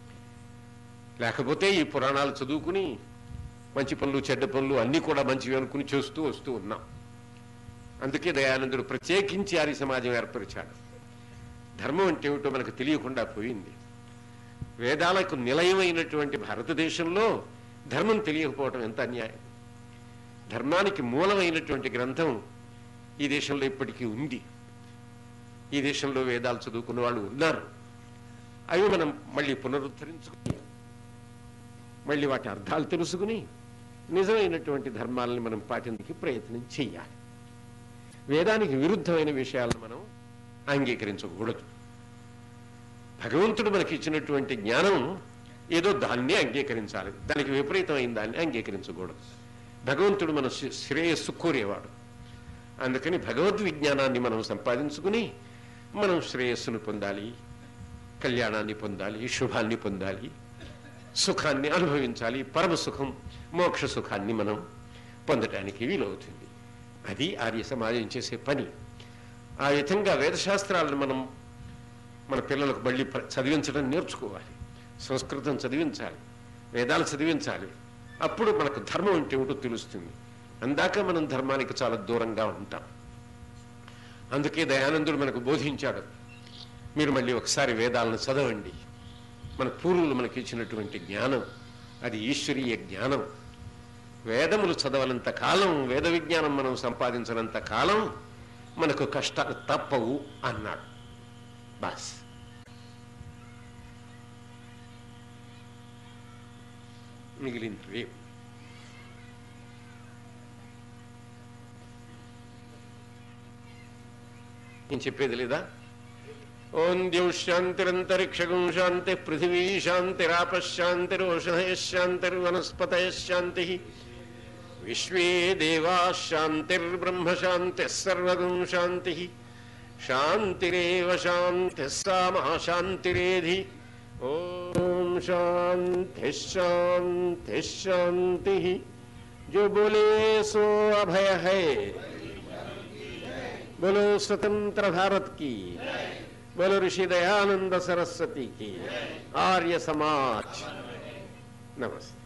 లేకపోతే ఈ పురాణాలు చదువుకుని మంచి పనులు చెడ్డ పనులు అన్నీ కూడా మంచివి అనుకుని చేస్తూ వస్తూ ఉన్నాం. అందుకే దయానందుడు ప్రత్యేకించి ఆర్య సమాజం ఏర్పరిచాడు. ధర్మం అంటే ఏమిటో మనకు తెలియకుండా పోయింది. వేదాలకు నిలయమైనటువంటి భారతదేశంలో ధర్మం తెలియకపోవటం ఎంత అన్యాయం. ధర్మానికి మూలమైనటువంటి గ్రంథం ఈ దేశంలో ఇప్పటికీ ఉంది. ఈ దేశంలో వేదాలు చదువుకున్న వాళ్ళు ఉన్నారు. అవి మనం మళ్ళీ పునరుద్ధరించుకుని మళ్ళీ వాటి అర్థాలు తెలుసుకుని నిజమైనటువంటి ధర్మాలని మనం పాటించడానికి ప్రయత్నం చేయాలి. వేదానికి విరుద్ధమైన విషయాలను మనం అంగీకరించకూడదు. భగవంతుడు మనకి ఇచ్చినటువంటి జ్ఞానం ఏదో దాన్నే అంగీకరించాలి, దానికి విపరీతమైన దాన్ని అంగీకరించకూడదు. భగవంతుడు మన శ్రేయస్సు కోరేవాడు. అందుకని భగవద్ విజ్ఞానాన్ని మనం సంపాదించుకుని మనం శ్రేయస్సును పొందాలి, కళ్యాణాన్ని పొందాలి, శుభాన్ని పొందాలి, సుఖాన్ని అనుభవించాలి. పరమ సుఖం, మోక్ష సుఖాన్ని మనం పొందటానికి వీలవుతుంది. అది ఆర్య సమాజం చేసే పని. ఆ విధంగా వేదశాస్త్రాలను మనం మన పిల్లలకు మళ్ళీ చదివించడం నేర్చుకోవాలి. సంస్కృతం చదివించాలి, వేదాలు చదివించాలి. అప్పుడు మనకు ధర్మం అంటే ఏమిటో తెలుస్తుంది. అందాక మనం ధర్మానికి చాలా దూరంగా ఉంటాం. అందుకే దయానందుడు మనకు బోధించాడు, మీరు మళ్ళీ ఒకసారి వేదాలను చదవండి. మన పూర్వులు మనకి ఇచ్చినటువంటి జ్ఞానం అది ఈశ్వరీయ జ్ఞానం. వేదములు చదవనంత కాలం, వేద విజ్ఞానం మనం సంపాదించినంత కాలం మనకు కష్టాలు తప్పవు అన్నాడు. బాస్ మిగిలింది రేపు. నేను చెప్పేది లేదా? ఓం ద్యౌశాంతిరంతరిక్షగం శాంతి పృథివీ శాంతిరాపశాంతిరోషధయశాంతిర్వనస్పతయశాంతి విశ్వే దేవా శాంతిర్బ్రహ్మ శాంతి సర్వగం శాంతి శాంతిరేవ శాంతి సామా శాంతిరేధి. ఓం శాంతి శాంతి శాంతి. जो बोले सो अभय है. बोलो स्वतंत्र भारत की, बोलो ऋषि दयानंद सरस्वती की. आर्य समाज नमस्ते.